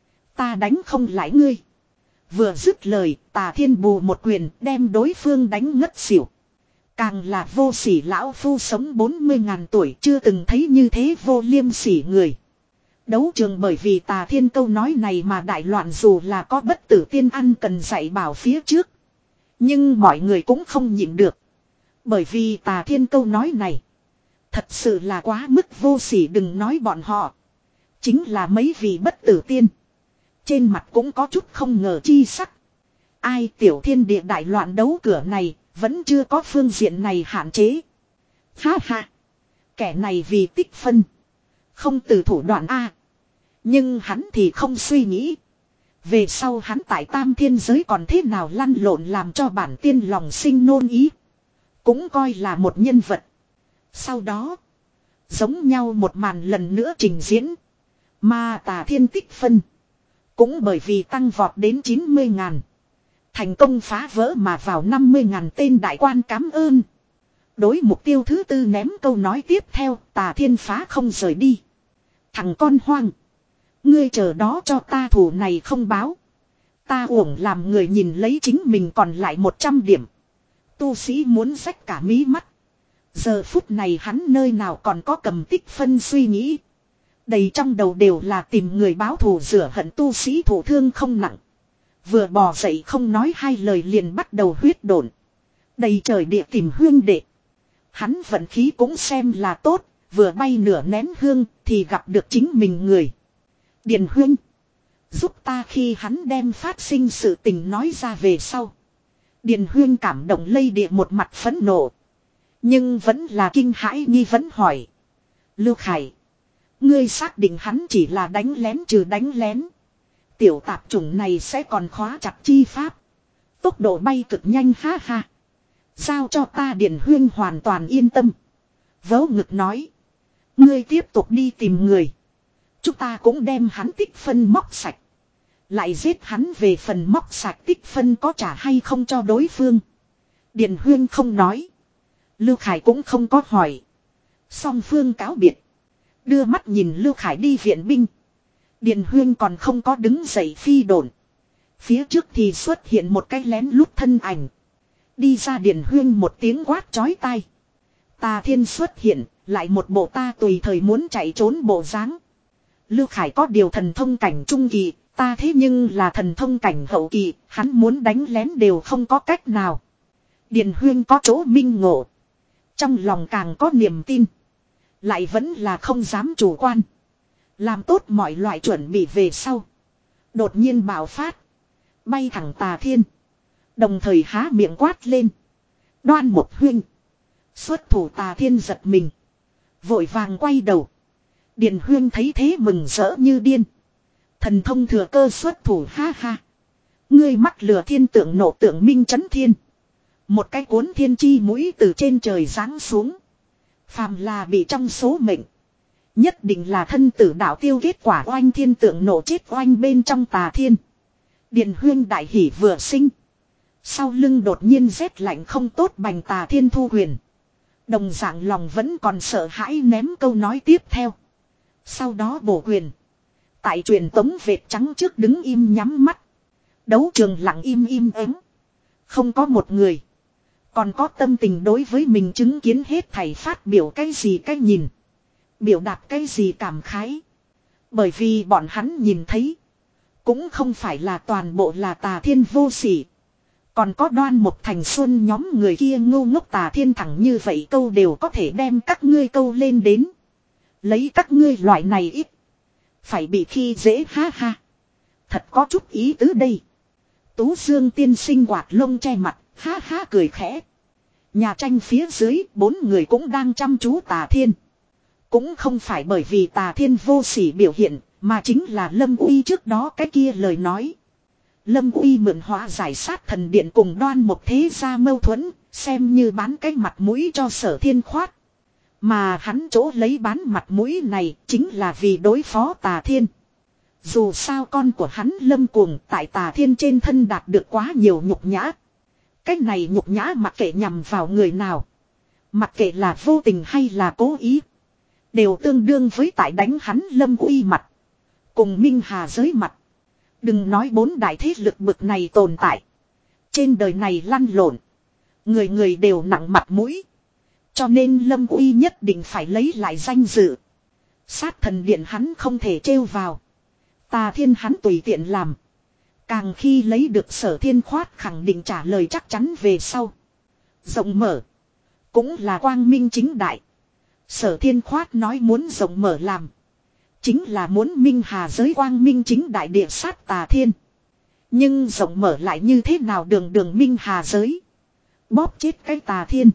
[SPEAKER 1] Ta đánh không lại ngươi. Vừa dứt lời, Tà Thiên bù một quyền đem đối phương đánh ngất xỉu. Càng là vô sỉ lão phu sống bốn mươi ngàn tuổi chưa từng thấy như thế vô liêm sỉ người. Đấu trường bởi vì Tà Thiên câu nói này mà đại loạn, dù là có bất tử tiên ăn cần dạy bảo phía trước. Nhưng mọi người cũng không nhịn được. Bởi vì Tà Thiên câu nói này thật sự là quá mức vô sỉ, đừng nói bọn họ. Chính là mấy vị bất tử tiên. Trên mặt cũng có chút không ngờ chi sắc. Ai, tiểu thiên địa đại loạn đấu cửa này vẫn chưa có phương diện này hạn chế. Ha ha. Kẻ này vì tích phân. Không từ thủ đoạn A. Nhưng hắn thì không suy nghĩ. Về sau hắn tại tam thiên giới còn thế nào lăn lộn làm cho bản tiên lòng sinh nôn ý. Cũng coi là một nhân vật. Sau đó. Giống nhau một màn lần nữa trình diễn. Mà Tà Thiên tích phân. Cũng bởi vì tăng vọt đến chín mươi ngàn. Thành công phá vỡ mà vào năm mươi ngàn tên đại quan cảm ơn. Đối mục tiêu thứ tư ném câu nói tiếp theo, Tà Thiên phá không rời đi. Thằng con hoang. Ngươi chờ đó cho ta thù này không báo. Ta uổng làm người nhìn lấy chính mình còn lại một trăm điểm. Tu sĩ muốn rách cả mí mắt. Giờ phút này hắn nơi nào còn có cầm tích phân suy nghĩ. Đầy trong đầu đều là tìm người báo thù rửa hận tu sĩ thổ thương không nặng. Vừa bò dậy không nói hai lời liền bắt đầu huyết độn. Đầy trời địa tìm huyên đệ. Hắn vận khí cũng xem là tốt. Vừa bay nửa nén hương thì gặp được chính mình người. Điền huyên. Giúp ta khi hắn đem phát sinh sự tình nói ra về sau. Điền huyên cảm động lây địa một mặt phẫn nộ. Nhưng vẫn là kinh hãi nghi vấn hỏi. Lưu Khải. Ngươi xác định hắn chỉ là đánh lén trừ đánh lén. Tiểu tạp chủng này sẽ còn khóa chặt chi pháp. Tốc độ bay cực nhanh ha ha. Giao cho ta Điền huyên hoàn toàn yên tâm. Vớ ngực nói. Ngươi tiếp tục đi tìm người. Chúng ta cũng đem hắn tích phân móc sạch. Lại giết hắn về phần móc sạch tích phân có trả hay không cho đối phương. Điền huyên không nói. Lưu Khải cũng không có hỏi. Song phương cáo biệt. Đưa mắt nhìn Lưu Khải đi viện binh. Điền huyên còn không có đứng dậy phi độn. Phía trước thì xuất hiện một cái lén lút thân ảnh. Đi ra Điền huyên một tiếng quát chói tai. Tà Thiên xuất hiện, lại một bộ ta tùy thời muốn chạy trốn bộ dáng. Lưu Khải có điều thần thông cảnh trung kỳ, ta thế nhưng là thần thông cảnh hậu kỳ, hắn muốn đánh lén đều không có cách nào. Điền huyên có chỗ minh ngộ. Trong lòng càng có niềm tin. Lại vẫn là không dám chủ quan. Làm tốt mọi loại chuẩn bị về sau. Đột nhiên bạo phát. Bay thẳng Tà Thiên. Đồng thời há miệng quát lên. Đoan một huynh. Xuất thủ Tà Thiên giật mình. Vội vàng quay đầu. Điền huyên thấy thế mừng rỡ như điên. Thần thông thừa cơ xuất thủ ha ha. Ngươi mắc lừa thiên tượng nộ tượng minh chấn thiên. Một cái cuốn thiên chi mũi từ trên trời giáng xuống. Phàm là bị trong số mệnh. Nhất định là thân tử đạo tiêu kết quả oanh thiên tượng nộ chết oanh bên trong Tà Thiên. Điền huyên đại hỉ vừa sinh. Sau lưng đột nhiên rét lạnh không tốt bành Tà Thiên thu huyền. Đồng dạng lòng vẫn còn sợ hãi ném câu nói tiếp theo. Sau đó bổ quyền. Tại truyền tống vệt trắng trước đứng im nhắm mắt. Đấu trường lặng im im ắng. Không có một người. Còn có tâm tình đối với mình chứng kiến hết thảy phát biểu cái gì cái nhìn. Biểu đạt cái gì cảm khái. Bởi vì bọn hắn nhìn thấy. Cũng không phải là toàn bộ là Tà Thiên vô sỉ. Còn có Đoan Mộc Thành Xuân nhóm người kia ngu ngốc Tà Thiên thẳng như vậy câu đều có thể đem các ngươi câu lên đến. Lấy các ngươi loại này ít. Phải bị khi dễ ha ha. Thật có chút ý tứ đây. Tú Dương tiên sinh quạt lông che mặt, ha ha cười khẽ. Nhà tranh phía dưới, bốn người cũng đang chăm chú Tà Thiên. Cũng không phải bởi vì Tà Thiên vô sỉ biểu hiện, mà chính là Lâm Uy trước đó cái kia lời nói. Lâm Uy mượn hóa giải sát thần điện cùng Đoan Mộc thế gia mâu thuẫn, xem như bán cái mặt mũi cho Sở Thiên khoát. Mà hắn chỗ lấy bán mặt mũi này chính là vì đối phó Tà Thiên. Dù sao con của hắn Lâm Cuồng tại Tà Thiên trên thân đạt được quá nhiều nhục nhã. Cái này nhục nhã mặc kệ nhằm vào người nào. Mặc kệ là vô tình hay là cố ý. Đều tương đương với tại đánh hắn Lâm Uy mặt. Cùng Minh Hà giới mặt. Đừng nói bốn đại thế lực bực này tồn tại. Trên đời này lăn lộn. Người người đều nặng mặt mũi. Cho nên Lâm Uy nhất định phải lấy lại danh dự. Sát thần điện hắn không thể trêu vào. Tà Thiên hắn tùy tiện làm. Càng khi lấy được Sở Thiên khoát khẳng định trả lời chắc chắn về sau. Rộng mở. Cũng là quang minh chính đại. Sở Thiên khoát nói muốn rộng mở làm. Chính là muốn Minh Hà giới quang minh chính đại địa sát Tà Thiên. Nhưng rộng mở lại như thế nào đường đường Minh Hà giới. Bóp chết cái Tà Thiên.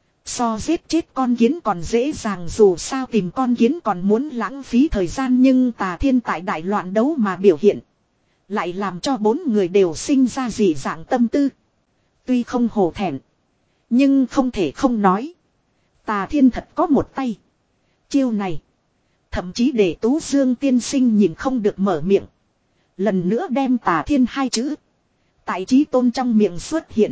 [SPEAKER 1] So giết chết con kiến còn dễ dàng dù sao tìm con kiến còn muốn lãng phí thời gian nhưng Tà Thiên tại đại loạn đấu mà biểu hiện. Lại làm cho bốn người đều sinh ra dị dạng tâm tư. Tuy không hổ thẹn. Nhưng không thể không nói. Tà Thiên thật có một tay. Chiêu này. Thậm chí để Tú Dương tiên sinh nhìn không được mở miệng. Lần nữa đem Tà Thiên hai chữ. Tại Chí Tôn trong miệng xuất hiện.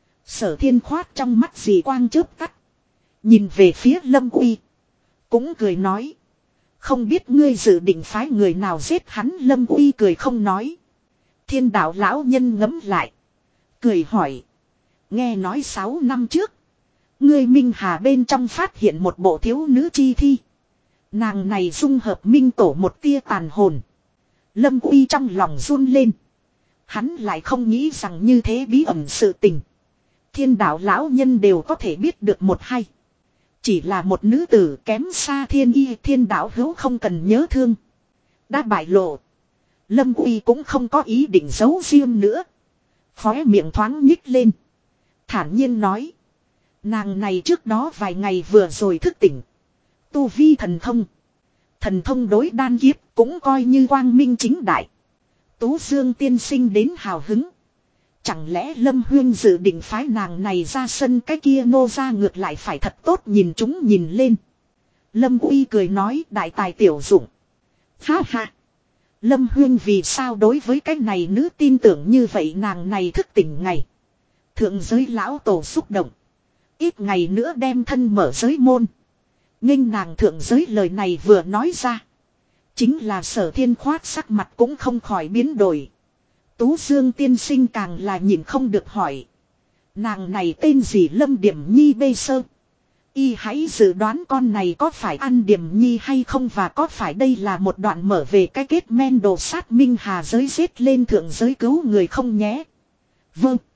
[SPEAKER 1] Sở Thiên khoát trong mắt dì quang chớp tắt. Nhìn về phía Lâm Uy. Cũng cười nói. Không biết ngươi dự định phái người nào giết hắn. Lâm Uy cười không nói. Thiên đạo lão nhân ngẫm lại. Cười hỏi. Nghe nói sáu năm trước. Ngươi Minh Hà bên trong phát hiện một bộ thiếu nữ chi thi. Nàng này dung hợp minh tổ một tia tàn hồn. Lâm Uy trong lòng run lên. Hắn lại không nghĩ rằng như thế bí ẩn sự tình. Thiên đạo lão nhân đều có thể biết được một hay. Chỉ là một nữ tử kém xa thiên y, thiên đạo hữu không cần nhớ thương. Đã bại lộ. Lâm Uy cũng không có ý định giấu riêng nữa. Khóe miệng thoáng nhích lên. Thản nhiên nói. Nàng này trước đó vài ngày vừa rồi thức tỉnh. Tu vi thần thông. Thần thông đối đan kiếp cũng coi như quang minh chính đại. Tú Dương tiên sinh đến hào hứng. Chẳng lẽ Lâm Huyên dự định phái nàng này ra sân, cái kia nô ra ngược lại phải thật tốt nhìn chúng nhìn lên. Lâm Uy cười nói đại tài tiểu dụng. Ha ha. Lâm Huyên vì sao đối với cái này nữ tin tưởng như vậy, nàng này thức tỉnh ngày. Thượng giới lão tổ xúc động. Ít ngày nữa đem thân mở giới môn. Nghênh nàng thượng giới lời này vừa nói ra. Chính là Sở Thiên khoát sắc mặt cũng không khỏi biến đổi. Tú Dương tiên sinh càng là nhìn không được hỏi. Nàng này tên gì? Lâm Điểm Nhi bê sơ. Y hãy dự đoán con này có phải ăn Điểm Nhi hay không, và có phải đây là một đoạn mở về cái kết men đồ sát Minh Hà giới giết lên thượng giới cứu người không nhé. Vâng.